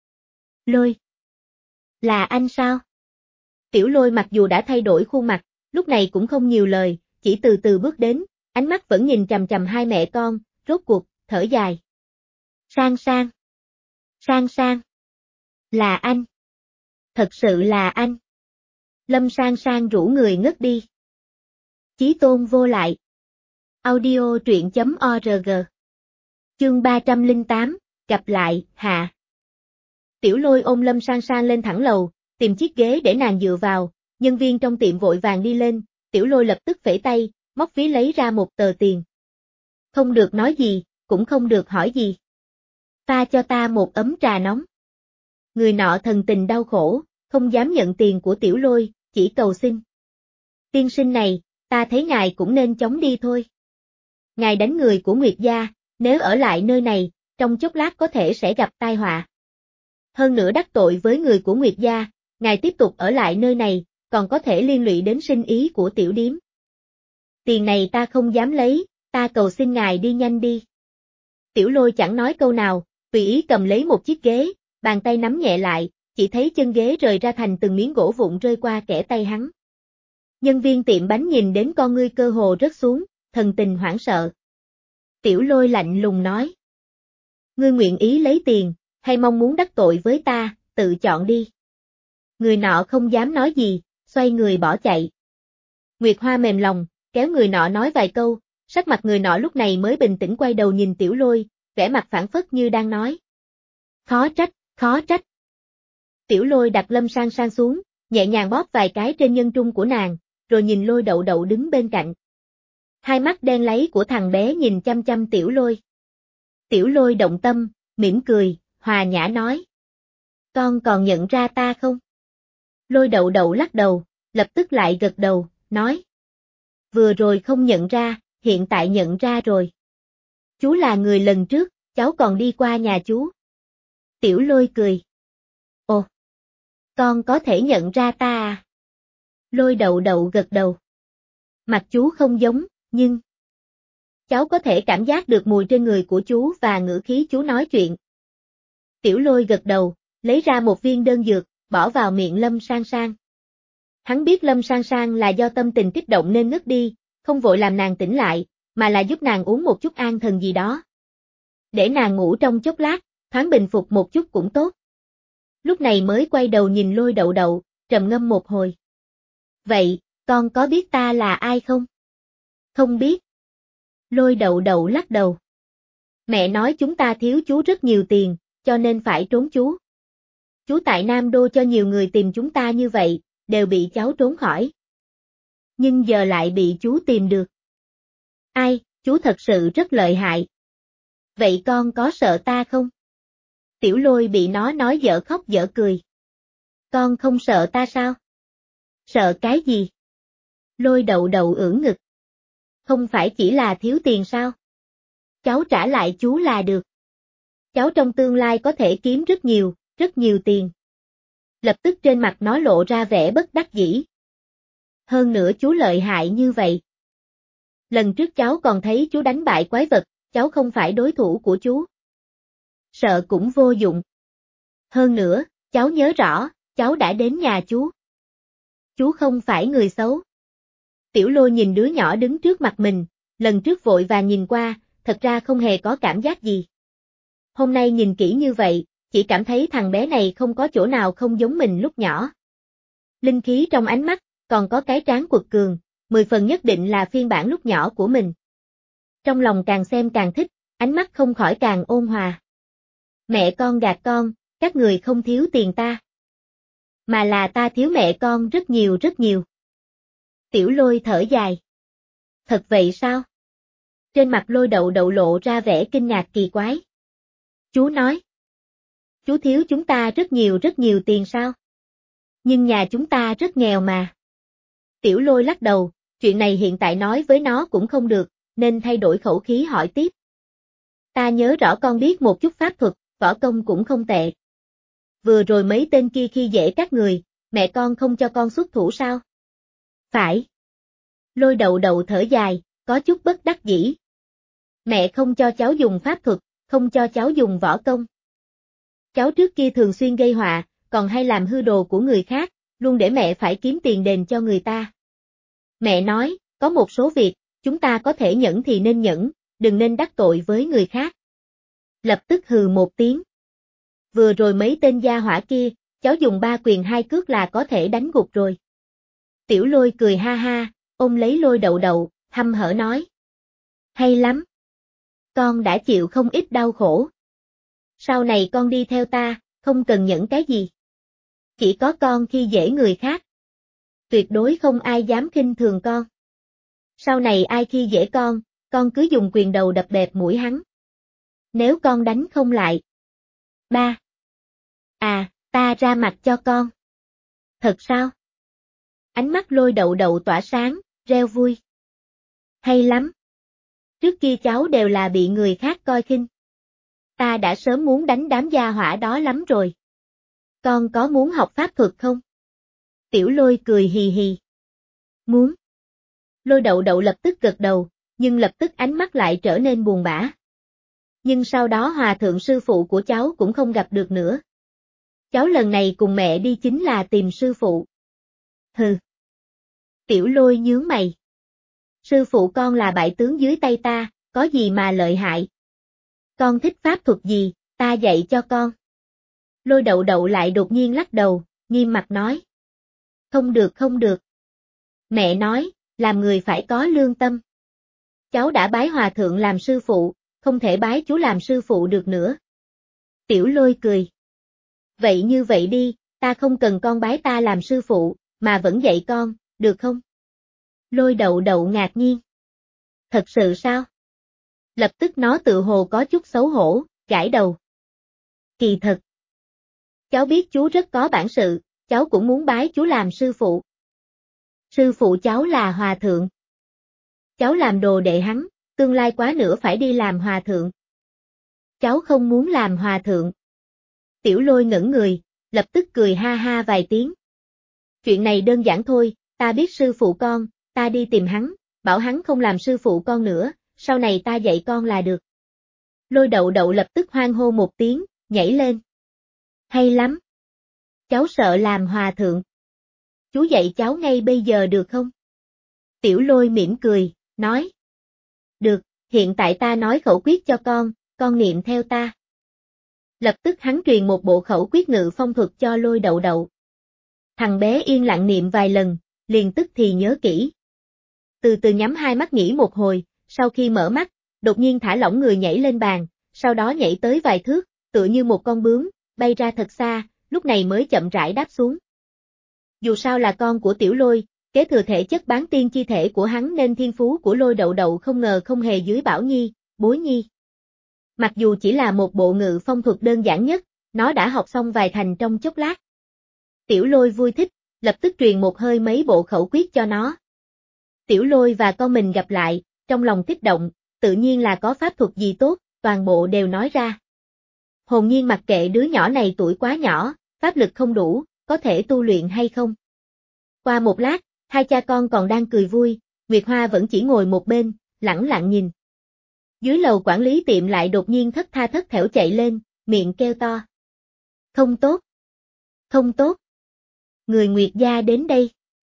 Lôi. Là anh sao? Tiểu Lôi mặc dù đã thay đổi khuôn mặt, lúc này cũng không nhiều lời, chỉ từ từ bước đến, ánh mắt vẫn nhìn chằm chằm hai mẹ con, rốt cuộc, thở dài. Sang Sang. Sang Sang. Là anh. Thật sự là anh. Lâm Sang Sang rủ người ngất đi. Chí Tôn vô lại. Audio truyện chấm org. Chương ba trăm lẻ tám, gặp lại, hạ. Tiểu Lôi ôm Lâm Sang Sang lên thẳng lầu, tìm chiếc ghế để nàng dựa vào, nhân viên trong tiệm vội vàng đi lên, Tiểu Lôi lập tức phẩy tay, móc ví lấy ra một tờ tiền. Không được nói gì, cũng không được hỏi gì. Pha cho ta một ấm trà nóng. Người nọ thần tình đau khổ, không dám nhận tiền của Tiểu Lôi, chỉ cầu xin. Tiên sinh này, ta thấy ngài cũng nên chóng đi thôi. Ngài đánh người của Nguyệt Gia, nếu ở lại nơi này, trong chốc lát có thể sẽ gặp tai họa. Hơn nữa đắc tội với người của Nguyệt Gia, ngài tiếp tục ở lại nơi này, còn có thể liên lụy đến sinh ý của tiểu điếm. tiền này ta không dám lấy, ta cầu xin ngài đi nhanh đi. Tiểu Lôi chẳng nói câu nào, tùy ý cầm lấy một chiếc ghế, bàn tay nắm nhẹ lại, chỉ thấy chân ghế rời ra thành từng miếng gỗ vụn rơi qua kẽ tay hắn. Nhân viên tiệm bánh nhìn đến con ngươi cơ hồ rớt xuống, thần tình hoảng sợ. Tiểu Lôi lạnh lùng nói. Ngươi nguyện ý lấy tiền, hay mong muốn đắc tội với ta, tự chọn đi. Người nọ không dám nói gì, xoay người bỏ chạy. Nguyệt Hoa mềm lòng, kéo người nọ nói vài câu, sắc mặt người nọ lúc này mới bình tĩnh quay đầu nhìn Tiểu Lôi, vẻ mặt phảng phất như đang nói. Khó trách, khó trách. Tiểu Lôi đặt Lâm Sang Sang xuống, nhẹ nhàng bóp vài cái trên nhân trung của nàng, rồi nhìn Lôi Đậu Đậu đứng bên cạnh. Hai mắt đen láy của thằng bé nhìn chăm chăm Tiểu Lôi. Tiểu Lôi động tâm, mỉm cười, hòa nhã nói. Con còn nhận ra ta không? Lôi Đậu Đậu lắc đầu, lập tức lại gật đầu, nói. Vừa rồi không nhận ra, hiện tại nhận ra rồi. Chú là người lần trước, cháu còn đi qua nhà chú. Tiểu Lôi cười. Ồ, con có thể nhận ra ta à? Lôi Đậu Đậu gật đầu. Mặt chú không giống, nhưng... cháu có thể cảm giác được mùi trên người của chú và ngữ khí chú nói chuyện. Tiểu Lôi gật đầu, lấy ra một viên đơn dược, bỏ vào miệng Lâm Sang Sang. Hắn biết Lâm Sang Sang là do tâm tình kích động nên ngất đi, không vội làm nàng tỉnh lại, mà là giúp nàng uống một chút an thần gì đó. Để nàng ngủ trong chốc lát, thoáng bình phục một chút cũng tốt. Lúc này mới quay đầu nhìn Lôi Đậu Đậu, trầm ngâm một hồi. Vậy, con có biết ta là ai không? Không biết. Lôi Đậu Đậu lắc đầu. Mẹ nói chúng ta thiếu chú rất nhiều tiền, cho nên phải trốn chú. Chú tại Nam Đô cho nhiều người tìm chúng ta như vậy, đều bị cháu trốn khỏi. Nhưng giờ lại bị chú tìm được. Ai, chú thật sự rất lợi hại. Vậy con có sợ ta không? Tiểu Lôi bị nó nói dở khóc dở cười. Con không sợ ta sao? Sợ cái gì? Lôi Đậu Đậu ưỡn ngực. Không phải chỉ là thiếu tiền sao? Cháu trả lại chú là được. Cháu trong tương lai có thể kiếm rất nhiều, rất nhiều tiền. Lập tức trên mặt nó lộ ra vẻ bất đắc dĩ. Hơn nữa chú lợi hại như vậy. Lần trước cháu còn thấy chú đánh bại quái vật, cháu không phải đối thủ của chú. Sợ cũng vô dụng. Hơn nữa, cháu nhớ rõ, cháu đã đến nhà chú. Chú không phải người xấu. Tiểu Lôi nhìn đứa nhỏ đứng trước mặt mình, lần trước vội vàng nhìn qua, thật ra không hề có cảm giác gì. Hôm nay nhìn kỹ như vậy, chỉ cảm thấy thằng bé này không có chỗ nào không giống mình lúc nhỏ. Linh khí trong ánh mắt, còn có cái trán quật cường, mười phần nhất định là phiên bản lúc nhỏ của mình. Trong lòng càng xem càng thích, ánh mắt không khỏi càng ôn hòa. Mẹ con gạt con, các người không thiếu tiền ta. Mà là ta thiếu mẹ con rất nhiều rất nhiều. Tiểu Lôi thở dài. Thật vậy sao? Trên mặt Lôi Đậu Đậu lộ ra vẻ kinh ngạc kỳ quái. Chú nói. Chú thiếu chúng ta rất nhiều rất nhiều tiền sao? Nhưng nhà chúng ta rất nghèo mà. Tiểu Lôi lắc đầu, chuyện này hiện tại nói với nó cũng không được, nên thay đổi khẩu khí hỏi tiếp. Ta nhớ rõ con biết một chút pháp thuật, võ công cũng không tệ. Vừa rồi mấy tên kia khi dễ các người, mẹ con không cho con xuất thủ sao? Phải. Lôi Đậu Đậu thở dài, có chút bất đắc dĩ. Mẹ không cho cháu dùng pháp thuật, không cho cháu dùng võ công. Cháu trước kia thường xuyên gây họa, còn hay làm hư đồ của người khác, luôn để mẹ phải kiếm tiền đền cho người ta. Mẹ nói, có một số việc, chúng ta có thể nhẫn thì nên nhẫn, đừng nên đắc tội với người khác. Lập tức hừ một tiếng. Vừa rồi mấy tên gia hỏa kia, cháu dùng ba quyền hai cước là có thể đánh gục rồi. Tiểu Lôi cười ha ha, ôm lấy Lôi Đậu Đậu, hăm hở nói. Hay lắm. Con đã chịu không ít đau khổ. Sau này con đi theo ta, không cần nhẫn cái gì. Chỉ có con khi dễ người khác. Tuyệt đối không ai dám khinh thường con. Sau này ai khi dễ con, con cứ dùng quyền đầu đập bẹp mũi hắn. Nếu con đánh không lại. Ba. À, ta ra mặt cho con. Thật sao? Ánh mắt Lôi Đậu Đậu tỏa sáng, reo vui. Hay lắm. Trước kia cháu đều là bị người khác coi khinh. Ta đã sớm muốn đánh đám gia hỏa đó lắm rồi. Con có muốn học pháp thuật không? Tiểu Lôi cười hì hì. Muốn. Lôi Đậu Đậu lập tức gật đầu, nhưng lập tức ánh mắt lại trở nên buồn bã. Nhưng sau đó hòa thượng sư phụ của cháu cũng không gặp được nữa. Cháu lần này cùng mẹ đi chính là tìm sư phụ. Hừ. Tiểu Lôi nhướng mày. Sư phụ con là bại tướng dưới tay ta, có gì mà lợi hại? Con thích pháp thuật gì, ta dạy cho con. Lôi Đậu Đậu lại đột nhiên lắc đầu, nghiêm mặt nói. Không được không được. Mẹ nói, làm người phải có lương tâm. Cháu đã bái hòa thượng làm sư phụ, không thể bái chú làm sư phụ được nữa. Tiểu Lôi cười. Vậy như vậy đi, ta không cần con bái ta làm sư phụ, mà vẫn dạy con, được không? Lôi Đậu Đậu ngạc nhiên. Thật sự sao? Lập tức nó tự hồ có chút xấu hổ, gãi đầu. Kỳ thật. Cháu biết chú rất có bản sự, cháu cũng muốn bái chú làm sư phụ. Sư phụ cháu là hòa thượng. Cháu làm đồ đệ hắn, tương lai quá nữa phải đi làm hòa thượng. Cháu không muốn làm hòa thượng. Tiểu Lôi ngẩn người, lập tức cười ha ha vài tiếng. Chuyện này đơn giản thôi, ta biết sư phụ con, ta đi tìm hắn, bảo hắn không làm sư phụ con nữa, sau này ta dạy con là được. Lôi Đậu Đậu lập tức hoan hô một tiếng, nhảy lên. Hay lắm. Cháu sợ làm hòa thượng. Chú dạy cháu ngay bây giờ được không? Tiểu Lôi mỉm cười, nói. Được, hiện tại ta nói khẩu quyết cho con, con niệm theo ta. Lập tức hắn truyền một bộ khẩu quyết ngự phong thuật cho Lôi Đậu Đậu. Thằng bé yên lặng niệm vài lần, liền tức thì nhớ kỹ. Từ từ nhắm hai mắt nghỉ một hồi, sau khi mở mắt, đột nhiên thả lỏng người nhảy lên bàn, sau đó nhảy tới vài thước, tựa như một con bướm, bay ra thật xa, lúc này mới chậm rãi đáp xuống. Dù sao là con của Tiểu Lôi, kế thừa thể chất bán tiên chi thể của hắn nên thiên phú của Lôi Đậu Đậu không ngờ không hề dưới Bảo Nhi, Bối Nhi. Mặc dù chỉ là một bộ ngự phong thuật đơn giản nhất, nó đã học xong vài thành trong chốc lát. Tiểu Lôi vui thích, lập tức truyền một hơi mấy bộ khẩu quyết cho nó. Tiểu Lôi và con mình gặp lại, trong lòng kích động, tự nhiên là có pháp thuật gì tốt, toàn bộ đều nói ra. Hồn nhiên mặc kệ đứa nhỏ này tuổi quá nhỏ, pháp lực không đủ, có thể tu luyện hay không. Qua một lát, hai cha con còn đang cười vui, Nguyệt Hoa vẫn chỉ ngồi một bên, lẳng lặng nhìn. Dưới lầu quản lý tiệm lại đột nhiên thất tha thất thểu chạy lên, miệng kêu to. Không tốt. Không tốt. Người Nguyệt gia đến đây.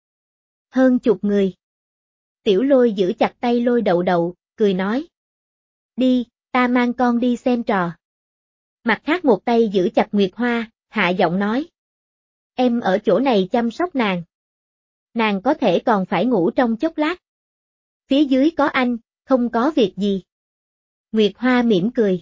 Hơn chục người. Tiểu Lôi giữ chặt tay Lôi Đậu Đậu, cười nói. Đi, ta mang con đi xem trò. Mặt khác một tay giữ chặt Nguyệt Hoa, hạ giọng nói. Em ở chỗ này chăm sóc nàng. Nàng có thể còn phải ngủ trong chốc lát. Phía dưới có anh, không có việc gì. Nguyệt Hoa mỉm cười.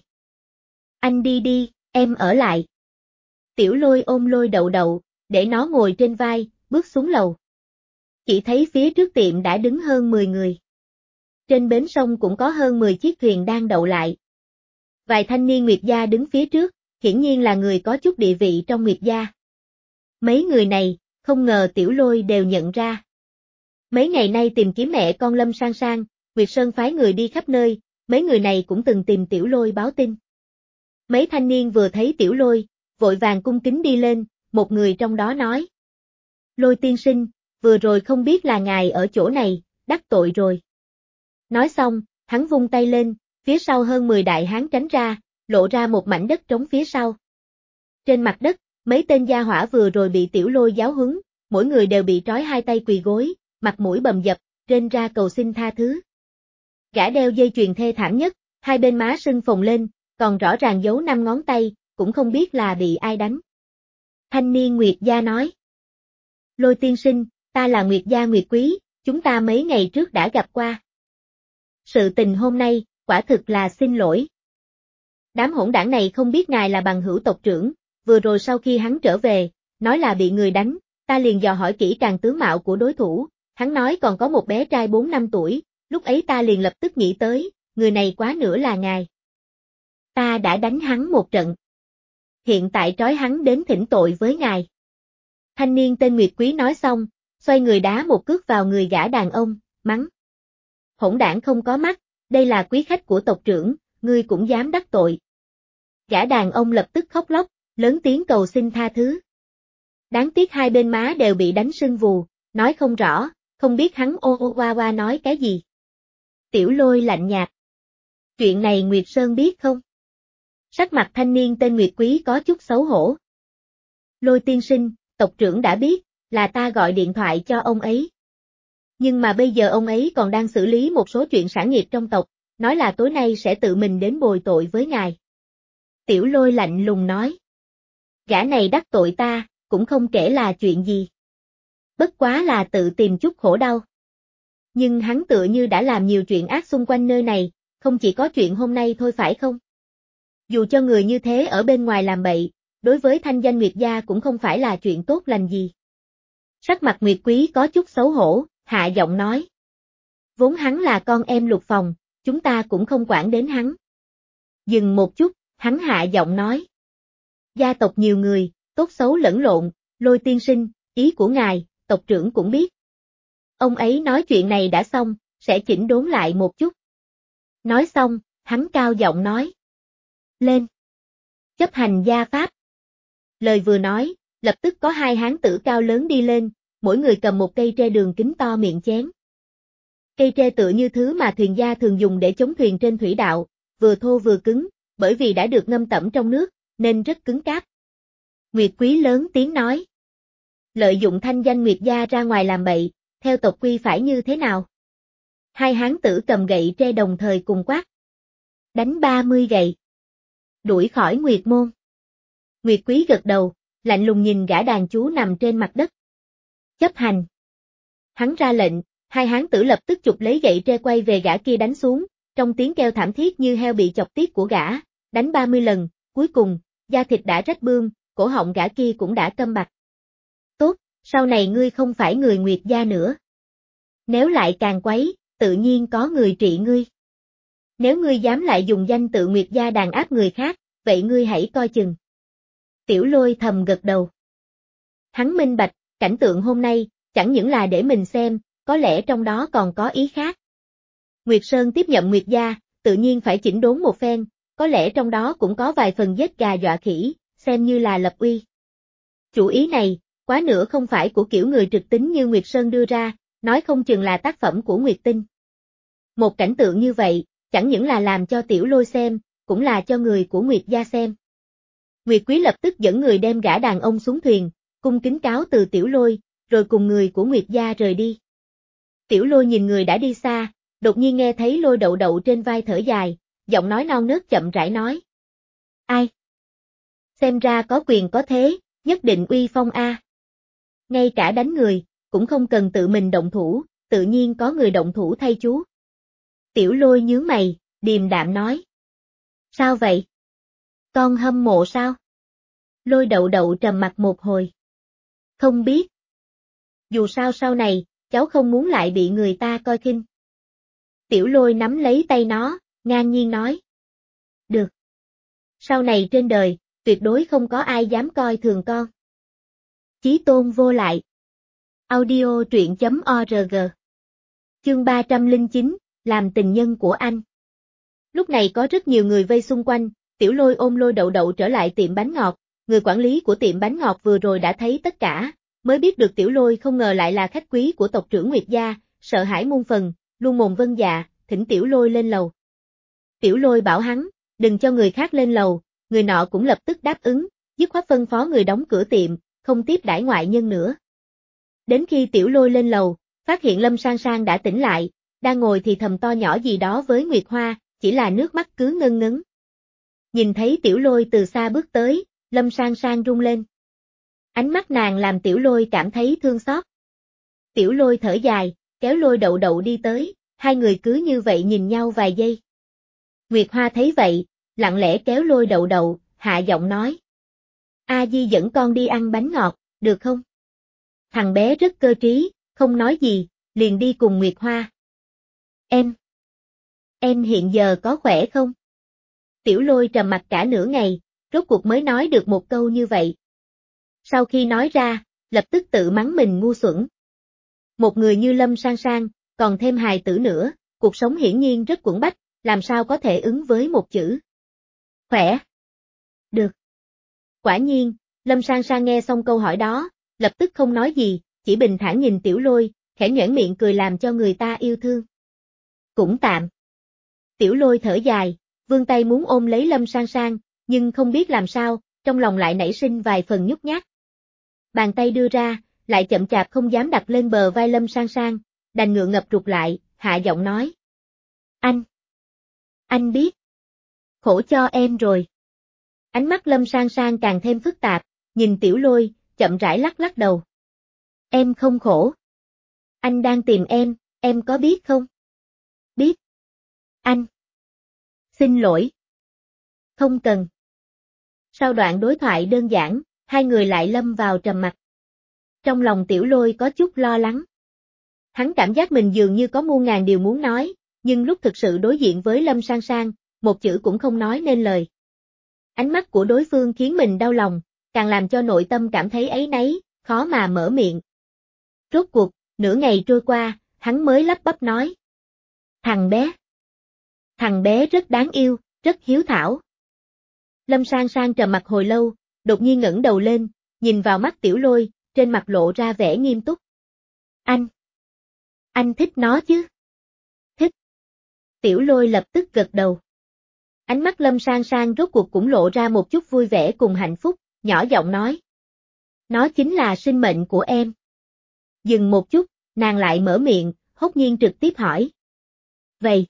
Anh đi đi, em ở lại. Tiểu Lôi ôm Lôi Đậu Đậu, để nó ngồi trên vai, bước xuống lầu. Chỉ thấy phía trước tiệm đã đứng hơn mười người. Trên bến sông cũng có hơn mười chiếc thuyền đang đậu lại. Vài thanh niên Nguyệt gia đứng phía trước, hiển nhiên là người có chút địa vị trong Nguyệt gia. Mấy người này, không ngờ Tiểu Lôi đều nhận ra. Mấy ngày nay tìm kiếm mẹ con Lâm Sang Sang, Nguyệt Sơn phái người đi khắp nơi, mấy người này cũng từng tìm Tiểu Lôi báo tin. Mấy thanh niên vừa thấy Tiểu Lôi, vội vàng cung kính đi lên, một người trong đó nói. Lôi tiên sinh, vừa rồi không biết là ngài ở chỗ này, đắc tội rồi. Nói xong, hắn vung tay lên, phía sau hơn mười đại hán tránh ra, lộ ra một mảnh đất trống phía sau. Trên mặt đất, mấy tên gia hỏa vừa rồi bị Tiểu Lôi giáo huấn, mỗi người đều bị trói hai tay quỳ gối, mặt mũi bầm dập, rên ra cầu xin tha thứ. Gã đeo dây chuyền thê thảm nhất, hai bên má sưng phồng lên, còn rõ ràng giấu năm ngón tay, cũng không biết là bị ai đánh. Thanh niên Nguyệt gia nói. Lôi tiên sinh, ta là Nguyệt gia Nguyệt Quý, chúng ta mấy ngày trước đã gặp qua. Sự tình hôm nay, quả thực là xin lỗi. Đám hỗn đảng này không biết ngài là bằng hữu tộc trưởng, vừa rồi sau khi hắn trở về, nói là bị người đánh, ta liền dò hỏi kỹ càng tướng mạo của đối thủ, hắn nói còn có một bé trai bốn năm tuổi, lúc ấy ta liền lập tức nghĩ tới, người này quá nữa là ngài. Ta đã đánh hắn một trận. Hiện tại trói hắn đến thỉnh tội với ngài. Thanh niên tên Nguyệt Quý nói xong, xoay người đá một cước vào người gã đàn ông, mắng. Hỗn đảng không có mắt, đây là quý khách của tộc trưởng, ngươi cũng dám đắc tội. Gã đàn ông lập tức khóc lóc, lớn tiếng cầu xin tha thứ. Đáng tiếc hai bên má đều bị đánh sưng vù, nói không rõ, không biết hắn ô ô qua qua nói cái gì. Tiểu Lôi lạnh nhạt. Chuyện này Nguyệt Sơn biết không? Sắc mặt thanh niên tên Nguyệt Quý có chút xấu hổ. Lôi tiên sinh, tộc trưởng đã biết, là ta gọi điện thoại cho ông ấy. Nhưng mà bây giờ ông ấy còn đang xử lý một số chuyện sản nghiệp trong tộc, nói là tối nay sẽ tự mình đến bồi tội với ngài. Tiểu Lôi lạnh lùng nói. Gã này đắc tội ta, cũng không kể là chuyện gì. Bất quá là tự tìm chút khổ đau. Nhưng hắn tựa như đã làm nhiều chuyện ác xung quanh nơi này, không chỉ có chuyện hôm nay thôi phải không? Dù cho người như thế ở bên ngoài làm bậy, đối với thanh danh Nguyệt gia cũng không phải là chuyện tốt lành gì. Sắc mặt Nguyệt Quý có chút xấu hổ, hạ giọng nói. Vốn hắn là con em Lục Phòng, chúng ta cũng không quản đến hắn. Dừng một chút, hắn hạ giọng nói. Gia tộc nhiều người, tốt xấu lẫn lộn, Lôi tiên sinh, ý của ngài, tộc trưởng cũng biết. Ông ấy nói chuyện này đã xong, sẽ chỉnh đốn lại một chút. Nói xong, hắn cao giọng nói. Lên. Chấp hành gia pháp. Lời vừa nói, lập tức có hai hán tử cao lớn đi lên, mỗi người cầm một cây tre đường kính to miệng chén. Cây tre tựa như thứ mà thuyền gia thường dùng để chống thuyền trên thủy đạo, vừa thô vừa cứng, bởi vì đã được ngâm tẩm trong nước, nên rất cứng cáp. Nguyệt Quý lớn tiếng nói. Lợi dụng thanh danh Nguyệt gia ra ngoài làm bậy, theo tộc quy phải như thế nào? Hai hán tử cầm gậy tre đồng thời cùng quát. Đánh ba mươi gậy. Đuổi khỏi Nguyệt môn. Nguyệt Quý gật đầu, lạnh lùng nhìn gã đàn chú nằm trên mặt đất. Chấp hành. Hắn ra lệnh, hai hán tử lập tức chụp lấy gậy tre quay về gã kia đánh xuống, trong tiếng kêu thảm thiết như heo bị chọc tiết của gã, đánh ba mươi lần, cuối cùng, da thịt đã rách bươm, cổ họng gã kia cũng đã câm bặt. Tốt, sau này ngươi không phải người Nguyệt gia nữa. Nếu lại càng quấy, tự nhiên có người trị ngươi. Nếu ngươi dám lại dùng danh tự Nguyệt gia đàn áp người khác, vậy ngươi hãy coi chừng. Tiểu Lôi thầm gật đầu. Hắn minh bạch, cảnh tượng hôm nay, chẳng những là để mình xem, có lẽ trong đó còn có ý khác. Nguyệt Sơn tiếp nhận Nguyệt gia, tự nhiên phải chỉnh đốn một phen, có lẽ trong đó cũng có vài phần giết gà dọa khỉ, xem như là lập uy. Chủ ý này, quá nữa không phải của kiểu người trực tính như Nguyệt Sơn đưa ra, nói không chừng là tác phẩm của Nguyệt Tinh. Một cảnh tượng như vậy, chẳng những là làm cho Tiểu Lôi xem, cũng là cho người của Nguyệt gia xem. Nguyệt Quý lập tức dẫn người đem gã đàn ông xuống thuyền, cung kính cáo từ Tiểu Lôi, rồi cùng người của Nguyệt gia rời đi. Tiểu Lôi nhìn người đã đi xa, đột nhiên nghe thấy Lôi Đậu Đậu trên vai thở dài, giọng nói non nớt chậm rãi nói. Ai? Xem ra có quyền có thế, nhất định uy phong a. Ngay cả đánh người, cũng không cần tự mình động thủ, tự nhiên có người động thủ thay chú. Tiểu Lôi nhướng mày, điềm đạm nói. Sao vậy? Con hâm mộ sao? Lôi Đậu Đậu trầm mặt một hồi. Không biết. Dù sao sau này, cháu không muốn lại bị người ta coi khinh. Tiểu Lôi nắm lấy tay nó, ngang nhiên nói. Được. Sau này trên đời, tuyệt đối không có ai dám coi thường con. Chí tôn vô lại. Audio truyện chấm org. Chương ba trăm lẻ chín, làm tình nhân của anh. Lúc này có rất nhiều người vây xung quanh, Tiểu Lôi ôm Lôi Đậu Đậu trở lại tiệm bánh ngọt, người quản lý của tiệm bánh ngọt vừa rồi đã thấy tất cả, mới biết được Tiểu Lôi không ngờ lại là khách quý của tộc trưởng Nguyệt gia, sợ hãi muôn phần, luôn mồm vâng dạ, thỉnh Tiểu Lôi lên lầu. Tiểu Lôi bảo hắn, đừng cho người khác lên lầu, người nọ cũng lập tức đáp ứng, dứt khoát phân phó người đóng cửa tiệm, không tiếp đãi ngoại nhân nữa. Đến khi Tiểu Lôi lên lầu, phát hiện Lâm Sang Sang đã tỉnh lại, đang ngồi thì thầm to nhỏ gì đó với Nguyệt Hoa, chỉ là nước mắt cứ ngân ngấn. Nhìn thấy Tiểu Lôi từ xa bước tới, Lâm Sang Sang run lên. Ánh mắt nàng làm Tiểu Lôi cảm thấy thương xót. Tiểu Lôi thở dài, kéo Lôi Đậu Đậu đi tới, hai người cứ như vậy nhìn nhau vài giây. Nguyệt Hoa thấy vậy, lặng lẽ kéo Lôi Đậu Đậu, hạ giọng nói. A Di dẫn con đi ăn bánh ngọt, được không? Thằng bé rất cơ trí, không nói gì, liền đi cùng Nguyệt Hoa. Em, em hiện giờ có khỏe không? Tiểu Lôi trầm mặc cả nửa ngày, rốt cuộc mới nói được một câu như vậy. Sau khi nói ra, lập tức tự mắng mình ngu xuẩn. Một người như Lâm Sang Sang, còn thêm hài tử nữa, cuộc sống hiển nhiên rất quẫn bách, làm sao có thể ứng với một chữ. Khỏe. Được. Quả nhiên, Lâm Sang Sang nghe xong câu hỏi đó, lập tức không nói gì, chỉ bình thản nhìn Tiểu Lôi, khẽ nhoẻn miệng cười làm cho người ta yêu thương. Cũng tạm. Tiểu Lôi thở dài, vươn tay muốn ôm lấy Lâm Sang Sang, nhưng không biết làm sao, trong lòng lại nảy sinh vài phần nhút nhát. Bàn tay đưa ra, lại chậm chạp không dám đặt lên bờ vai Lâm Sang Sang, đành ngượng ngập rụt lại, hạ giọng nói. Anh. Anh biết. Khổ cho em rồi. Ánh mắt Lâm Sang Sang càng thêm phức tạp, nhìn Tiểu Lôi, chậm rãi lắc lắc đầu. Em không khổ. Anh đang tìm em, em có biết không? Biết. Anh. Xin lỗi. Không cần. Sau đoạn đối thoại đơn giản, hai người lại lâm vào trầm mặc. Trong lòng Tiểu Lôi có chút lo lắng. Hắn cảm giác mình dường như có muôn ngàn điều muốn nói, nhưng lúc thực sự đối diện với Lâm Sang Sang, một chữ cũng không nói nên lời. Ánh mắt của đối phương khiến mình đau lòng, càng làm cho nội tâm cảm thấy áy náy, khó mà mở miệng. Rốt cuộc, nửa ngày trôi qua, hắn mới lắp bắp nói. Thằng bé. Thằng bé rất đáng yêu, rất hiếu thảo. Lâm Sang Sang trầm mặc hồi lâu, đột nhiên ngẩng đầu lên, nhìn vào mắt Tiểu Lôi, trên mặt lộ ra vẻ nghiêm túc. Anh. Anh thích nó chứ? Thích. Tiểu Lôi lập tức gật đầu. Ánh mắt Lâm Sang Sang rốt cuộc cũng lộ ra một chút vui vẻ cùng hạnh phúc, nhỏ giọng nói. Nó chính là sinh mệnh của em. Dừng một chút, nàng lại mở miệng, hốt nhiên trực tiếp hỏi. Vậy.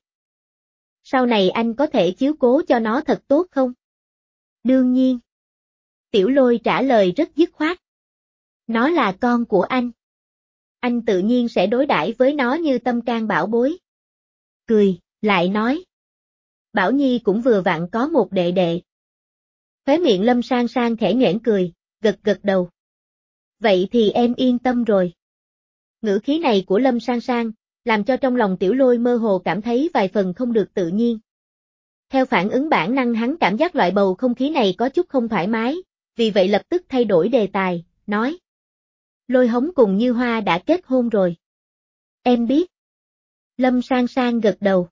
Sau này anh có thể chiếu cố cho nó thật tốt không? Đương nhiên. Tiểu Lôi trả lời rất dứt khoát. Nó là con của anh. Anh tự nhiên sẽ đối đãi với nó như tâm can bảo bối. Cười, lại nói. Bảo Nhi cũng vừa vặn có một đệ đệ. Khóe miệng Lâm Sang Sang khẽ nhoẻn cười, gật gật đầu. Vậy thì em yên tâm rồi. Ngữ khí này của Lâm Sang Sang, làm cho trong lòng Tiểu Lôi mơ hồ cảm thấy vài phần không được tự nhiên. Theo phản ứng bản năng hắn cảm giác loại bầu không khí này có chút không thoải mái, vì vậy lập tức thay đổi đề tài, nói. Lôi Hống cùng Như Hoa đã kết hôn rồi. Em biết. Lâm Sang Sang gật đầu.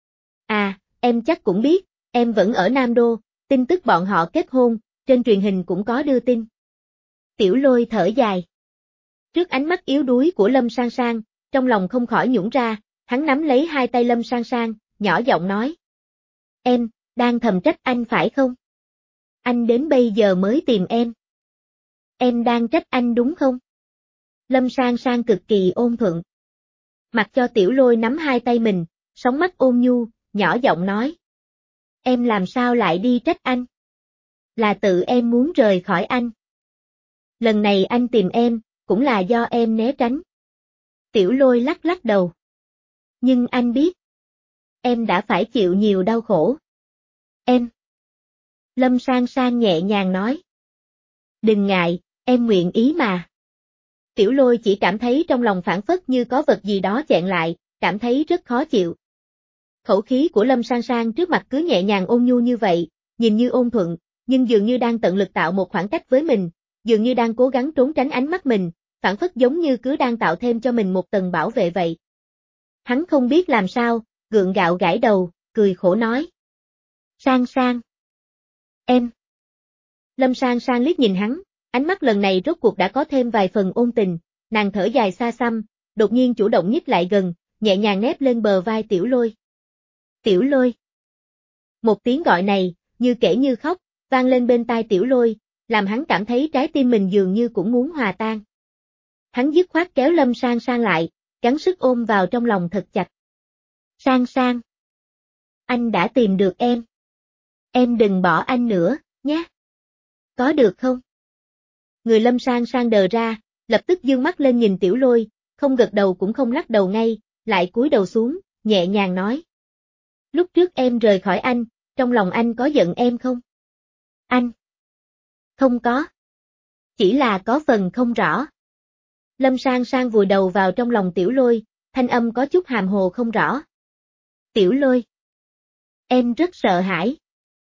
À, em chắc cũng biết, em vẫn ở Nam Đô, tin tức bọn họ kết hôn, trên truyền hình cũng có đưa tin. Tiểu Lôi thở dài. Trước ánh mắt yếu đuối của Lâm Sang Sang, trong lòng không khỏi nhũn ra, hắn nắm lấy hai tay Lâm Sang Sang, nhỏ giọng nói. Em, đang thầm trách anh phải không? Anh đến bây giờ mới tìm em. Em đang trách anh đúng không? Lâm Sang Sang cực kỳ ôn thuận. Mặc cho Tiểu Lôi nắm hai tay mình, sóng mắt ôn nhu, nhỏ giọng nói. Em làm sao lại đi trách anh? Là tự em muốn rời khỏi anh. Lần này anh tìm em, cũng là do em né tránh. Tiểu Lôi lắc lắc đầu. Nhưng anh biết. Em đã phải chịu nhiều đau khổ. Em. Lâm Sang Sang nhẹ nhàng nói. Đừng ngại, em nguyện ý mà. Tiểu Lôi chỉ cảm thấy trong lòng phản phất như có vật gì đó chẹn lại, cảm thấy rất khó chịu. Khẩu khí của Lâm Sang Sang trước mặt cứ nhẹ nhàng ôn nhu như vậy, nhìn như ôn thuận, nhưng dường như đang tận lực tạo một khoảng cách với mình, dường như đang cố gắng trốn tránh ánh mắt mình, phản phất giống như cứ đang tạo thêm cho mình một tầng bảo vệ vậy. Hắn không biết làm sao, gượng gạo gãi đầu, cười khổ nói. Sang Sang. Em. Lâm Sang Sang liếc nhìn hắn, ánh mắt lần này rốt cuộc đã có thêm vài phần ôn tình, nàng thở dài xa xăm, đột nhiên chủ động nhích lại gần, nhẹ nhàng nép lên bờ vai Tiểu Lôi. Tiểu Lôi. Một tiếng gọi này, như kể như khóc, vang lên bên tai Tiểu Lôi, làm hắn cảm thấy trái tim mình dường như cũng muốn hòa tan. Hắn dứt khoát kéo Lâm Sang Sang lại, gắng sức ôm vào trong lòng thật chặt. Sang Sang. Anh đã tìm được em. Em đừng bỏ anh nữa, nhé. Có được không? Người Lâm Sang Sang đờ ra, lập tức dương mắt lên nhìn Tiểu Lôi, không gật đầu cũng không lắc đầu ngay, lại cúi đầu xuống, nhẹ nhàng nói. Lúc trước em rời khỏi anh, trong lòng anh có giận em không? Anh. Không có. Chỉ là có phần không rõ. Lâm Sang Sang vùi đầu vào trong lòng Tiểu Lôi, thanh âm có chút hàm hồ không rõ. Tiểu Lôi. Em rất sợ hãi.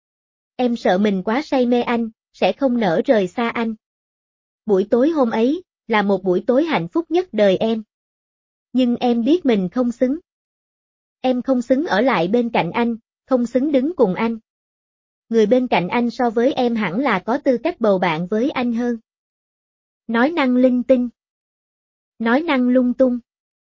Em sợ mình quá say mê anh, sẽ không nỡ rời xa anh. Buổi tối hôm ấy, là một buổi tối hạnh phúc nhất đời em. Nhưng em biết mình không xứng. Em không xứng ở lại bên cạnh anh, không xứng đứng cùng anh. Người bên cạnh anh so với em hẳn là có tư cách bầu bạn với anh hơn. Nói năng linh tinh. Nói năng lung tung.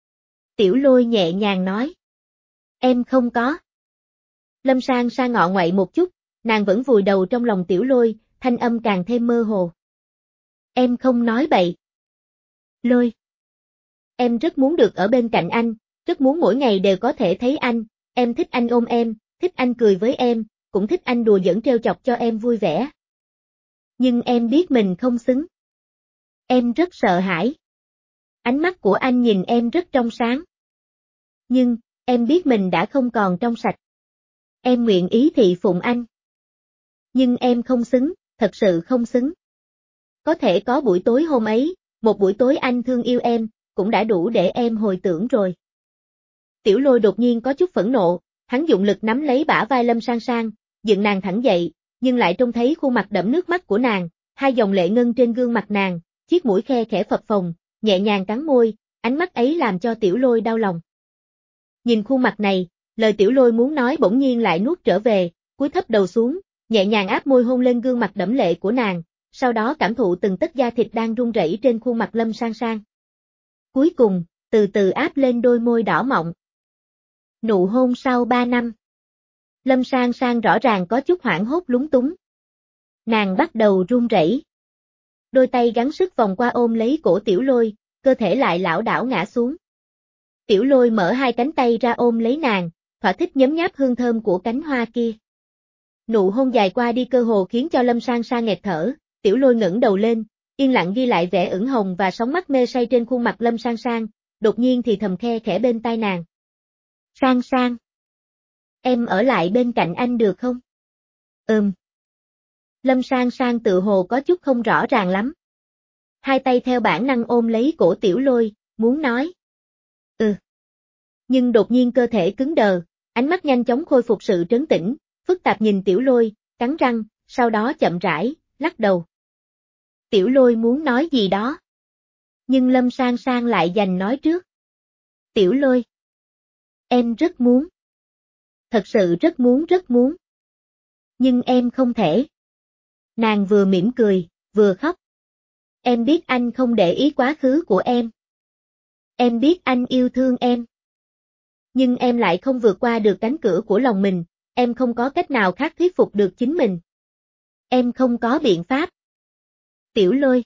Tiểu Lôi nhẹ nhàng nói. Em không có. Lâm Sang Sang ngọ ngoậy một chút, nàng vẫn vùi đầu trong lòng Tiểu Lôi, thanh âm càng thêm mơ hồ. Em không nói bậy. Lôi. Em rất muốn được ở bên cạnh anh, rất muốn mỗi ngày đều có thể thấy anh, em thích anh ôm em, thích anh cười với em, cũng thích anh đùa giỡn trêu chọc cho em vui vẻ. Nhưng em biết mình không xứng. Em rất sợ hãi. Ánh mắt của anh nhìn em rất trong sáng. Nhưng, em biết mình đã không còn trong sạch. Em nguyện ý thị phụng anh. Nhưng em không xứng, thật sự không xứng. Có thể có buổi tối hôm ấy, một buổi tối anh thương yêu em, cũng đã đủ để em hồi tưởng rồi. Tiểu Lôi đột nhiên có chút phẫn nộ, hắn dụng lực nắm lấy bả vai Lâm Sang Sang, dựng nàng thẳng dậy, nhưng lại trông thấy khuôn mặt đẫm nước mắt của nàng, hai dòng lệ ngân trên gương mặt nàng, chiếc mũi khe khẽ phập phồng, nhẹ nhàng cắn môi, ánh mắt ấy làm cho Tiểu Lôi đau lòng. Nhìn khuôn mặt này, lời Tiểu Lôi muốn nói bỗng nhiên lại nuốt trở về, cúi thấp đầu xuống, nhẹ nhàng áp môi hôn lên gương mặt đẫm lệ của nàng, sau đó cảm thụ từng tấc da thịt đang run rẩy trên khuôn mặt Lâm Sang Sang. Cuối cùng, từ từ áp lên đôi môi đỏ mọng. Nụ hôn sau ba năm. Lâm Sang Sang rõ ràng có chút hoảng hốt lúng túng. Nàng bắt đầu run rẩy. Đôi tay gắng sức vòng qua ôm lấy cổ Tiểu Lôi, cơ thể lại lảo đảo ngã xuống. Tiểu Lôi mở hai cánh tay ra ôm lấy nàng, thỏa thích nhấm nháp hương thơm của cánh hoa kia. Nụ hôn dài qua đi cơ hồ khiến cho Lâm Sang Sang nghẹt thở, Tiểu Lôi ngẩng đầu lên, yên lặng ghi lại vẻ ửng hồng và sóng mắt mê say trên khuôn mặt Lâm Sang Sang, đột nhiên thì thầm khe khẽ bên tai nàng. Sang Sang. Em ở lại bên cạnh anh được không? Ừm. Lâm Sang Sang tự hồ có chút không rõ ràng lắm. Hai tay theo bản năng ôm lấy cổ Tiểu Lôi, muốn nói. Ừ. Nhưng đột nhiên cơ thể cứng đờ, ánh mắt nhanh chóng khôi phục sự trấn tĩnh, phức tạp nhìn Tiểu Lôi, cắn răng, sau đó chậm rãi, lắc đầu. Tiểu Lôi muốn nói gì đó. Nhưng Lâm Sang Sang lại giành nói trước. Tiểu Lôi. Em rất muốn. Thật sự rất muốn rất muốn. Nhưng em không thể. Nàng vừa mỉm cười, vừa khóc. Em biết anh không để ý quá khứ của em. Em biết anh yêu thương em. Nhưng em lại không vượt qua được cánh cửa của lòng mình, em không có cách nào khác thuyết phục được chính mình. Em không có biện pháp. Tiểu Lôi.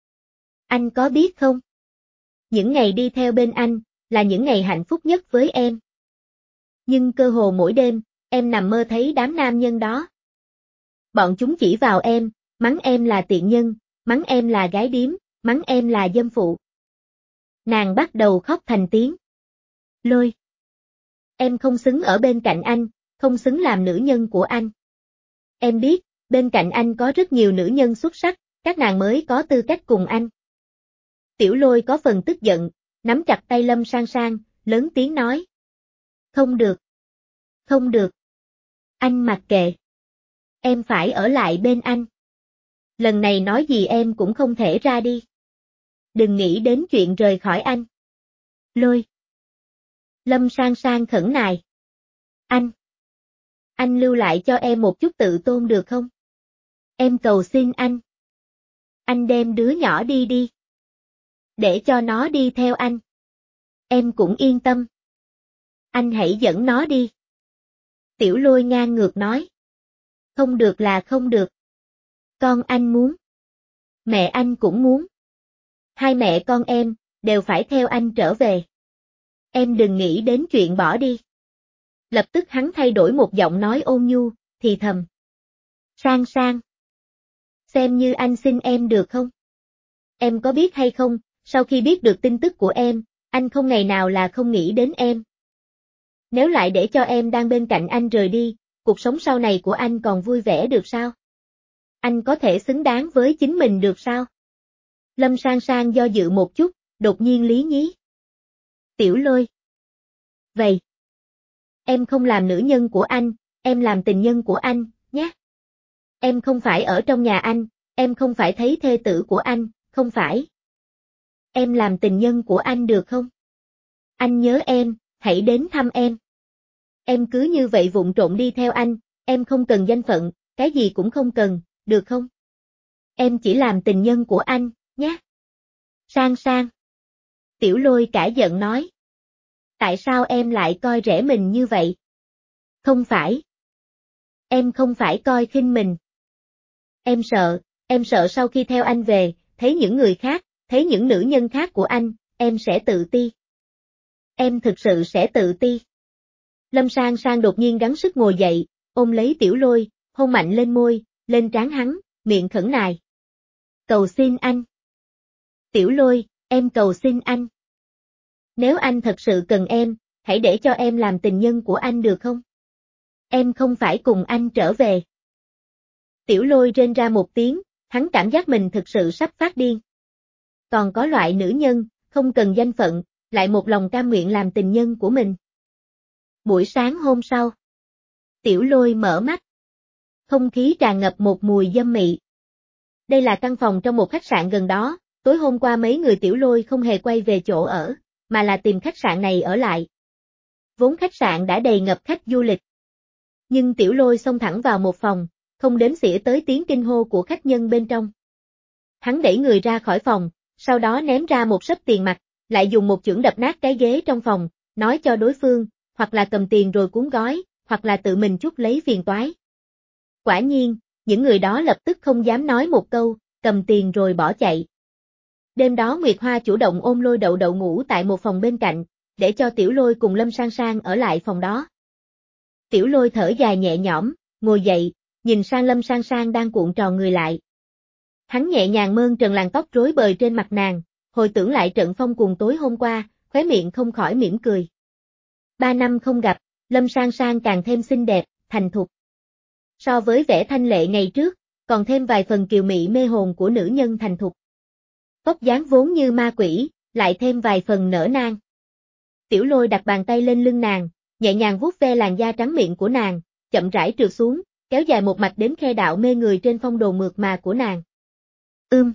Anh có biết không? Những ngày đi theo bên anh, là những ngày hạnh phúc nhất với em. Nhưng cơ hồ mỗi đêm, em nằm mơ thấy đám nam nhân đó. Bọn chúng chỉ vào em, mắng em là tiện nhân, mắng em là gái điếm, mắng em là dâm phụ. Nàng bắt đầu khóc thành tiếng. Lôi. Em không xứng ở bên cạnh anh, không xứng làm nữ nhân của anh. Em biết, bên cạnh anh có rất nhiều nữ nhân xuất sắc, các nàng mới có tư cách cùng anh. Tiểu Lôi có phần tức giận, nắm chặt tay Lâm Sang Sang, lớn tiếng nói. Không được. Không được. Anh mặc kệ. Em phải ở lại bên anh. Lần này nói gì em cũng không thể ra đi. Đừng nghĩ đến chuyện rời khỏi anh. Lôi. Lâm Sang Sang khẩn nài. Anh. Anh lưu lại cho em một chút tự tôn được không? Em cầu xin anh. Anh đem đứa nhỏ đi đi. Để cho nó đi theo anh. Em cũng yên tâm. Anh hãy dẫn nó đi. Tiểu Lôi ngang ngược nói. Không được là không được. Con anh muốn. Mẹ anh cũng muốn. Hai mẹ con em, đều phải theo anh trở về. Em đừng nghĩ đến chuyện bỏ đi. Lập tức hắn thay đổi một giọng nói ôn nhu, thì thầm. Sang Sang. Xem như anh xin em được không? Em có biết hay không, sau khi biết được tin tức của em, anh không ngày nào là không nghĩ đến em. Nếu lại để cho em đang bên cạnh anh rời đi, cuộc sống sau này của anh còn vui vẻ được sao? Anh có thể xứng đáng với chính mình được sao? Lâm Sang Sang do dự một chút, đột nhiên lý nhí. Tiểu Lôi. Vậy. Em không làm nữ nhân của anh, em làm tình nhân của anh, nhé. Em không phải ở trong nhà anh, em không phải thấy thê tử của anh, không phải. Em làm tình nhân của anh được không? Anh nhớ em, hãy đến thăm em. Em cứ như vậy vụng trộn đi theo anh, em không cần danh phận, cái gì cũng không cần, được không? Em chỉ làm tình nhân của anh, nhé. Sang Sang. Tiểu Lôi cả giận nói. Tại sao em lại coi rẻ mình như vậy? Không phải. Em không phải coi khinh mình. Em sợ, em sợ sau khi theo anh về, thấy những người khác, thấy những nữ nhân khác của anh, em sẽ tự ti. Em thực sự sẽ tự ti. Lâm Sang Sang đột nhiên gắng sức ngồi dậy, ôm lấy Tiểu Lôi, hôn mạnh lên môi, lên trán hắn, miệng khẩn nài. Cầu xin anh. Tiểu Lôi, em cầu xin anh. Nếu anh thật sự cần em, hãy để cho em làm tình nhân của anh được không? Em không phải cùng anh trở về. Tiểu Lôi rên ra một tiếng, hắn cảm giác mình thực sự sắp phát điên. Còn có loại nữ nhân, không cần danh phận, lại một lòng cam nguyện làm tình nhân của mình. Buổi sáng hôm sau, Tiểu Lôi mở mắt. Không khí tràn ngập một mùi dâm mị. Đây là căn phòng trong một khách sạn gần đó, tối hôm qua mấy người Tiểu Lôi không hề quay về chỗ ở, mà là tìm khách sạn này ở lại. Vốn khách sạn đã đầy ngập khách du lịch. Nhưng Tiểu Lôi xông thẳng vào một phòng, không đếm xỉa tới tiếng kinh hô của khách nhân bên trong. Hắn đẩy người ra khỏi phòng, sau đó ném ra một sấp tiền mặt, lại dùng một chưởng đập nát cái ghế trong phòng, nói cho đối phương, hoặc là cầm tiền rồi cuốn gói, hoặc là tự mình chuốc lấy phiền toái. Quả nhiên, những người đó lập tức không dám nói một câu, cầm tiền rồi bỏ chạy. Đêm đó Nguyệt Hoa chủ động ôm Lôi Đậu Đậu ngủ tại một phòng bên cạnh, để cho Tiểu Lôi cùng Lâm Sang Sang ở lại phòng đó. Tiểu Lôi thở dài nhẹ nhõm, ngồi dậy, nhìn sang Lâm Sang Sang đang cuộn tròn người lại. Hắn nhẹ nhàng mơn trần làn tóc rối bời trên mặt nàng, hồi tưởng lại trận phong cùng tối hôm qua, khóe miệng không khỏi mỉm cười. Ba năm không gặp, Lâm Sang Sang càng thêm xinh đẹp, thành thục. So với vẻ thanh lệ ngày trước, còn thêm vài phần kiều mị mê hồn của nữ nhân thành thục. Vóc dáng vốn như ma quỷ, lại thêm vài phần nở nang. Tiểu Lôi đặt bàn tay lên lưng nàng, nhẹ nhàng vuốt ve làn da trắng miệng của nàng, chậm rãi trượt xuống, kéo dài một mạch đến khe đạo mê người trên phong đồ mượt mà của nàng. Ưm.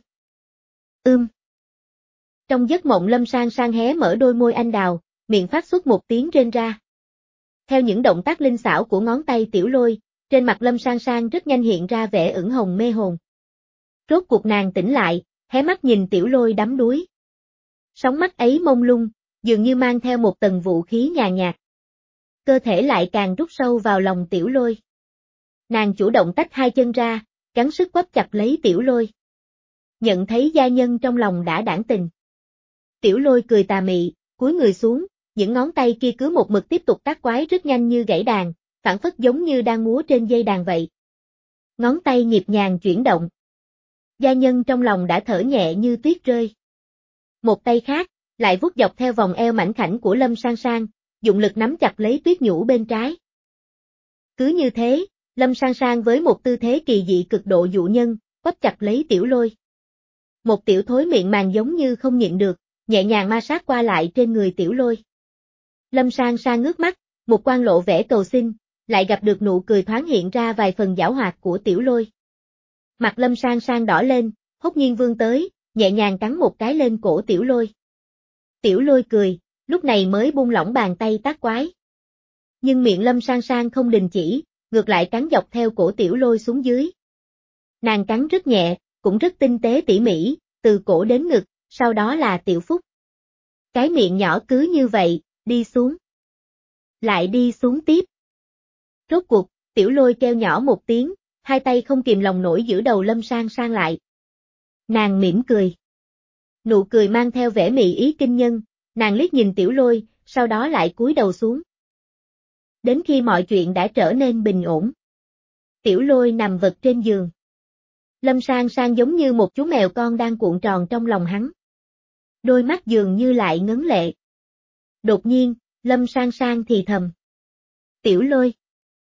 Ưm. Trong giấc mộng Lâm Sang Sang hé mở đôi môi anh đào, miệng phát xuất một tiếng rên ra. Theo những động tác linh xảo của ngón tay Tiểu Lôi, trên mặt Lâm Sang Sang rất nhanh hiện ra vẻ ửng hồng mê hồn. Rốt cuộc nàng tỉnh lại, hé mắt nhìn Tiểu Lôi đắm đuối. Sóng mắt ấy mông lung, dường như mang theo một tầng vũ khí nhàn nhạt. Cơ thể lại càng rút sâu vào lòng Tiểu Lôi. Nàng chủ động tách hai chân ra, gắng sức quắp chặt lấy Tiểu Lôi. Nhận thấy gia nhân trong lòng đã đãng tình. Tiểu Lôi cười tà mị, cúi người xuống, những ngón tay kia cứ một mực tiếp tục tác quái rất nhanh như gãy đàn, phản phất giống như đang múa trên dây đàn vậy. Ngón tay nhịp nhàng chuyển động. Gia nhân trong lòng đã thở nhẹ như tuyết rơi. Một tay khác, lại vuốt dọc theo vòng eo mảnh khảnh của Lâm Sang Sang, dụng lực nắm chặt lấy tuyết nhũ bên trái. Cứ như thế, Lâm Sang Sang với một tư thế kỳ dị cực độ dụ nhân, quắp chặt lấy Tiểu Lôi. Một tiểu thối miệng màng giống như không nhịn được, nhẹ nhàng ma sát qua lại trên người Tiểu Lôi. Lâm Sang Sang ngước mắt, một quan lộ vẻ cầu xin, lại gặp được nụ cười thoáng hiện ra vài phần giảo hoạt của Tiểu Lôi. Mặt Lâm Sang Sang đỏ lên, hốt nhiên vươn tới, nhẹ nhàng cắn một cái lên cổ Tiểu Lôi. Tiểu Lôi cười, lúc này mới buông lỏng bàn tay tác quái. Nhưng miệng Lâm Sang Sang không đình chỉ, ngược lại cắn dọc theo cổ Tiểu Lôi xuống dưới. Nàng cắn rất nhẹ, cũng rất tinh tế tỉ mỉ, từ cổ đến ngực, sau đó là tiểu phúc. Cái miệng nhỏ cứ như vậy, đi xuống. Lại đi xuống tiếp. Rốt cuộc, Tiểu Lôi kêu nhỏ một tiếng, hai tay không kìm lòng nổi giữ đầu Lâm Sang Sang lại. Nàng mỉm cười. Nụ cười mang theo vẻ mị ý kinh nhân, nàng liếc nhìn Tiểu Lôi, sau đó lại cúi đầu xuống. Đến khi mọi chuyện đã trở nên bình ổn. Tiểu Lôi nằm vật trên giường. Lâm Sang Sang giống như một chú mèo con đang cuộn tròn trong lòng hắn. Đôi mắt dường như lại ngấn lệ. Đột nhiên, Lâm Sang Sang thì thầm. Tiểu Lôi.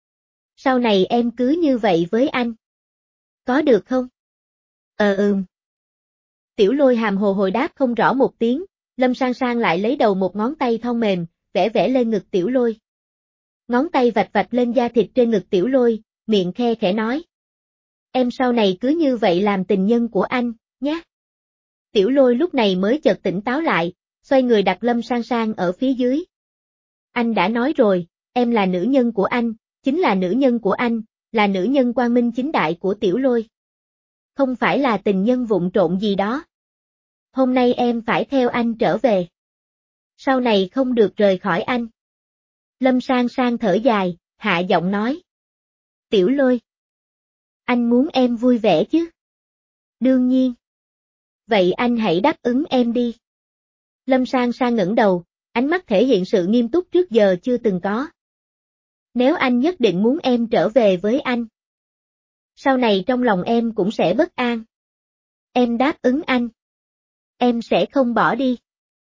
Sau này em cứ như vậy với anh. Có được không? Ờ ừm. Tiểu Lôi hàm hồ hồi đáp không rõ một tiếng, Lâm Sang Sang lại lấy đầu một ngón tay thon mềm, vẽ vẽ lên ngực Tiểu Lôi. Ngón tay vạch vạch lên da thịt trên ngực Tiểu Lôi, miệng khe khẽ nói. Em sau này cứ như vậy làm tình nhân của anh, nhé. Tiểu Lôi lúc này mới chợt tỉnh táo lại, xoay người đặt Lâm Sang Sang ở phía dưới. Anh đã nói rồi, em là nữ nhân của anh, chính là nữ nhân của anh, là nữ nhân quang minh chính đại của Tiểu Lôi. Không phải là tình nhân vụng trộn gì đó. Hôm nay em phải theo anh trở về. Sau này không được rời khỏi anh. Lâm Sang Sang thở dài, hạ giọng nói. Tiểu Lôi. Anh muốn em vui vẻ chứ? Đương nhiên. Vậy anh hãy đáp ứng em đi. Lâm Sang Sang ngẩng đầu, ánh mắt thể hiện sự nghiêm túc trước giờ chưa từng có. Nếu anh nhất định muốn em trở về với anh, sau này trong lòng em cũng sẽ bất an. Em đáp ứng anh. Em sẽ không bỏ đi.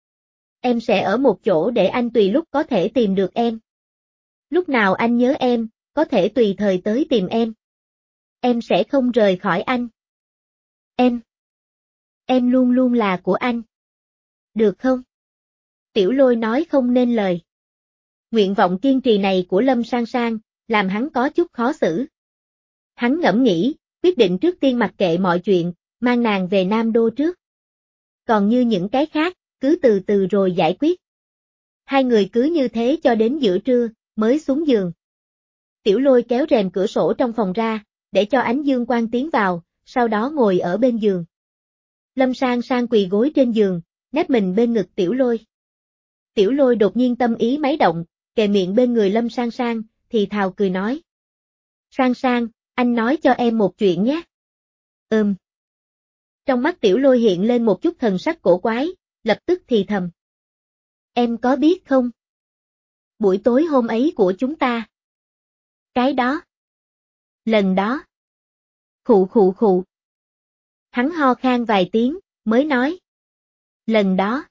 Em sẽ ở một chỗ để anh tùy lúc có thể tìm được em. Lúc nào anh nhớ em, có thể tùy thời tới tìm em. Em sẽ không rời khỏi anh. Em. Em luôn luôn là của anh. Được không? Tiểu Lôi nói không nên lời. Nguyện vọng kiên trì này của Lâm Sang Sang, làm hắn có chút khó xử. Hắn ngẫm nghĩ, quyết định trước tiên mặc kệ mọi chuyện, mang nàng về Nam Đô trước. Còn như những cái khác, cứ từ từ rồi giải quyết. Hai người cứ như thế cho đến giữa trưa, mới xuống giường. Tiểu Lôi kéo rèm cửa sổ trong phòng ra, để cho ánh dương quang tiến vào, sau đó ngồi ở bên giường. Lâm Sang Sang quỳ gối trên giường, nép mình bên ngực Tiểu Lôi. Tiểu Lôi đột nhiên tâm ý máy động, kề miệng bên người Lâm Sang Sang, thì thào cười nói. Sang Sang, anh nói cho em một chuyện nhé. Ừm. Trong mắt Tiểu Lôi hiện lên một chút thần sắc cổ quái, lập tức thì thầm. Em có biết không? Buổi tối hôm ấy của chúng ta. Cái đó. Lần đó. Khụ khụ khụ. Hắn ho khan vài tiếng, mới nói. Lần đó.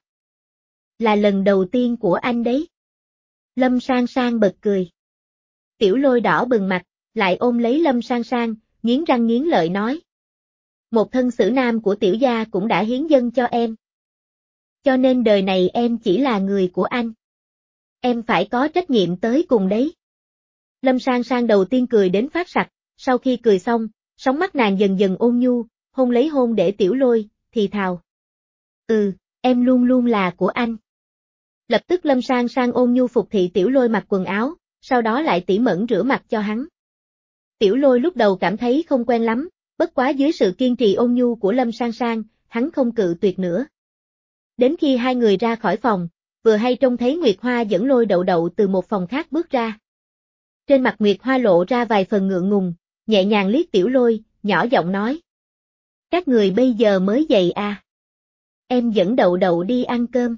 Là lần đầu tiên của anh đấy. Lâm Sang Sang bật cười. Tiểu Lôi đỏ bừng mặt, lại ôm lấy Lâm Sang Sang, nghiến răng nghiến lợi nói. Một thân sử nam của tiểu gia cũng đã hiến dâng cho em. Cho nên đời này em chỉ là người của anh. Em phải có trách nhiệm tới cùng đấy. Lâm Sang Sang đầu tiên cười đến phát sặc, sau khi cười xong, sóng mắt nàng dần dần ôn nhu, hôn lấy hôn để Tiểu Lôi, thì thào. Ừ, em luôn luôn là của anh. Lập tức Lâm Sang Sang ôn nhu phục thị Tiểu Lôi mặc quần áo, sau đó lại tỉ mẩn rửa mặt cho hắn. Tiểu Lôi lúc đầu cảm thấy không quen lắm, bất quá dưới sự kiên trì ôn nhu của Lâm Sang Sang, hắn không cự tuyệt nữa. Đến khi hai người ra khỏi phòng, vừa hay trông thấy Nguyệt Hoa dẫn Lôi Đậu Đậu từ một phòng khác bước ra. Trên mặt Nguyệt Hoa lộ ra vài phần ngượng ngùng, nhẹ nhàng liếc Tiểu Lôi, nhỏ giọng nói. Các người bây giờ mới dậy à? Em dẫn Đậu Đậu đi ăn cơm.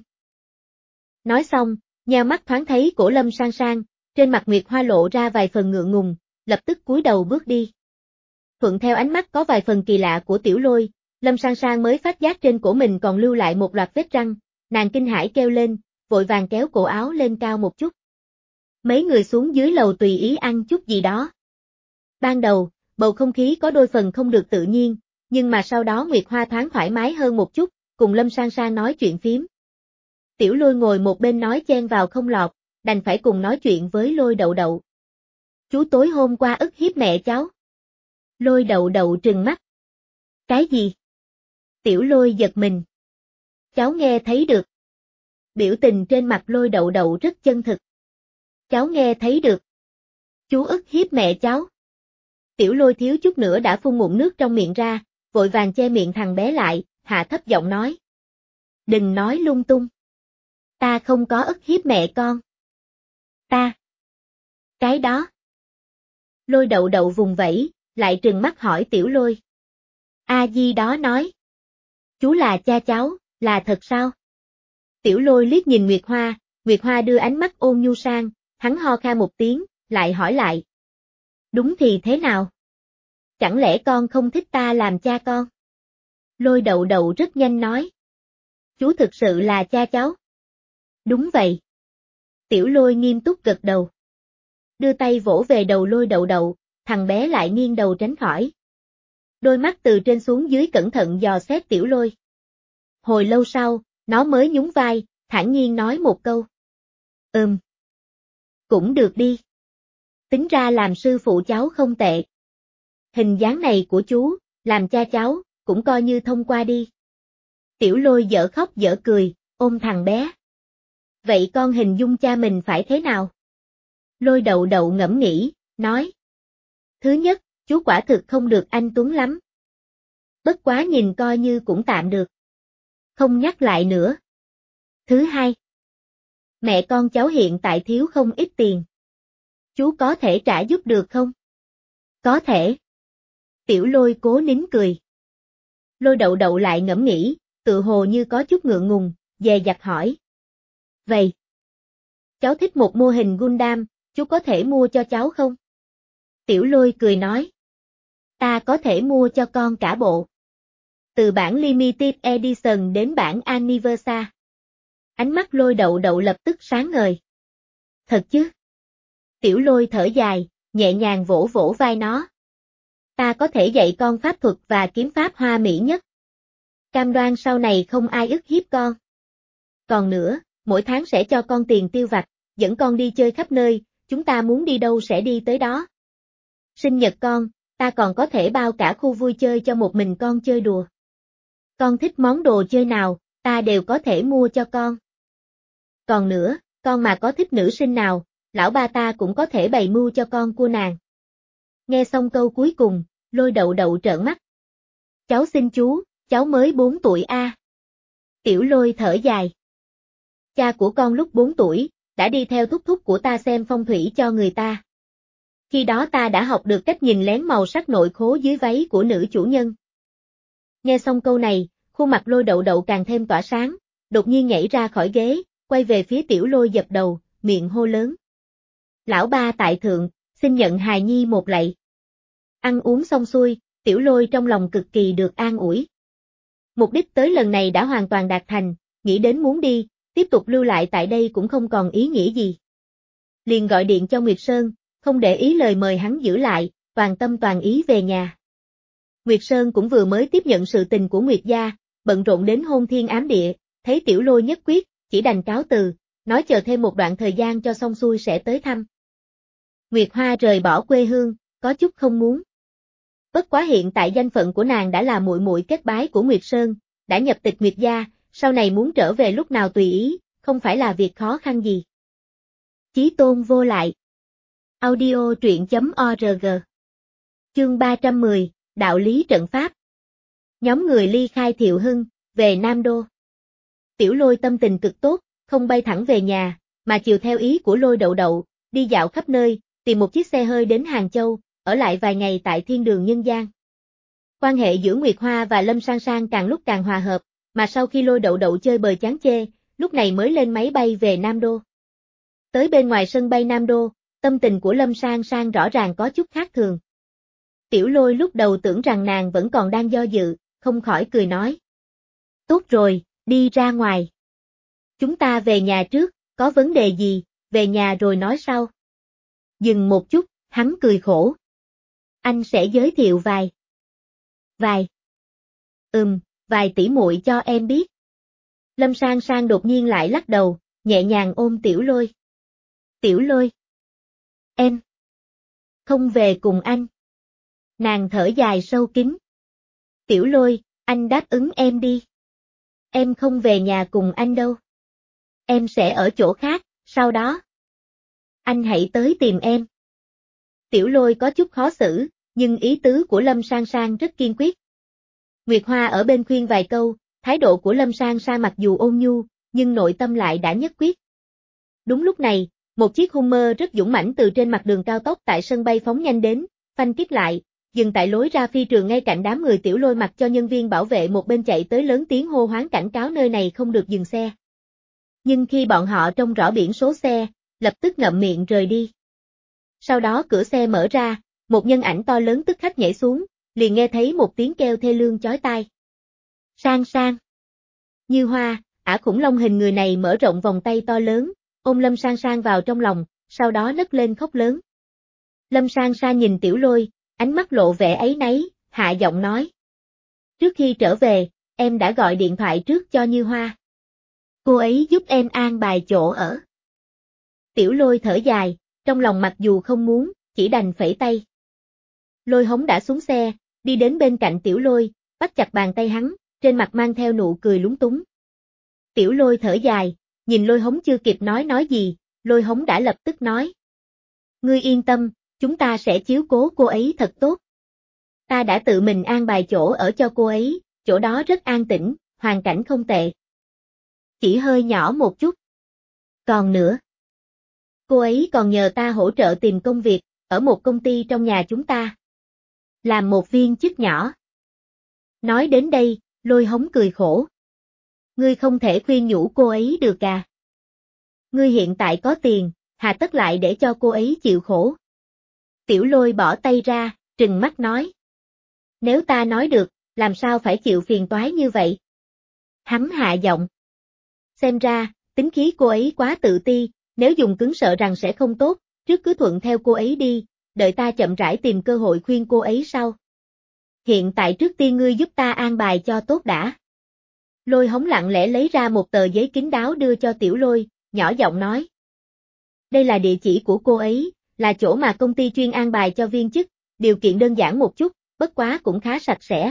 Nói xong, nheo mắt thoáng thấy cổ Lâm Sang Sang, trên mặt Nguyệt Hoa lộ ra vài phần ngượng ngùng, lập tức cúi đầu bước đi. Thuận theo ánh mắt có vài phần kỳ lạ của Tiểu Lôi, Lâm Sang Sang mới phát giác trên cổ mình còn lưu lại một loạt vết răng, nàng kinh hãi kêu lên, vội vàng kéo cổ áo lên cao một chút. Mấy người xuống dưới lầu tùy ý ăn chút gì đó. Ban đầu, bầu không khí có đôi phần không được tự nhiên, nhưng mà sau đó Nguyệt Hoa thoáng thoải mái hơn một chút, cùng Lâm Sang Sang nói chuyện phiếm. Tiểu Lôi ngồi một bên nói chen vào không lọt, đành phải cùng nói chuyện với Lôi Đậu Đậu. Chú tối hôm qua ức hiếp mẹ cháu. Lôi Đậu Đậu trừng mắt. Cái gì? Tiểu Lôi giật mình. Cháu nghe thấy được. Biểu tình trên mặt Lôi Đậu Đậu rất chân thực. Cháu nghe thấy được. Chú ức hiếp mẹ cháu. Tiểu Lôi thiếu chút nữa đã phun ngụm nước trong miệng ra, vội vàng che miệng thằng bé lại, hạ thấp giọng nói. Đừng nói lung tung. Ta không có ức hiếp mẹ con. Ta. Cái đó. Lôi Đậu Đậu vùng vẫy, lại trừng mắt hỏi Tiểu Lôi. A Di đó nói. Chú là cha cháu, là thật sao? Tiểu Lôi liếc nhìn Nguyệt Hoa, Nguyệt Hoa đưa ánh mắt ôn nhu sang, hắn ho kha một tiếng, lại hỏi lại. Đúng thì thế nào? Chẳng lẽ con không thích ta làm cha con? Lôi Đậu Đậu rất nhanh nói. Chú thực sự là cha cháu. Đúng vậy. Tiểu Lôi nghiêm túc gật đầu. Đưa tay vỗ về đầu Lôi Đậu Đậu, thằng bé lại nghiêng đầu tránh khỏi. Đôi mắt từ trên xuống dưới cẩn thận dò xét Tiểu Lôi. Hồi lâu sau, nó mới nhún vai, thản nhiên nói một câu. Ừm. Cũng được đi. Tính ra làm sư phụ cháu không tệ. Hình dáng này của chú, làm cha cháu, cũng coi như thông qua đi. Tiểu Lôi dở khóc dở cười, ôm thằng bé. Vậy con hình dung cha mình phải thế nào? Lôi Đậu Đậu ngẫm nghĩ, nói. Thứ nhất, chú quả thực không được anh tuấn lắm. Bất quá nhìn coi như cũng tạm được. Không nhắc lại nữa. Thứ hai. Mẹ con cháu hiện tại thiếu không ít tiền. Chú có thể trả giúp được không? Có thể. Tiểu Lôi cố nín cười. Lôi Đậu Đậu lại ngẫm nghĩ, tự hồ như có chút ngượng ngùng, dè dặt hỏi. Vậy, cháu thích một mô hình Gundam, chú có thể mua cho cháu không? Tiểu Lôi cười nói. Ta có thể mua cho con cả bộ. Từ bản Limited Edition đến bản Anniversary. Ánh mắt Lôi Đậu Đậu lập tức sáng ngời. Thật chứ? Tiểu Lôi thở dài, nhẹ nhàng vỗ vỗ vai nó. Ta có thể dạy con pháp thuật và kiếm pháp hoa mỹ nhất. Cam đoan sau này không ai ức hiếp con. Còn nữa, mỗi tháng sẽ cho con tiền tiêu vặt, dẫn con đi chơi khắp nơi, chúng ta muốn đi đâu sẽ đi tới đó. Sinh nhật con, ta còn có thể bao cả khu vui chơi cho một mình con chơi đùa. Con thích món đồ chơi nào, ta đều có thể mua cho con. Còn nữa, con mà có thích nữ sinh nào, lão ba ta cũng có thể bày mưu cho con cua nàng. Nghe xong câu cuối cùng, Lôi Đậu Đậu trợn mắt. Cháu xin chú, cháu mới bốn tuổi a. À. Tiểu Lôi thở dài. Cha của con lúc bốn tuổi, đã đi theo thúc thúc của ta xem phong thủy cho người ta. Khi đó ta đã học được cách nhìn lén màu sắc nội khố dưới váy của nữ chủ nhân. Nghe xong câu này, khuôn mặt Lôi Đậu Đậu càng thêm tỏa sáng, đột nhiên nhảy ra khỏi ghế, quay về phía Tiểu Lôi dập đầu, miệng hô lớn. Lão ba tại thượng, xin nhận hài nhi một lạy. Ăn uống xong xuôi, Tiểu Lôi trong lòng cực kỳ được an ủi. Mục đích tới lần này đã hoàn toàn đạt thành, nghĩ đến muốn đi, tiếp tục lưu lại tại đây cũng không còn ý nghĩa gì. Liền gọi điện cho Nguyệt Sơn, không để ý lời mời hắn giữ lại, toàn tâm toàn ý về nhà. Nguyệt Sơn cũng vừa mới tiếp nhận sự tình của Nguyệt gia, bận rộn đến hôn thiên ám địa, thấy Tiểu Lôi nhất quyết, chỉ đành cáo từ, nói chờ thêm một đoạn thời gian cho xong xuôi sẽ tới thăm. Nguyệt Hoa rời bỏ quê hương, có chút không muốn. Bất quá hiện tại danh phận của nàng đã là muội muội kết bái của Nguyệt Sơn, đã nhập tịch Nguyệt gia, sau này muốn trở về lúc nào tùy ý, không phải là việc khó khăn gì. Chí tôn vô lại. Audio truyện chấm org. Chương ba trăm mười, Đạo lý trận pháp. Nhóm người ly khai Thiệu Hưng, về Nam Đô. Tiểu Lôi tâm tình cực tốt, không bay thẳng về nhà, mà chiều theo ý của Lôi Đậu Đậu, đi dạo khắp nơi, tìm một chiếc xe hơi đến Hàng Châu, ở lại vài ngày tại thiên đường nhân gian. Quan hệ giữa Nguyệt Hoa và Lâm Sang Sang càng lúc càng hòa hợp, mà sau khi Lôi Đậu Đậu chơi bời chán chê, lúc này mới lên máy bay về Nam Đô. Tới bên ngoài sân bay Nam Đô, tâm tình của Lâm Sang Sang rõ ràng có chút khác thường. Tiểu Lôi lúc đầu tưởng rằng nàng vẫn còn đang do dự, không khỏi cười nói. Tốt rồi, đi ra ngoài. Chúng ta về nhà trước, có vấn đề gì, về nhà rồi nói sau. Dừng một chút, hắn cười khổ. Anh sẽ giới thiệu vài. Vài. Ừm, vài tỷ muội cho em biết. Lâm Sang Sang đột nhiên lại lắc đầu, nhẹ nhàng ôm Tiểu Lôi. Tiểu Lôi. Em. Không về cùng anh. Nàng thở dài sâu kín. Tiểu Lôi, anh đáp ứng em đi. Em không về nhà cùng anh đâu. Em sẽ ở chỗ khác, sau đó. Anh hãy tới tìm em. Tiểu Lôi có chút khó xử, nhưng ý tứ của Lâm Sang Sang rất kiên quyết. Nguyệt Hoa ở bên khuyên vài câu, thái độ của Lâm Sang Sang mặc dù ôn nhu, nhưng nội tâm lại đã nhất quyết. Đúng lúc này, một chiếc Hummer rất dũng mãnh từ trên mặt đường cao tốc tại sân bay phóng nhanh đến, phanh kít lại, dừng tại lối ra phi trường ngay cạnh đám người. Tiểu Lôi mặc cho nhân viên bảo vệ một bên chạy tới lớn tiếng hô hoán cảnh cáo nơi này không được dừng xe. Nhưng khi bọn họ trông rõ biển số xe, lập tức ngậm miệng rời đi. Sau đó cửa xe mở ra, một nhân ảnh to lớn tức khắc nhảy xuống, liền nghe thấy một tiếng kêu thê lương chói tai. Sang Sang. Như Hoa, ả khủng long hình người này mở rộng vòng tay to lớn, ôm Lâm Sang Sang vào trong lòng, sau đó nấc lên khóc lớn. Lâm Sang Sang nhìn Tiểu Lôi, ánh mắt lộ vẻ áy náy, hạ giọng nói. Trước khi trở về, em đã gọi điện thoại trước cho Như Hoa. Cô ấy giúp em an bài chỗ ở. Tiểu Lôi thở dài, trong lòng mặc dù không muốn, chỉ đành phẩy tay. Lôi Hống đã xuống xe, đi đến bên cạnh Tiểu Lôi, bắt chặt bàn tay hắn, trên mặt mang theo nụ cười lúng túng. Tiểu Lôi thở dài, nhìn Lôi Hống chưa kịp nói nói gì, Lôi Hống đã lập tức nói. Ngươi yên tâm, chúng ta sẽ chiếu cố cô ấy thật tốt. Ta đã tự mình an bài chỗ ở cho cô ấy, chỗ đó rất an tĩnh, hoàn cảnh không tệ. Chỉ hơi nhỏ một chút. Còn nữa, cô ấy còn nhờ ta hỗ trợ tìm công việc, ở một công ty trong nhà chúng ta. Làm một viên chức nhỏ. Nói đến đây, Lôi Hống cười khổ. Ngươi không thể khuyên nhủ cô ấy được à? Ngươi hiện tại có tiền, hà tất lại để cho cô ấy chịu khổ. Tiểu Lôi bỏ tay ra, trừng mắt nói. Nếu ta nói được, làm sao phải chịu phiền toái như vậy? Hắn hạ giọng. Xem ra, tính khí cô ấy quá tự ti, nếu dùng cứng sợ rằng sẽ không tốt, trước cứ thuận theo cô ấy đi, đợi ta chậm rãi tìm cơ hội khuyên cô ấy sau. Hiện tại trước tiên ngươi giúp ta an bài cho tốt đã. Lôi Hống lặng lẽ lấy ra một tờ giấy kín đáo đưa cho Tiểu Lôi, nhỏ giọng nói. Đây là địa chỉ của cô ấy, là chỗ mà công ty chuyên an bài cho viên chức, điều kiện đơn giản một chút, bất quá cũng khá sạch sẽ.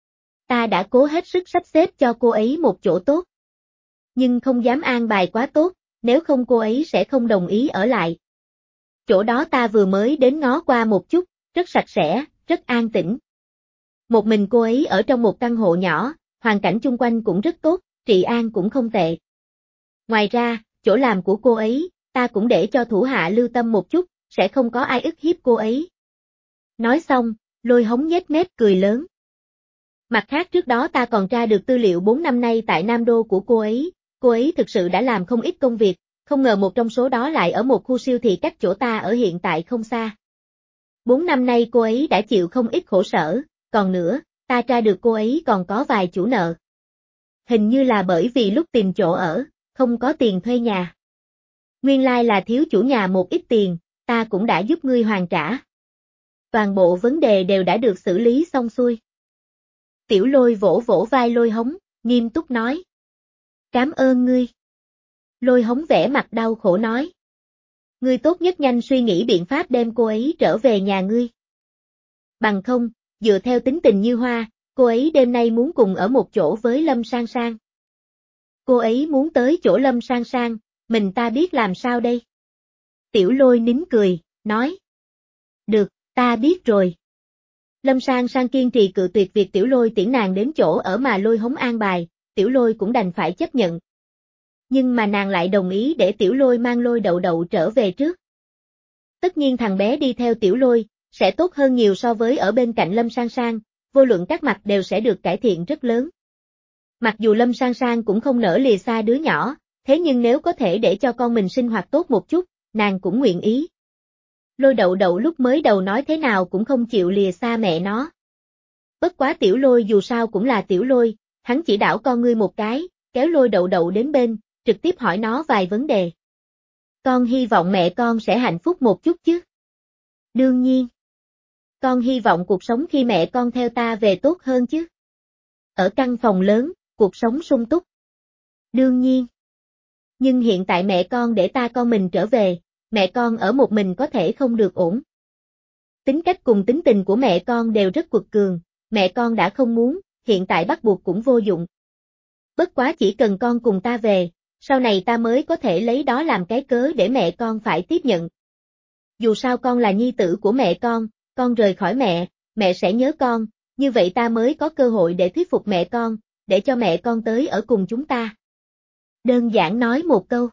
Ta đã cố hết sức sắp xếp cho cô ấy một chỗ tốt. Nhưng không dám an bài quá tốt, nếu không cô ấy sẽ không đồng ý ở lại. Chỗ đó ta vừa mới đến ngó qua một chút, rất sạch sẽ, rất an tĩnh. Một mình cô ấy ở trong một căn hộ nhỏ, hoàn cảnh chung quanh cũng rất tốt, trị an cũng không tệ. Ngoài ra, chỗ làm của cô ấy, ta cũng để cho thủ hạ lưu tâm một chút, sẽ không có ai ức hiếp cô ấy. Nói xong, Lôi Hống nhếch mép cười lớn. Mặt khác trước đó ta còn tra được tư liệu bốn năm nay tại Nam Đô của cô ấy, cô ấy thực sự đã làm không ít công việc, không ngờ một trong số đó lại ở một khu siêu thị cách chỗ ta ở hiện tại không xa. Bốn năm nay cô ấy đã chịu không ít khổ sở, còn nữa, ta tra được cô ấy còn có vài chủ nợ. Hình như là bởi vì lúc tìm chỗ ở, không có tiền thuê nhà. Nguyên lai là thiếu chủ nhà một ít tiền, ta cũng đã giúp ngươi hoàn trả. Toàn bộ vấn đề đều đã được xử lý xong xuôi. Tiểu Lôi vỗ vỗ vai Lôi Hống, nghiêm túc nói. Cảm ơn ngươi. Lôi Hống vẻ mặt đau khổ nói. Ngươi tốt nhất nhanh suy nghĩ biện pháp đem cô ấy trở về nhà ngươi. Bằng không, dựa theo tính tình như Hoa, cô ấy đêm nay muốn cùng ở một chỗ với Lâm Sang Sang. Cô ấy muốn tới chỗ Lâm Sang Sang, mình ta biết làm sao đây? Tiểu Lôi nín cười, nói. Được, ta biết rồi. Lâm Sang Sang kiên trì cự tuyệt việc Tiểu Lôi tiễn nàng đến chỗ ở mà Lôi Hống an bài, Tiểu Lôi cũng đành phải chấp nhận. Nhưng mà nàng lại đồng ý để Tiểu Lôi mang Lôi Đậu Đậu trở về trước. Tất nhiên thằng bé đi theo Tiểu Lôi, sẽ tốt hơn nhiều so với ở bên cạnh Lâm Sang Sang, vô luận các mặt đều sẽ được cải thiện rất lớn. Mặc dù Lâm Sang Sang cũng không nỡ lìa xa đứa nhỏ, thế nhưng nếu có thể để cho con mình sinh hoạt tốt một chút, nàng cũng nguyện ý. Lôi Đậu Đậu lúc mới đầu nói thế nào cũng không chịu lìa xa mẹ nó. Bất quá Tiểu Lôi dù sao cũng là Tiểu Lôi, hắn chỉ đảo con ngươi một cái, kéo Lôi Đậu Đậu đến bên, trực tiếp hỏi nó vài vấn đề. Con hy vọng mẹ con sẽ hạnh phúc một chút chứ? Đương nhiên. Con hy vọng cuộc sống khi mẹ con theo ta về tốt hơn chứ? Ở căn phòng lớn, cuộc sống sung túc. Đương nhiên. Nhưng hiện tại mẹ con để ta con mình trở về, mẹ con ở một mình có thể không được ổn. Tính cách cùng tính tình của mẹ con đều rất quật cường, mẹ con đã không muốn, hiện tại bắt buộc cũng vô dụng. Bất quá chỉ cần con cùng ta về, sau này ta mới có thể lấy đó làm cái cớ để mẹ con phải tiếp nhận. Dù sao con là nhi tử của mẹ con, con rời khỏi mẹ, mẹ sẽ nhớ con, như vậy ta mới có cơ hội để thuyết phục mẹ con, để cho mẹ con tới ở cùng chúng ta. Đơn giản nói một câu.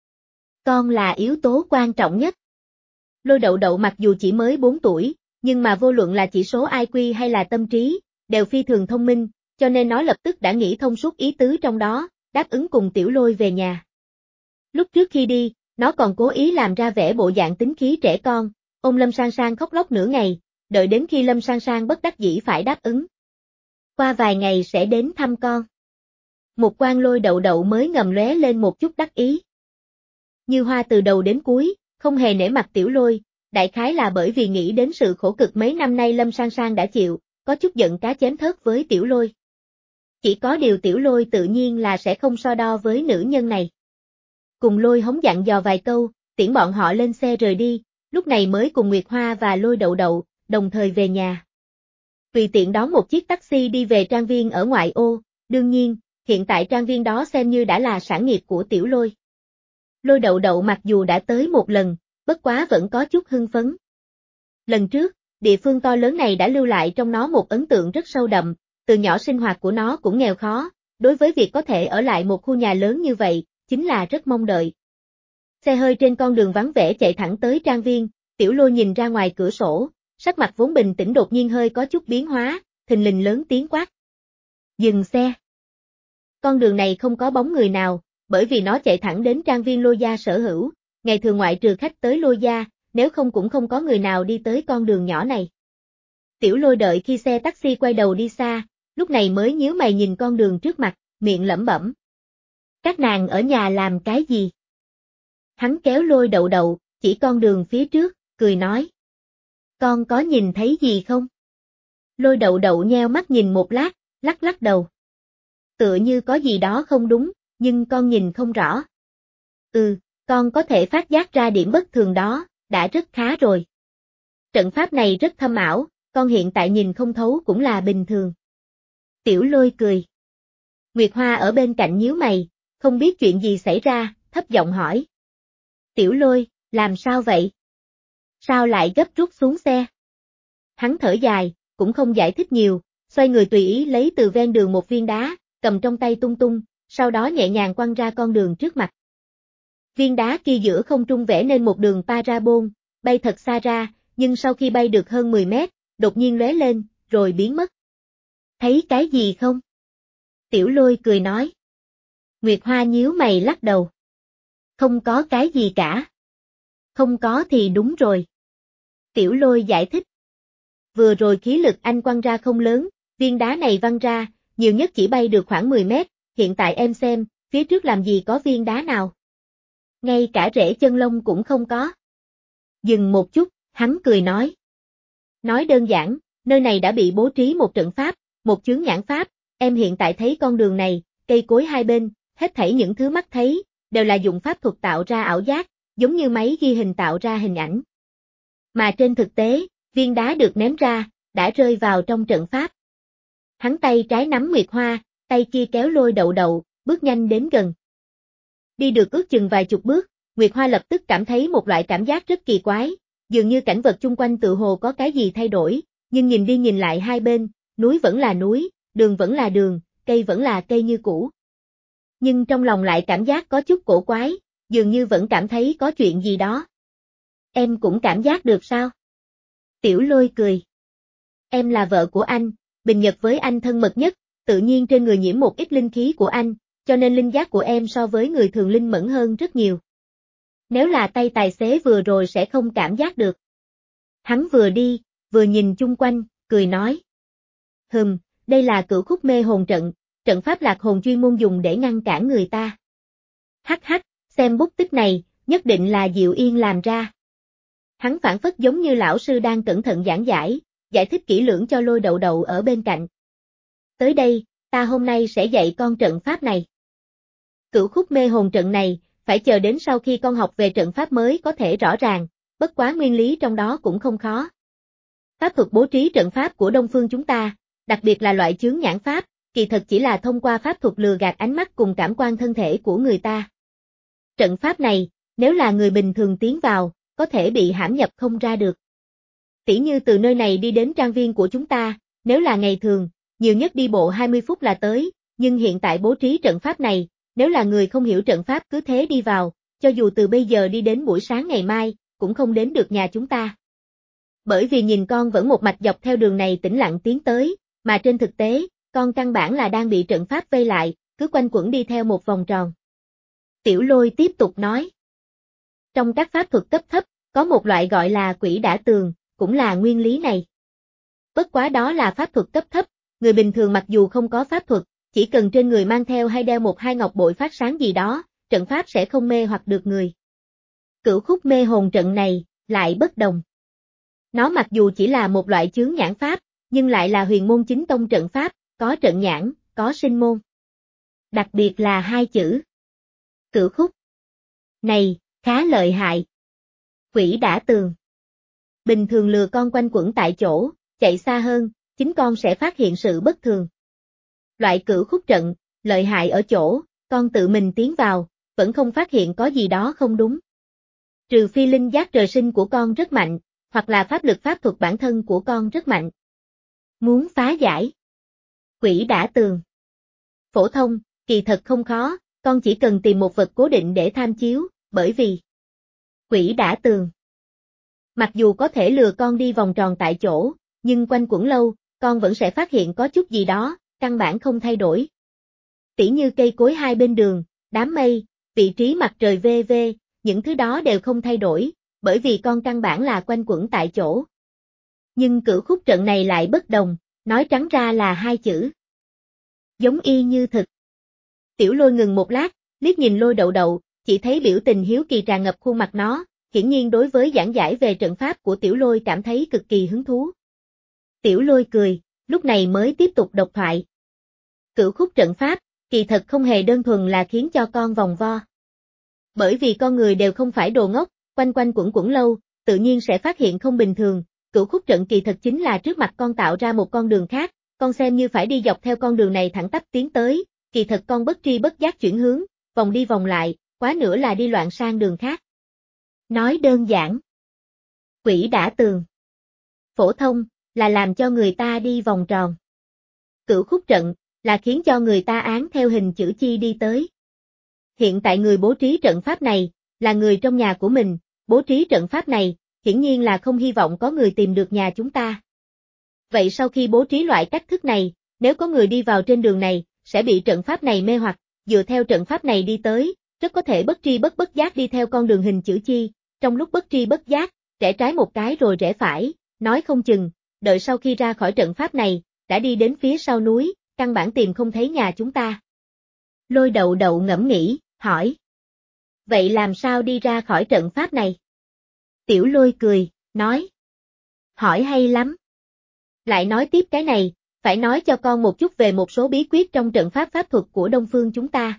Con là yếu tố quan trọng nhất. Lôi Đậu Đậu mặc dù chỉ mới bốn tuổi, nhưng mà vô luận là chỉ số I Q hay là tâm trí, đều phi thường thông minh, cho nên nó lập tức đã nghĩ thông suốt ý tứ trong đó, đáp ứng cùng Tiểu Lôi về nhà. Lúc trước khi đi, nó còn cố ý làm ra vẻ bộ dạng tính khí trẻ con, ôm Lâm Sang Sang khóc lóc nửa ngày, đợi đến khi Lâm Sang Sang bất đắc dĩ phải đáp ứng. Qua vài ngày sẽ đến thăm con. Một quan Lôi Đậu Đậu mới ngầm lóe lên một chút đắc ý. Như Hoa từ đầu đến cuối, không hề nể mặt Tiểu Lôi, đại khái là bởi vì nghĩ đến sự khổ cực mấy năm nay Lâm Sang Sang đã chịu, có chút giận cá chém thớt với Tiểu Lôi. Chỉ có điều Tiểu Lôi tự nhiên là sẽ không so đo với nữ nhân này. Cùng Lôi Hống dặn dò vài câu, tiễn bọn họ lên xe rời đi, lúc này mới cùng Nguyệt Hoa và Lôi Đậu Đậu, đồng thời về nhà. Tùy tiện đón một chiếc taxi đi về trang viên ở ngoại ô, đương nhiên, hiện tại trang viên đó xem như đã là sản nghiệp của Tiểu Lôi. Lôi Đậu Đậu mặc dù đã tới một lần, bất quá vẫn có chút hưng phấn. Lần trước, địa phương to lớn này đã lưu lại trong nó một ấn tượng rất sâu đậm, từ nhỏ sinh hoạt của nó cũng nghèo khó, đối với việc có thể ở lại một khu nhà lớn như vậy, chính là rất mong đợi. Xe hơi trên con đường vắng vẻ chạy thẳng tới trang viên, Tiểu Lôi nhìn ra ngoài cửa sổ, sắc mặt vốn bình tĩnh đột nhiên hơi có chút biến hóa, thình lình lớn tiếng quát. Dừng xe. Con đường này không có bóng người nào, bởi vì nó chạy thẳng đến trang viên Lôi gia sở hữu, ngày thường ngoại trừ khách tới Lôi gia, nếu không cũng không có người nào đi tới con đường nhỏ này. Tiểu Lôi đợi khi xe taxi quay đầu đi xa, lúc này mới nhíu mày nhìn con đường trước mặt, miệng lẩm bẩm. Các nàng ở nhà làm cái gì? Hắn kéo Lôi Đậu Đậu, chỉ con đường phía trước, cười nói. Con có nhìn thấy gì không? Lôi Đậu Đậu nheo mắt nhìn một lát, lắc lắc đầu. Tựa như có gì đó không đúng, nhưng con nhìn không rõ. Ừ, con có thể phát giác ra điểm bất thường đó, đã rất khá rồi. Trận pháp này rất thâm ảo, con hiện tại nhìn không thấu cũng là bình thường. Tiểu Lôi cười. Nguyệt Hoa ở bên cạnh nhíu mày, không biết chuyện gì xảy ra, thấp giọng hỏi. Tiểu Lôi, làm sao vậy? Sao lại gấp rút xuống xe? Hắn thở dài, cũng không giải thích nhiều, xoay người tùy ý lấy từ ven đường một viên đá, cầm trong tay tung tung, sau đó nhẹ nhàng quăng ra con đường trước mặt. Viên đá kia giữa không trung vẽ nên một đường parabol, bay thật xa ra, nhưng sau khi bay được hơn mười mét, đột nhiên lóe lên, rồi biến mất. Thấy cái gì không? Tiểu Lôi cười nói. Nguyệt Hoa nhíu mày lắc đầu. Không có cái gì cả. Không có thì đúng rồi. Tiểu Lôi giải thích. Vừa rồi khí lực anh quăng ra không lớn, viên đá này văng ra, nhiều nhất chỉ bay được khoảng mười mét, hiện tại em xem, phía trước làm gì có viên đá nào. Ngay cả rễ chân lông cũng không có. Dừng một chút, hắn cười nói. Nói đơn giản, nơi này đã bị bố trí một trận pháp, một chướng nhãn pháp, em hiện tại thấy con đường này, cây cối hai bên, hết thảy những thứ mắt thấy, đều là dụng pháp thuật tạo ra ảo giác, giống như máy ghi hình tạo ra hình ảnh. Mà trên thực tế, viên đá được ném ra, đã rơi vào trong trận pháp. Hắn tay trái nắm Nguyệt Hoa, tay kia kéo Lôi Đậu Đậu, bước nhanh đến gần. Đi được ước chừng vài chục bước, Nguyệt Hoa lập tức cảm thấy một loại cảm giác rất kỳ quái, dường như cảnh vật chung quanh tự hồ có cái gì thay đổi, nhưng nhìn đi nhìn lại hai bên, núi vẫn là núi, đường vẫn là đường, cây vẫn là cây như cũ. Nhưng trong lòng lại cảm giác có chút cổ quái, dường như vẫn cảm thấy có chuyện gì đó. Em cũng cảm giác được sao? Tiểu Lôi cười. Em là vợ của anh, bình nhật với anh thân mật nhất, tự nhiên trên người nhiễm một ít linh khí của anh, cho nên linh giác của em so với người thường linh mẫn hơn rất nhiều. Nếu là tay tài xế vừa rồi sẽ không cảm giác được. Hắn vừa đi, vừa nhìn chung quanh, cười nói. Hừm, đây là cửu khúc mê hồn trận, trận pháp lạc hồn chuyên môn dùng để ngăn cản người ta. Hắc hắc, xem bút tích này, nhất định là Diệu Yên làm ra. Hắn phản phất giống như lão sư đang cẩn thận giảng giải, giải thích kỹ lưỡng cho Lôi Đậu Đậu ở bên cạnh. Tới đây, ta hôm nay sẽ dạy con trận pháp này. Cửu khúc mê hồn trận này, phải chờ đến sau khi con học về trận pháp mới có thể rõ ràng, bất quá nguyên lý trong đó cũng không khó. Pháp thuật bố trí trận pháp của Đông Phương chúng ta, đặc biệt là loại chướng nhãn pháp, kỳ thật chỉ là thông qua pháp thuật lừa gạt ánh mắt cùng cảm quan thân thể của người ta. Trận pháp này, nếu là người bình thường tiến vào, có thể bị hãm nhập không ra được. Tỉ như từ nơi này đi đến trang viên của chúng ta, nếu là ngày thường, nhiều nhất đi bộ hai mươi phút là tới, nhưng hiện tại bố trí trận pháp này, nếu là người không hiểu trận pháp cứ thế đi vào, cho dù từ bây giờ đi đến buổi sáng ngày mai, cũng không đến được nhà chúng ta. Bởi vì nhìn con vẫn một mạch dọc theo đường này tĩnh lặng tiến tới, mà trên thực tế, con căn bản là đang bị trận pháp vây lại, cứ quanh quẩn đi theo một vòng tròn. Tiểu Lôi tiếp tục nói. Trong các pháp thuật cấp thấp, có một loại gọi là quỷ đả tường, cũng là nguyên lý này. Bất quá đó là pháp thuật cấp thấp, người bình thường mặc dù không có pháp thuật, chỉ cần trên người mang theo hay đeo một hai ngọc bội phát sáng gì đó, trận pháp sẽ không mê hoặc được người. Cửu khúc mê hồn trận này, lại bất đồng. Nó mặc dù chỉ là một loại chướng nhãn pháp, nhưng lại là huyền môn chính tông trận pháp, có trận nhãn, có sinh môn. Đặc biệt là hai chữ. Cửu khúc. Này, khá lợi hại. Quỷ đả tường. Bình thường lừa con quanh quẩn tại chỗ, chạy xa hơn, chính con sẽ phát hiện sự bất thường. Loại cửu khúc trận, lợi hại ở chỗ, con tự mình tiến vào, vẫn không phát hiện có gì đó không đúng. Trừ phi linh giác trời sinh của con rất mạnh, hoặc là pháp lực pháp thuật bản thân của con rất mạnh. Muốn phá giải. Quỷ đả tường. Phổ thông, kỳ thật không khó, con chỉ cần tìm một vật cố định để tham chiếu, bởi vì, Quỷ đã tường. Mặc dù có thể lừa con đi vòng tròn tại chỗ, nhưng quanh quẩn lâu, con vẫn sẽ phát hiện có chút gì đó, căn bản không thay đổi. Tỉ như cây cối hai bên đường, đám mây, vị trí mặt trời vê vê, những thứ đó đều không thay đổi, bởi vì con căn bản là quanh quẩn tại chỗ. Nhưng cửu khúc trận này lại bất đồng, nói trắng ra là hai chữ. Giống y như thực. Tiểu Lôi ngừng một lát, liếc nhìn Lôi Đậu Đậu, chỉ thấy biểu tình hiếu kỳ tràn ngập khuôn mặt nó, hiển nhiên đối với giảng giải về trận pháp của Tiểu Lôi cảm thấy cực kỳ hứng thú. Tiểu Lôi cười, lúc này mới tiếp tục độc thoại. Cửu khúc trận pháp, kỳ thật không hề đơn thuần là khiến cho con vòng vo. Bởi vì con người đều không phải đồ ngốc, quanh quanh quẩn quẩn lâu, tự nhiên sẽ phát hiện không bình thường, cửu khúc trận kỳ thật chính là trước mặt con tạo ra một con đường khác, con xem như phải đi dọc theo con đường này thẳng tắp tiến tới, kỳ thật con bất tri bất giác chuyển hướng, vòng đi vòng lại, quá nữa là đi loạn sang đường khác. Nói đơn giản. Quỷ đã tường. Phổ thông, là làm cho người ta đi vòng tròn. Cửu khúc trận, là khiến cho người ta án theo hình chữ chi đi tới. Hiện tại người bố trí trận pháp này, là người trong nhà của mình, bố trí trận pháp này, hiển nhiên là không hy vọng có người tìm được nhà chúng ta. Vậy sau khi bố trí loại cách thức này, nếu có người đi vào trên đường này, sẽ bị trận pháp này mê hoặc, dựa theo trận pháp này đi tới, rất có thể bất tri bất bất giác đi theo con đường hình chữ chi, trong lúc bất tri bất giác, rẽ trái một cái rồi rẽ phải, nói không chừng, đợi sau khi ra khỏi trận pháp này, đã đi đến phía sau núi, căn bản tìm không thấy nhà chúng ta. Lôi Đậu Đậu ngẫm nghĩ, hỏi. Vậy làm sao đi ra khỏi trận pháp này? Tiểu Lôi cười, nói. Hỏi hay lắm. Lại nói tiếp cái này, phải nói cho con một chút về một số bí quyết trong trận pháp pháp thuật của Đông Phương chúng ta.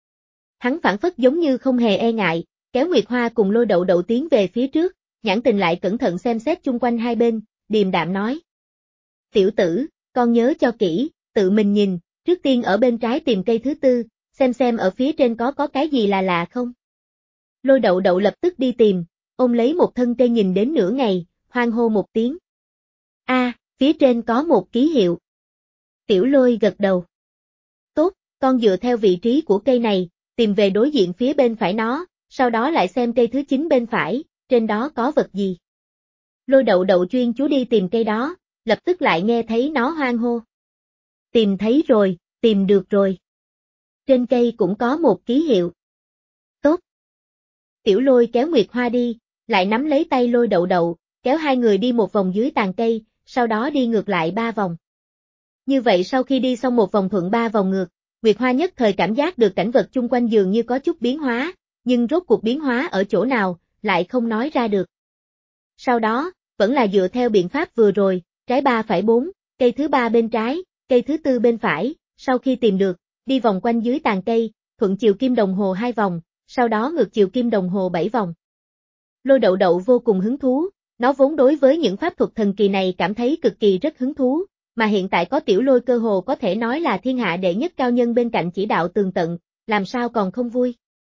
Hắn phản phất giống như không hề e ngại, kéo Nguyệt Hoa cùng Lôi Đậu Đậu tiến về phía trước, nhãn tình lại cẩn thận xem xét chung quanh hai bên, điềm đạm nói. Tiểu tử, con nhớ cho kỹ, tự mình nhìn, trước tiên ở bên trái tìm cây thứ tư, xem xem ở phía trên có có cái gì là lạ không. Lôi Đậu Đậu lập tức đi tìm, ôm lấy một thân cây nhìn đến nửa ngày, hoang hô một tiếng. A, à, phía trên có một ký hiệu. Tiểu Lôi gật đầu. Tốt, con dựa theo vị trí của cây này, tìm về đối diện phía bên phải nó, sau đó lại xem cây thứ chín bên phải, trên đó có vật gì. Lôi Đậu Đậu chuyên chú đi tìm cây đó, lập tức lại nghe thấy nó hoang hô. Tìm thấy rồi, tìm được rồi. Trên cây cũng có một ký hiệu. Tốt. Tiểu Lôi kéo Nguyệt Hoa đi, lại nắm lấy tay Lôi Đậu Đậu, kéo hai người đi một vòng dưới tàn cây, sau đó đi ngược lại ba vòng. Như vậy sau khi đi xong một vòng thuận ba vòng ngược, Nguyệt Hoa nhất thời cảm giác được cảnh vật chung quanh dường như có chút biến hóa, nhưng rốt cuộc biến hóa ở chỗ nào, lại không nói ra được. Sau đó, vẫn là dựa theo biện pháp vừa rồi, trái ba phải bốn, cây thứ ba bên trái, cây thứ tư bên phải, sau khi tìm được, đi vòng quanh dưới tàn cây, thuận chiều kim đồng hồ hai vòng, sau đó ngược chiều kim đồng hồ bảy vòng. Lôi Đậu Đậu vô cùng hứng thú, nó vốn đối với những pháp thuật thần kỳ này cảm thấy cực kỳ rất hứng thú, mà hiện tại có Tiểu Lôi cơ hồ có thể nói là thiên hạ đệ nhất cao nhân bên cạnh chỉ đạo tường tận, làm sao còn không vui.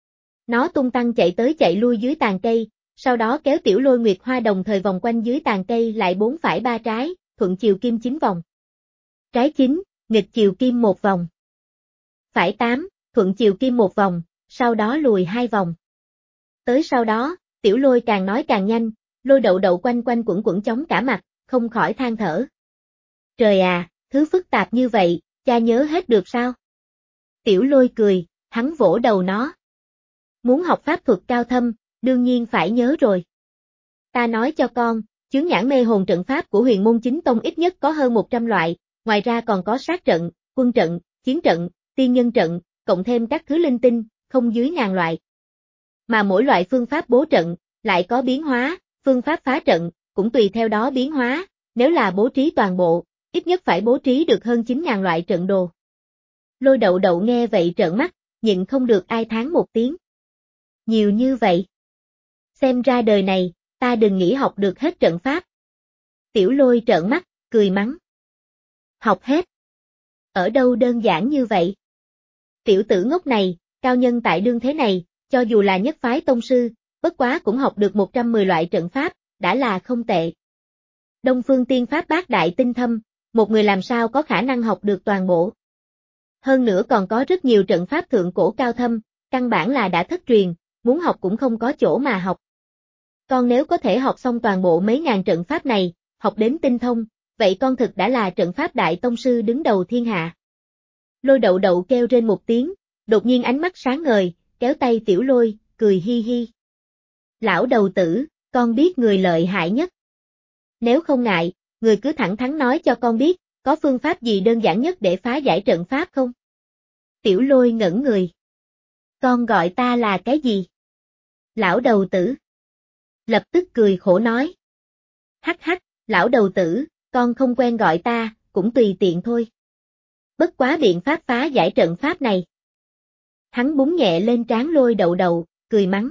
Nó tung tăng chạy tới chạy lui dưới tàn cây, sau đó kéo Tiểu Lôi Nguyệt Hoa đồng thời vòng quanh dưới tàn cây lại bốn phải ba trái, thuận chiều kim chín vòng. Trái chín, nghịch chiều kim một vòng. Phải tám, thuận chiều kim một vòng, sau đó lùi hai vòng. Tới sau đó, Tiểu Lôi càng nói càng nhanh, Lôi Đậu Đậu quanh quanh quẩn quẩn chống cả mặt, không khỏi than thở. Trời à, thứ phức tạp như vậy, cha nhớ hết được sao? Tiểu Lôi cười, hắn vỗ đầu nó. Muốn học pháp thuật cao thâm, đương nhiên phải nhớ rồi. Ta nói cho con, chướng nhãn mê hồn trận pháp của Huyền Môn Chính Tông ít nhất có hơn một trăm loại, ngoài ra còn có sát trận, quân trận, chiến trận, tiên nhân trận, cộng thêm các thứ linh tinh, không dưới ngàn loại. Mà mỗi loại phương pháp bố trận, lại có biến hóa, phương pháp phá trận, cũng tùy theo đó biến hóa, nếu là bố trí toàn bộ, ít nhất phải bố trí được hơn chín ngàn loại trận đồ. Lôi Đậu Đậu nghe vậy trợn mắt, nhịn không được ai thán một tiếng. Nhiều như vậy. Xem ra đời này, ta đừng nghĩ học được hết trận pháp. Tiểu Lôi trợn mắt, cười mắng. Học hết. Ở đâu đơn giản như vậy? Tiểu tử ngốc này, cao nhân tại đương thế này, cho dù là nhất phái tông sư, bất quá cũng học được một trăm mười loại trận pháp, đã là không tệ. Đông phương tiên pháp bát đại tinh thâm, một người làm sao có khả năng học được toàn bộ. Hơn nữa còn có rất nhiều trận pháp thượng cổ cao thâm, căn bản là đã thất truyền, muốn học cũng không có chỗ mà học. Con nếu có thể học xong toàn bộ mấy ngàn trận pháp này, học đến tinh thông, vậy con thực đã là trận pháp đại tông sư đứng đầu thiên hạ. Lôi Đậu Đậu kêu trên một tiếng, đột nhiên ánh mắt sáng ngời, kéo tay Tiểu Lôi, cười hi hi. Lão đầu tử, con biết người lợi hại nhất. Nếu không ngại, người cứ thẳng thắn nói cho con biết, có phương pháp gì đơn giản nhất để phá giải trận pháp không? Tiểu Lôi ngẩn người. Con gọi ta là cái gì? Lão đầu tử. Lập tức cười khổ nói. Hắc hắc, lão đầu tử, con không quen gọi ta, cũng tùy tiện thôi. Bất quá biện pháp phá giải trận pháp này. Hắn búng nhẹ lên trán Lôi Đậu Đậu, cười mắng.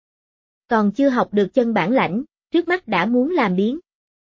Còn chưa học được chân bản lãnh, trước mắt đã muốn làm biến.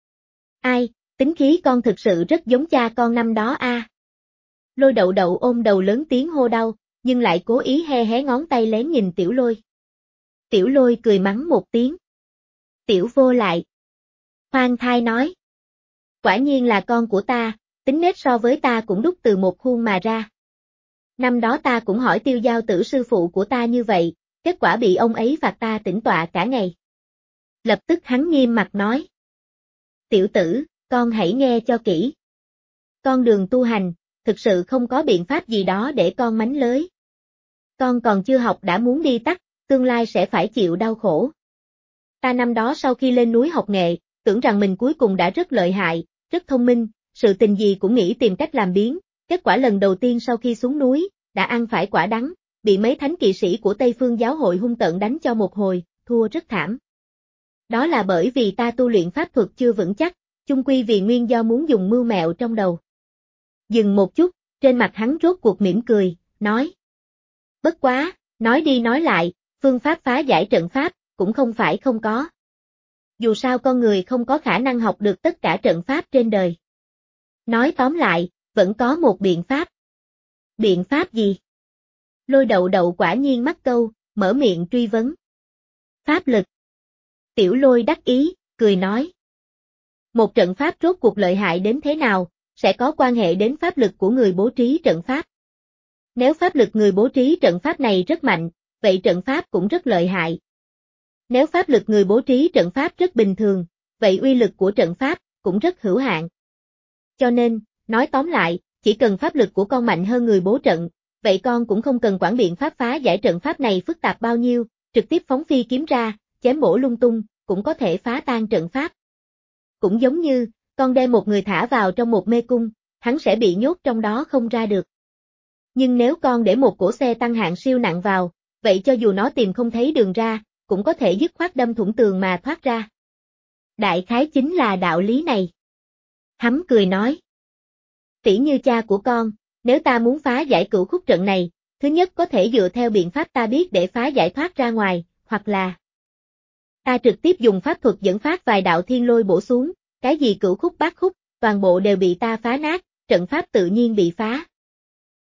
Ai, tính khí con thực sự rất giống cha con năm đó a. À. Lôi Đậu Đậu ôm đầu lớn tiếng hô đau, nhưng lại cố ý he hé ngón tay lén nhìn Tiểu Lôi. Tiểu Lôi cười mắng một tiếng. Tiểu vô lại. Khoan thai nói. Quả nhiên là con của ta, tính nết so với ta cũng đúc từ một khuôn mà ra. Năm đó ta cũng hỏi Tiêu Giao Tử sư phụ của ta như vậy, kết quả bị ông ấy phạt ta tĩnh tọa cả ngày. Lập tức hắn nghiêm mặt nói. Tiểu tử, con hãy nghe cho kỹ. Con đường tu hành, thực sự không có biện pháp gì đó để con mánh lới. Con còn chưa học đã muốn đi tắt, tương lai sẽ phải chịu đau khổ. Ta năm đó sau khi lên núi học nghệ, tưởng rằng mình cuối cùng đã rất lợi hại, rất thông minh, sự tình gì cũng nghĩ tìm cách làm biến, kết quả lần đầu tiên sau khi xuống núi, đã ăn phải quả đắng, bị mấy thánh kỵ sĩ của Tây Phương giáo hội hung tợn đánh cho một hồi, thua rất thảm. Đó là bởi vì ta tu luyện pháp thuật chưa vững chắc, chung quy vì nguyên do muốn dùng mưu mẹo trong đầu. Dừng một chút, trên mặt hắn rốt cuộc mỉm cười, nói. Bất quá, nói đi nói lại, phương pháp phá giải trận pháp, cũng không phải không có. Dù sao con người không có khả năng học được tất cả trận pháp trên đời. Nói tóm lại, vẫn có một biện pháp. Biện pháp gì? Lôi Đậu Đậu quả nhiên mắc câu, mở miệng truy vấn. Pháp lực. Tiểu Lôi đắc ý, cười nói. Một trận pháp rốt cuộc lợi hại đến thế nào, sẽ có quan hệ đến pháp lực của người bố trí trận pháp. Nếu pháp lực người bố trí trận pháp này rất mạnh, vậy trận pháp cũng rất lợi hại. Nếu pháp lực người bố trí trận pháp rất bình thường, vậy uy lực của trận pháp cũng rất hữu hạn. Cho nên, nói tóm lại, chỉ cần pháp lực của con mạnh hơn người bố trận, vậy con cũng không cần quản biện pháp phá giải trận pháp này phức tạp bao nhiêu, trực tiếp phóng phi kiếm ra, chém bổ lung tung, cũng có thể phá tan trận pháp. Cũng giống như, con đem một người thả vào trong một mê cung, hắn sẽ bị nhốt trong đó không ra được. Nhưng nếu con để một cỗ xe tăng hạng siêu nặng vào, vậy cho dù nó tìm không thấy đường ra, cũng có thể dứt khoát đâm thủng tường mà thoát ra. Đại khái chính là đạo lý này. Hắn cười nói. Tỉ như cha của con, nếu ta muốn phá giải cửu khúc trận này, thứ nhất có thể dựa theo biện pháp ta biết để phá giải thoát ra ngoài, hoặc là ta trực tiếp dùng pháp thuật dẫn phát vài đạo thiên lôi bổ xuống, cái gì cửu khúc bát khúc, toàn bộ đều bị ta phá nát, trận pháp tự nhiên bị phá.